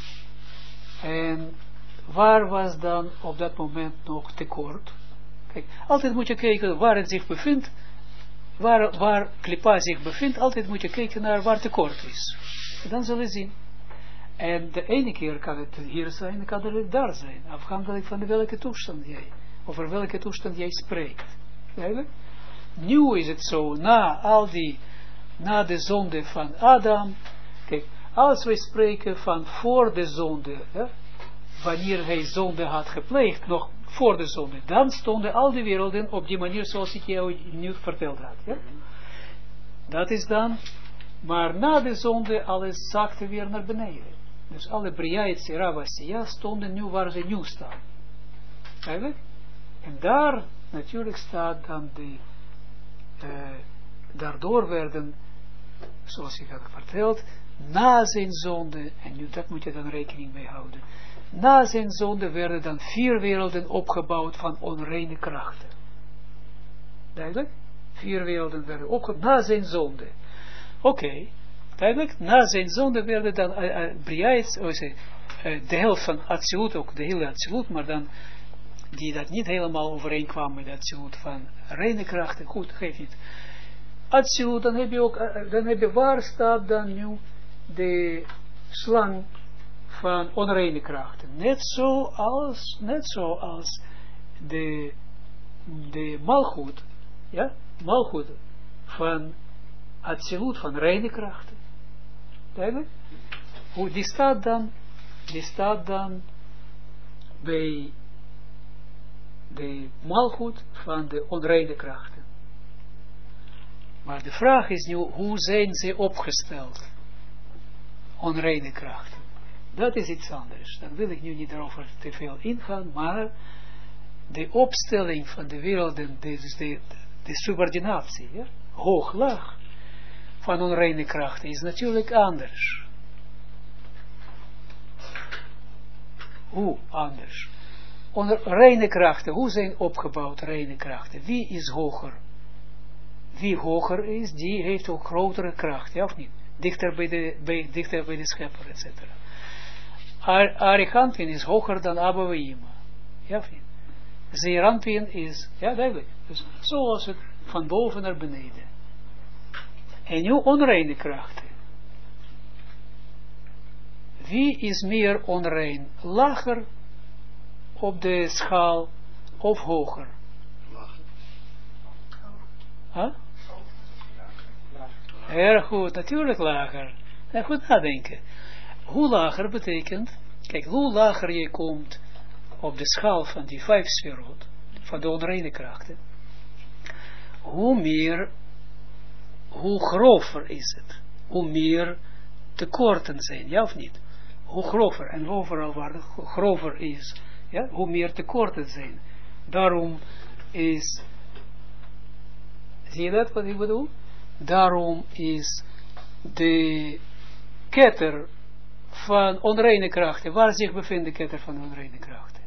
En waar was dan op dat moment nog tekort? Kijk, altijd moet je kijken waar het zich bevindt, waar Klippa zich bevindt, altijd moet je kijken naar waar tekort is. En dan zul je zien. En de ene keer kan het hier zijn, kan het daar zijn, afhankelijk van welke toestand jij, over welke toestand jij spreekt. Eigenlijk? Nu is het zo, na de zonde van Adam, kijk, als wij spreken van voor de zonde, ja, wanneer hij zonde had gepleegd, nog voor de zonde, dan stonden al die werelden op die manier zoals ik jou nu verteld had. Ja? Dat is dan, maar na de zonde, alles zakte weer naar beneden. Dus alle Bria, Yetzira, Asiya stonden nu waar ze nu staan. Eigenlijk? En daar natuurlijk staat dan daardoor werden, zoals ik had verteld, na zijn zonde, en nu dat moet je dan rekening mee houden, na zijn zonde werden dan 4 werelden opgebouwd van onreine krachten. Duidelijk? 4 werelden werden opgebouwd na zijn zonde. Oké, duidelijk, na zijn zonde werden dan de helft van Atsilut, ook de hele Atsilut, maar dan die dat niet helemaal overeenkwam met Atsilut van reine krachten, goed, geef niet. Atsilut, dan heb je waar staat dan nu de slang van onreine krachten. Net zoals de malgoed, ja, malgoed van Atsilut, van reine krachten. Duidelijk? Hoe die staat dan bij de malgoed van de onreine krachten. Maar de vraag is nu, hoe zijn ze opgesteld? Onreine krachten. Dat is iets anders. Dan wil ik nu niet daarover te veel ingaan, maar de opstelling van de werelden, dus de subordinatie, ja? Hoog-laag, van onreine krachten is natuurlijk anders. Hoe anders? Reine krachten, hoe zijn opgebouwd reine krachten? Wie is hoger? Wie hoger is, die heeft ook grotere kracht, ja of niet? Dichter bij de schepper, etc. Arichampin is hoger dan Abouima, ja of niet? Zeerampin is, ja duidelijk, dus zoals het van boven naar beneden. En nu onreine krachten. Wie is meer onrein? Lager op de schaal of hoger? Lager. Huh? Erg goed, natuurlijk lager. Ja, goed nadenken. Hoe lager betekent, kijk, hoe lager je komt op de schaal van die 5 sferot, van de onreine krachten, hoe grover is het, hoe meer tekorten zijn, ja of niet? hoe grover. En overal waar het grover is, ja, hoe meer tekorten zijn. Daarom is, zie je dat wat ik bedoel? Daarom is de ketter van onreine krachten, waar zich bevindt de ketter van onreine krachten?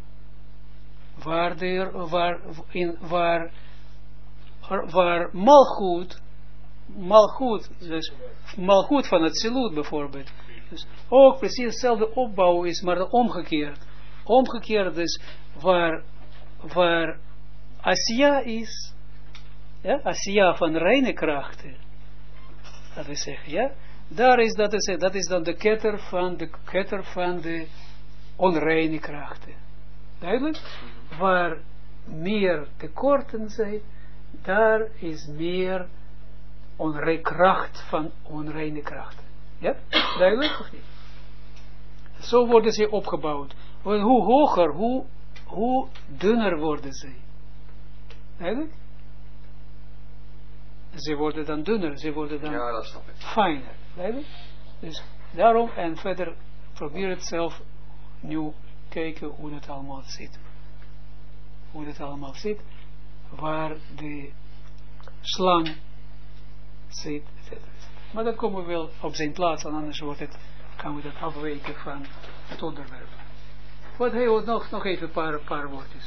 Waar malgoed, dus malgoed van het Zilut bijvoorbeeld. Dus ook precies hetzelfde opbouw is, maar omgekeerd. Omgekeerd dus waar Asiya is, ja, Asiya van reine krachten, dat we zeggen, ja, daar is dat is dan de ketter van de onreine krachten. Duidelijk? Waar meer tekorten zijn, daar is meer kracht van onreine krachten. Ja? Duidelijk of niet? Zo worden ze opgebouwd. Want hoe hoger, hoe dunner worden ze. Duidelijk? Ze worden dan dunner, ze worden dan Ja, dat snap ik. fijner. Duidelijk? Dus daarom, en verder probeer het zelf nu kijken hoe dat allemaal zit. Hoe dat allemaal zit. Waar de slang zit, etc. Maar dat komen we wel op zijn plaats, en anders gaan we dat afwijken van het onderwerp. Wat hij nog even een paar woordjes.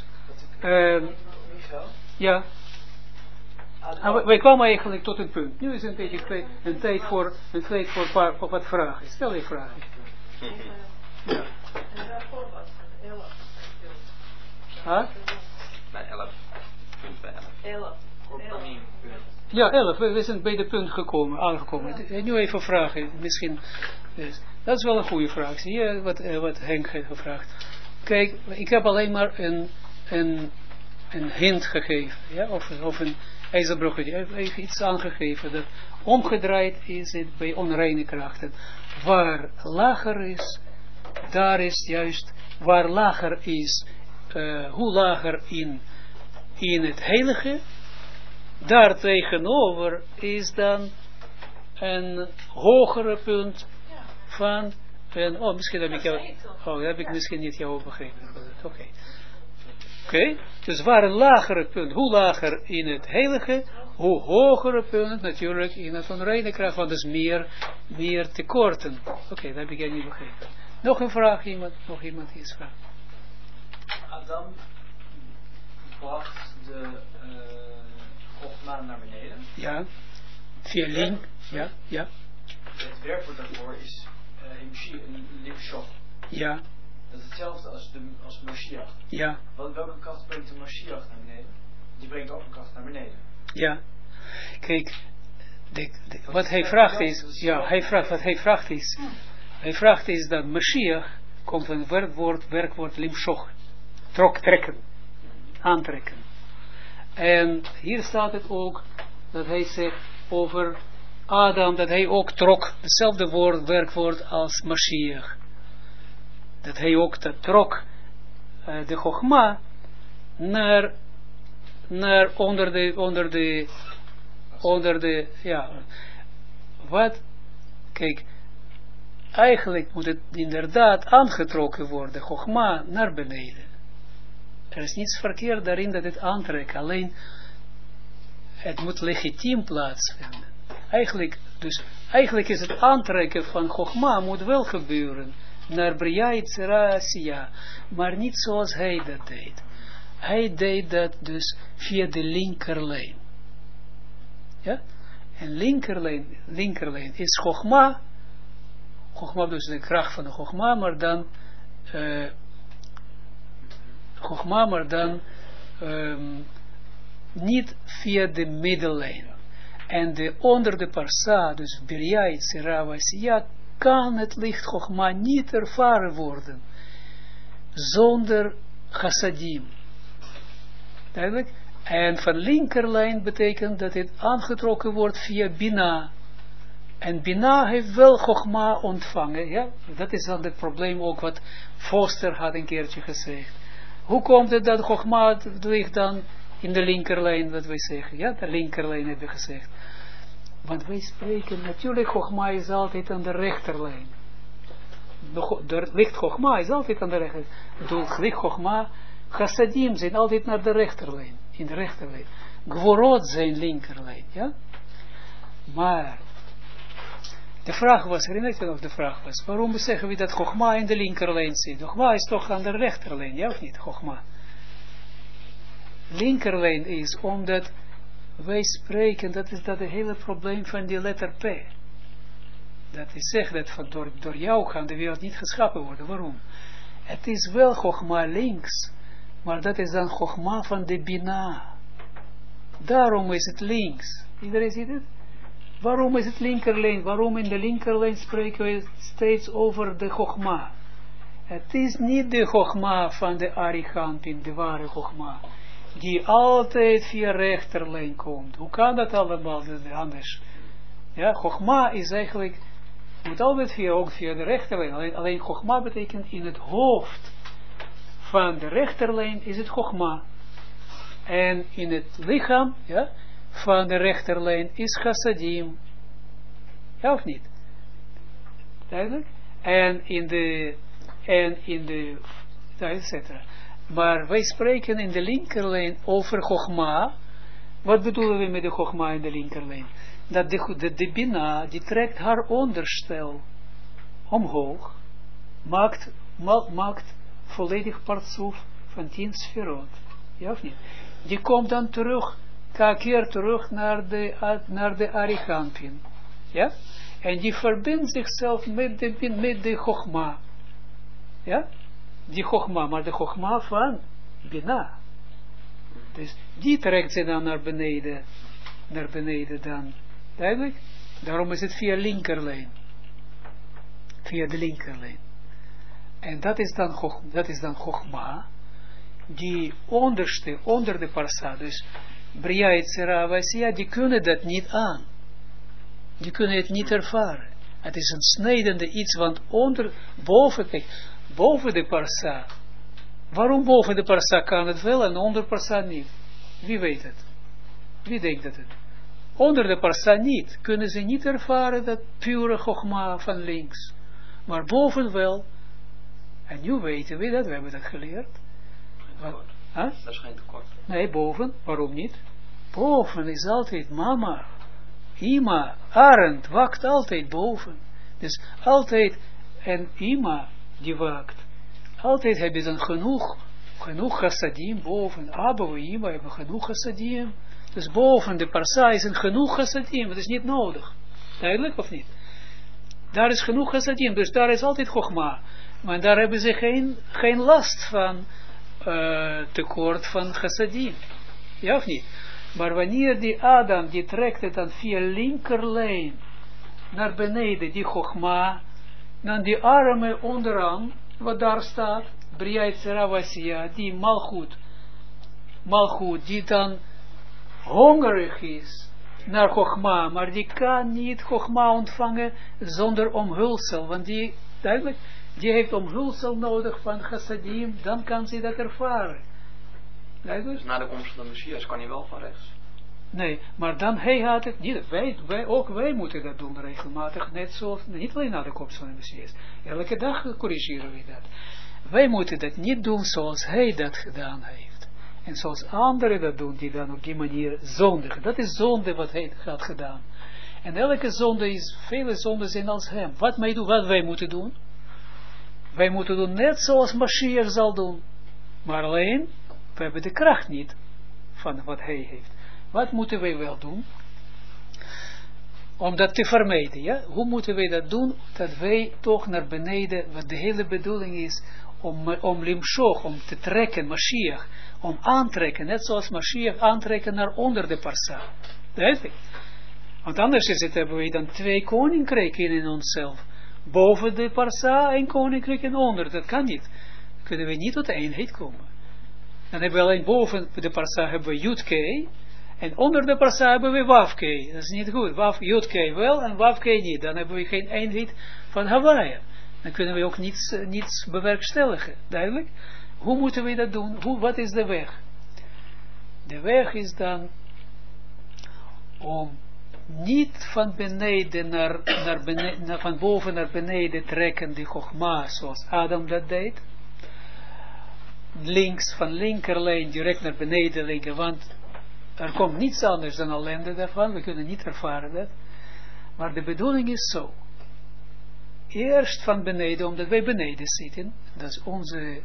Ja. Wij kwamen eigenlijk tot een punt. Nu is een beetje een tijd voor wat vragen. Stel je vragen. Ja. En daarvoor was het 11. Nee, 11. Punt bij 11. 11. Ja, 11. We zijn bij de punt aangekomen. Nu even vragen. Misschien. Dus, dat is wel een goede vraag. Zie je wat Henk heeft gevraagd. Kijk, ik heb alleen maar een hint gegeven. Ja? Of een ijzerbroggetje. Hij heeft iets aangegeven. Dat omgedraaid is het bij onreine krachten. Waar lager is, daar is juist, waar lager is, hoe lager in het heilige, daar tegenover is dan een hogere punt van, misschien heb ik jou, heb ik misschien niet jou begrepen. Oké. Dus waar een lagere punt, hoe lager in het heilige, hoe hogere punt natuurlijk in het onreine kracht, want dus meer tekorten. Oké, dat heb ik niet begrepen. Nog een vraag, nog iemand iets vraagt. Adam bracht de Chogma naar beneden. Ja. Via link. Ja. Het werkwoord daarvoor is limshot. Ja. Dat is hetzelfde als Mashiach. Ja. Welke kracht brengt de Mashiach naar beneden? Die brengt ook een kracht naar beneden. Ja. Kijk, wat hij vraagt is, hij vraagt is dat Mashiach komt van het werkwoord limshoch, trekken, aantrekken. En hier staat het ook, dat hij zegt over Adam, dat hij ook trok, hetzelfde werkwoord als Mashiach. Dat hij ook trok de Chogma naar onder de, ja, wat, kijk, eigenlijk moet het inderdaad aangetrokken worden, Chogma naar beneden. Er is niets verkeerd daarin dat het aantrekt, alleen het moet legitiem plaatsvinden. Eigenlijk is het aantrekken van Chogma moet wel gebeuren naar Bria Yitzera Asiya, maar niet zoals hij dat deed. Hij deed dat dus via de linkerlijn. Ja? En linkerlijn is Chogma dus de kracht van de Chogma, maar dan niet via de middellijn. En onder de parsa, dus Bria Yitzera Asiya, kan het licht Chogma niet ervaren worden zonder chassadim. Duidelijk? En van linkerlijn betekent dat het aangetrokken wordt via Bina. En Bina heeft wel Chogma ontvangen. Ja? Dat is dan het probleem ook wat Foster had een keertje gezegd. Hoe komt het dat Chogma ligt dan in de linkerlijn, wat wij zeggen? Ja, de linkerlijn hebben we gezegd. Want wij spreken, natuurlijk Chogma is altijd aan de rechterlijn. de licht Chogma is altijd aan de rechterlijn. Bedoel, licht Chogma, chassadim zijn altijd naar de rechterlijn, in de rechterlijn. Gvorot zijn linkerlijn, ja. Maar, de vraag was, herinnert je nog de vraag was, waarom zeggen we dat Chogma in de linkerlijn zit? Chogma is toch aan de rechterlijn, ja of niet, Chogma? Linkerlijn is omdat wij spreken, dat is dat het hele probleem van die letter P. Dat is zeg dat van door jou kan de wereld niet geschapen worden. Waarom? Het is wel Chogma links, maar dat is dan Chogma van de Bina. Daarom is het links. Iedereen ziet het? Waarom is het linkerlijn? Waarom in de linkerlijn spreken we steeds over de Chogma? Het is niet de Chogma van de Arichampin, de ware Chogma, die altijd via rechterlijn komt. Hoe kan dat allemaal anders? Ja, Chogma is eigenlijk, moet altijd ook via de rechterlijn. Alleen Chogma betekent in het hoofd van de rechterlijn is het Chogma. En in het lichaam, ja, van de rechterlijn is chassadim. Ja of niet? Duidelijk? En in de etc. Maar wij spreken in de linkerlijn over Chogma. Wat bedoelen we met de Chogma in de linkerlijn? Dat de Bina, die trekt haar onderstel omhoog, maakt volledig partsoef van 10 sferot. Ja of niet? Die komt dan terug, keer terug naar de Arichampin. Ja? En die verbindt zichzelf met de Chogma. Ja? Die Chogma, maar de Chogma van Bina. Dus die trekt ze dan naar beneden dan. Duidelijk? Daarom is het via linkerlijn. Via de linkerlijn. En dat is dan Chogma, die onderste, onder de parsa, dus Bria Yetzira Vasya, die kunnen dat niet aan. Die kunnen het niet ervaren. Het is een snijdende iets, want boven de parsa. Waarom boven de parsa kan het wel en onder parsa niet? Wie weet het? Wie denkt dat het? Onder de parsa niet. Kunnen ze niet ervaren dat pure Chogma van links. Maar boven wel. En nu weten we dat, we hebben dat geleerd. Dat is geen tekort. Nee, boven. Waarom niet? Boven is altijd mama. Ima, Arend, waakt altijd boven. Dus altijd, en Ima, die waakt. Altijd heb je dan genoeg chassadim boven. Abba en Ima hebben genoeg chassadim. Dus boven de parsa is een genoeg chassadim. Dat is niet nodig. Duidelijk of niet? Daar is genoeg chassadim. Dus daar is altijd Chogma. Maar daar hebben ze geen last van tekort van chassadim. Ja of niet? Maar wanneer die Adam, die trekt het dan via linkerlijn naar beneden, die Chogma, dan die armen onderaan, wat daar staat, Bria Yetzira Vasya, die malchut, die dan hongerig is naar Chogma, maar die kan niet Chogma ontvangen zonder omhulsel, want die, duidelijk, die heeft omhulsel nodig van chassadim, dan kan ze dat ervaren. Dus na de komst van de Messias kan hij wel van rechts. Nee, maar dan hij had het niet. Wij moeten dat doen regelmatig, net zoals, niet alleen na de komst van de Messias. Elke dag corrigeren we dat. Wij moeten dat niet doen zoals hij dat gedaan heeft. En zoals anderen dat doen, die dan op die manier zondigen. Dat is zonde wat hij had gedaan. En elke zonde is, vele zonden zijn als hem. Wat wij moeten doen? Wij moeten doen net zoals Mashiach zal doen. Maar alleen, we hebben de kracht niet van wat hij heeft. Wat moeten wij wel doen? Om dat te vermijden, ja? Hoe moeten wij dat doen? Dat wij toch naar beneden, wat de hele bedoeling is, om limshoch, om te trekken, Mashiach, om aantrekken, net zoals Mashiach aantrekken naar onder de parsa. Duidelijk. Want anders hebben wij dan 2 koninkrijken in onszelf. Boven de parsa en koninkrijk en onder. Dat kan niet. Dan kunnen we niet tot de eenheid komen. Dan hebben we alleen boven de parsa hebben we Yud-Kei. En onder de parsa hebben we Wav-Kei. Dat is niet goed. Yud-Kei wel en Wav-Kei niet. Dan hebben we geen eenheid van Hawaii. Dan kunnen we ook niets bewerkstelligen. Duidelijk? Hoe moeten we dat doen? Wat is de weg? De weg is dan om niet van beneden naar beneden, van boven naar beneden trekken die Chogma, zoals Adam dat deed. Links, van linkerlijn direct naar beneden leggen, want er komt niets anders dan ellende daarvan, we kunnen niet ervaren dat. Maar de bedoeling is zo. Eerst van beneden, omdat wij beneden zitten, dat is onze...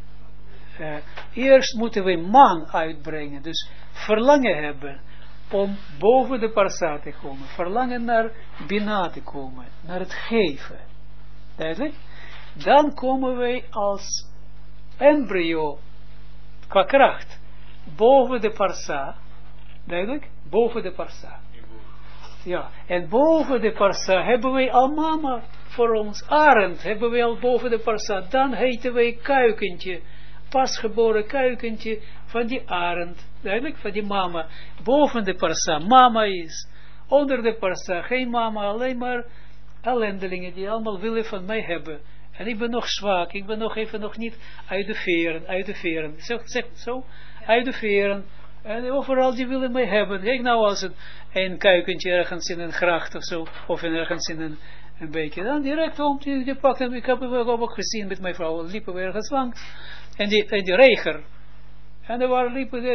eerst moeten we man uitbrengen, dus verlangen hebben om boven de parsa te komen, verlangen naar Bina te komen, naar het geven. Duidelijk? Dan komen wij als embryo, qua kracht, boven de parsa, duidelijk? Boven de parsa. Ja, en boven de parsa hebben wij al mama voor ons, arend, hebben wij al boven de parsa, dan heten wij kuikentje, pasgeboren kuikentje van die arend, duidelijk, van die mama, boven de parsa, mama is, onder de parsa, geen mama, alleen maar ellendelingen die allemaal willen van mij hebben. En ik ben nog zwak, ik ben nog even nog niet uit de veren, zeg zo, uit de veren, en overal die willen mij hebben. Kijk nou als een kuikentje ergens in een gracht of zo, of ergens in een beekje, dan direct om, die pakt hem, ik heb het ook gezien met mijn vrouw, liepen we ergens langs, en die reger, en er waren liepen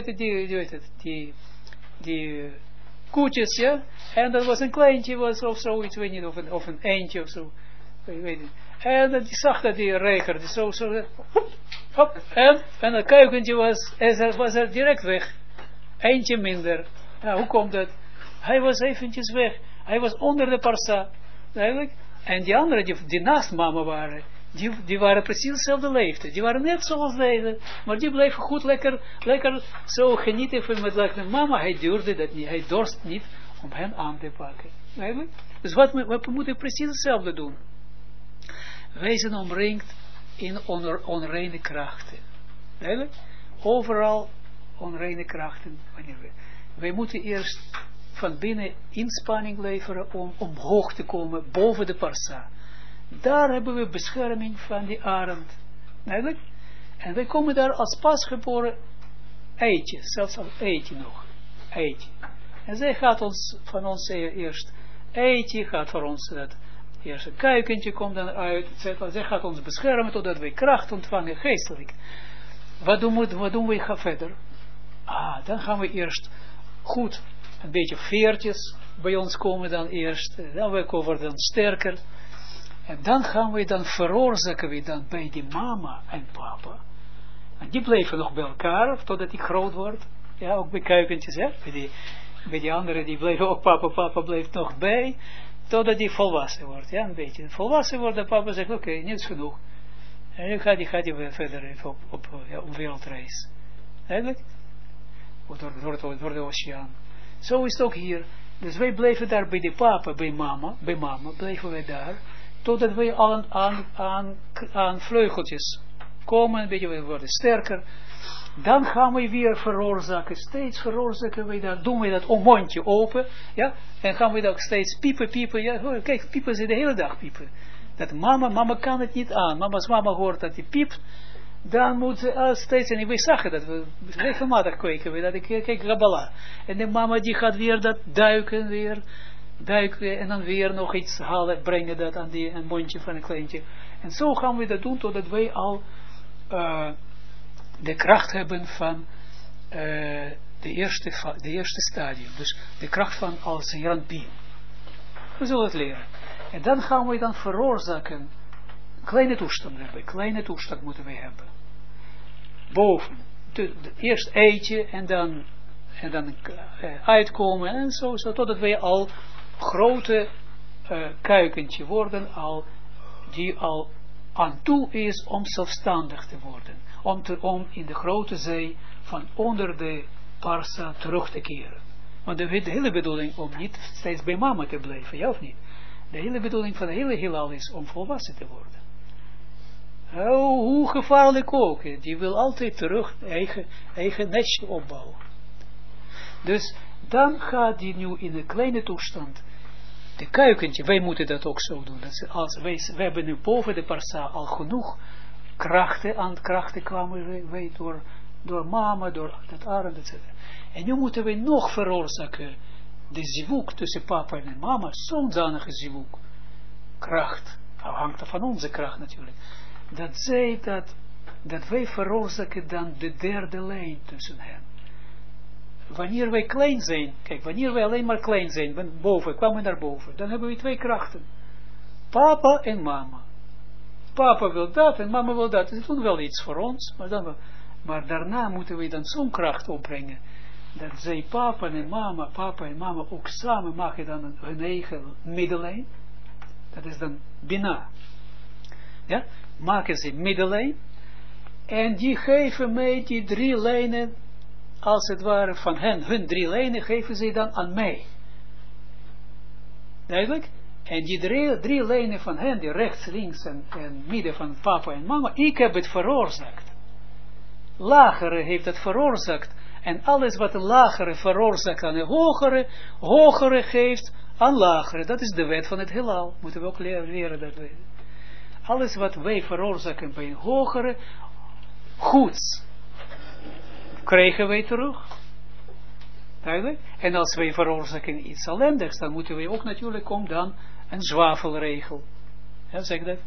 die koetjes, ja, en dat was een kleintje, was of zoiets, weet niet, of een eendje of zo, ik weet niet. En die zag dat die reger, die zo, hop, en dat kuikentje was er direct weg. Eentje minder. Ja, hoe komt dat? Hij was eventjes weg. Hij was onder de parsa. Eigenlijk. En die anderen, die naast mama waren, die waren precies dezelfde leeftijd. Die waren net zoals deze. Maar die bleven goed lekker zo genieten van met mama. Hij durfde dat niet. Hij dorst niet om hen aan te pakken. Eigenlijk. Dus wat we moeten precies hetzelfde doen. Wij zijn omringd in onreine krachten. Eigenlijk. Overal onreine krachten. Wij moeten eerst van binnen inspanning leveren om omhoog te komen boven de parsa. Daar hebben we bescherming van die arend. Eigenlijk. En wij komen daar als pasgeboren eitje. Zelfs al eitje nog. Eitje. En zij gaat van ons eerst eitje. Gaat voor ons dat eerst een kuikentje komt dan uit. Zij gaat ons beschermen totdat wij kracht ontvangen geestelijk. Wat doen we verder? Dan gaan we eerst goed een beetje veertjes bij ons komen dan eerst. Dan worden we dan sterker. En dan veroorzaken we dan bij die mama en papa. En die bleven nog bij elkaar, totdat die groot wordt. Ja, ook bij kuikentjes, hè. Bij die anderen, die bleven ook, papa bleef nog bij, totdat die volwassen wordt. Ja, een beetje. Volwassen wordt, en papa zegt, oké, niet is genoeg. En nu gaat hij weer verder even op wereldreis. Eigenlijk? Door de oceaan. Zo is het ook hier. Dus wij bleven daar bij de papa, bij mama bleven wij daar, totdat wij aan vleugeltjes komen, een beetje, we worden sterker. Dan gaan we weer veroorzaken, steeds veroorzaken wij dat, doen we dat mondje open, ja, en gaan we dat steeds piepen, ja, kijk, piepen ze de hele dag piepen. Dat mama kan het niet aan, mama hoort dat hij piept, dan moet ze steeds, en wij zagen dat, we regelmatig kweken we dat, kijk, Kabbalah. En de mama die gaat weer dat duiken, en dan weer nog iets halen, brengen dat aan een mondje van een kleintje. En zo gaan we dat doen, totdat wij al de kracht hebben van de eerste stadium. Dus de kracht van als Zeranpien. We zullen het leren. En dan gaan we dan veroorzaken kleine toestand hebben. Kleine toestand moeten we hebben. Boven. Eerst eitje en dan uitkomen en zo totdat wij al grote kuikentje worden, die al aan toe is om zelfstandig te worden. Om in de grote zee van onder de parsa terug te keren. Want de hele bedoeling om niet steeds bij mama te blijven, ja of niet? De hele bedoeling van de hele heelal is om volwassen te worden. Hoe gevaarlijk ook. Die wil altijd terug eigen nestje opbouwen. Dus dan gaat die nu in een kleine toestand. De kuikentje, wij moeten dat ook zo doen. We hebben nu boven de parsa al genoeg krachten. Aan krachten kwamen wij door mama, door dat arend, etc. En nu moeten we nog veroorzaken de zivuk tussen papa en mama, zodanige zivuk, kracht, hangt er van onze kracht natuurlijk, dat wij veroorzaken dan de derde lijn tussen hen. Wanneer wij klein zijn, kijk, wanneer wij alleen maar klein zijn, kwamen naar boven, dan hebben we 2 krachten. Papa en mama. Papa wil dat en mama wil dat. Ze doen wel iets voor ons, maar daarna moeten we dan zo'n kracht opbrengen, dat zij papa en mama ook samen maken dan hun eigen middellijn. Dat is dan Bina. Ja, maken ze middellijn, en die geven mij die 3 lijnen, als het ware van hen, hun 3 lijnen geven ze dan aan mij. Duidelijk? En die 3 lijnen van hen, die rechts, links en midden van papa en mama, ik heb het veroorzaakt. Lagere heeft het veroorzaakt. En alles wat een lagere veroorzaakt aan een hogere geeft aan lagere. Dat is de wet van het heelal. Moeten we ook leren dat we. Alles wat wij veroorzaken bij een hogere, goeds, krijgen wij terug. Duidelijk? En als wij veroorzaken iets ellendigs, dan moeten we ook natuurlijk dan een zwavelregel. Ja, zeg dat?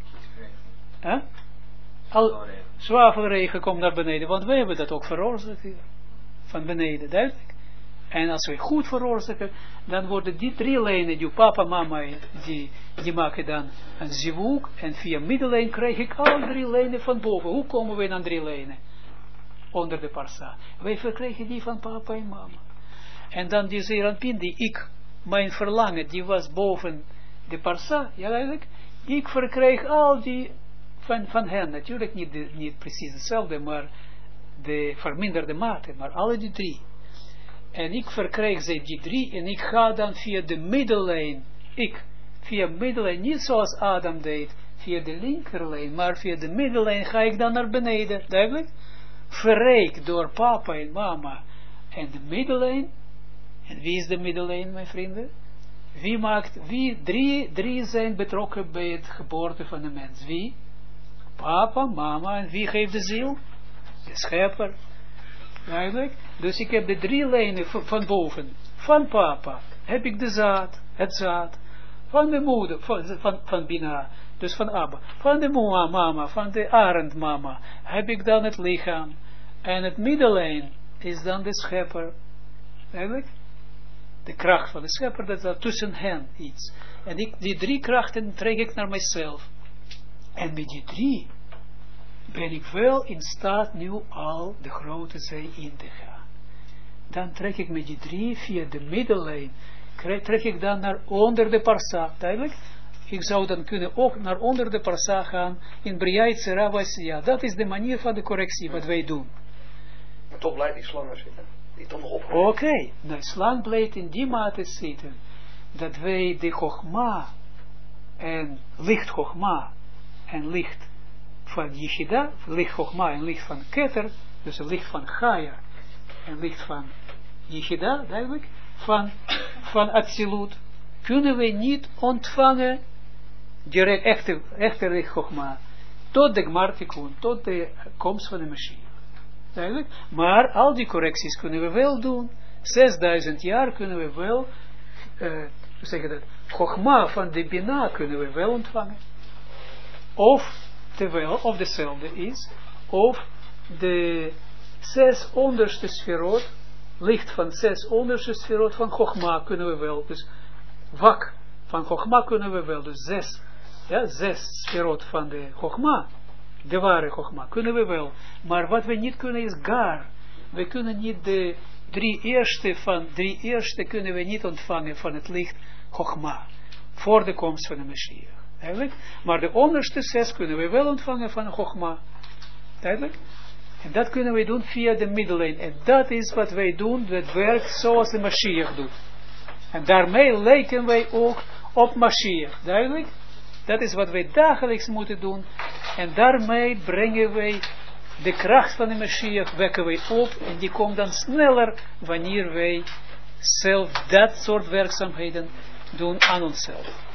Zwavelregel komt naar beneden, want wij hebben dat ook veroorzaakt hier. Van beneden, duidelijk. En als wij goed veroorzaken, dan worden die 3 lijnen, die papa, mama, die maken dan een zivuk, en via middellijn krijg ik alle 3 lijnen van boven. Hoe komen we aan 3 lijnen? Onder de parsa. Wij verkrijgen die van papa en mama. En dan die Zeranpin, mijn verlangen, die was boven de parsa, ja eigenlijk, ik verkreeg al die van hen, natuurlijk niet precies hetzelfde, maar de verminderde mate, maar alle die 3. En ik verkreeg ze die 3, en ik ga dan via de middellijn, via middellijn, niet zoals Adam deed, via de linkerlijn, maar via de middellijn ga ik dan naar beneden, duidelijk? Verrijk door papa en mama en de middellijn. En wie is de middellijn, mijn vrienden? Drie zijn betrokken bij het geboorte van de mens. Wie? Papa, mama, en wie geeft de ziel? De schepper. Duidelijk? Dus ik heb de 3 lijnen van boven. Van papa heb ik het zaad. Van de moeder, van Bina, dus van Abba. Van de mama, van de arendmama, heb ik dan het lichaam. En het middellijn is dan de schepper. Duidelijk? De kracht van de schepper, dat is tussen hen iets. En die 3 krachten trek ik naar mijzelf. En met die 3 ben ik wel in staat nu al de grote zee in te gaan. Dan trek ik met die 3 via de middellijn, trek ik dan naar onder de parsa. Duidelijk? Ik zou dan kunnen ook naar onder de parsa gaan in Briait Seravasya. Dat is de manier van de correctie wat wij doen. Maar toch blijft die slang er zitten. Die toch nog op. Oké, de slang blijft in die mate zitten dat wij de Chogma en licht Chogma en licht van Yeshida, licht Chogma en licht van Keter, dus het licht van Chaya en licht van Yeshida, duidelijk, van Atsilut, kunnen we niet ontvangen direct echte licht Chogma tot de Gmartikun, tot de komst van de Mashiach. Duidelijk? Maar al die correcties kunnen we wel doen. 6000 jaar kunnen we wel, hoe zeg je dat, Chogma van de Bina kunnen we wel ontvangen. Of dezelfde is, of de 6 onderste sferot, licht van 6 onderste sferot van Chogma kunnen we wel, dus wak van Chogma kunnen we wel, dus 6 sferot van de Chogma, de ware Chogma, kunnen we wel. Maar wat we niet kunnen is gar. We kunnen niet de 3 eerste kunnen we niet ontvangen van het licht Chogma. Voor de komst van de Mashiach. Duidelijk? Maar de onderste 6 kunnen we wel ontvangen van Chogma. Duidelijk? En dat kunnen we doen via de middellijn. En dat is wat wij doen, het werk zoals de Mashiach doet. En daarmee lijken wij ook op Mashiach. Duidelijk? Dat is wat wij dagelijks moeten doen. En daarmee brengen wij de kracht van de Mashiach, wekken wij op. En die komt dan sneller wanneer wij zelf dat soort werkzaamheden doen aan onszelf.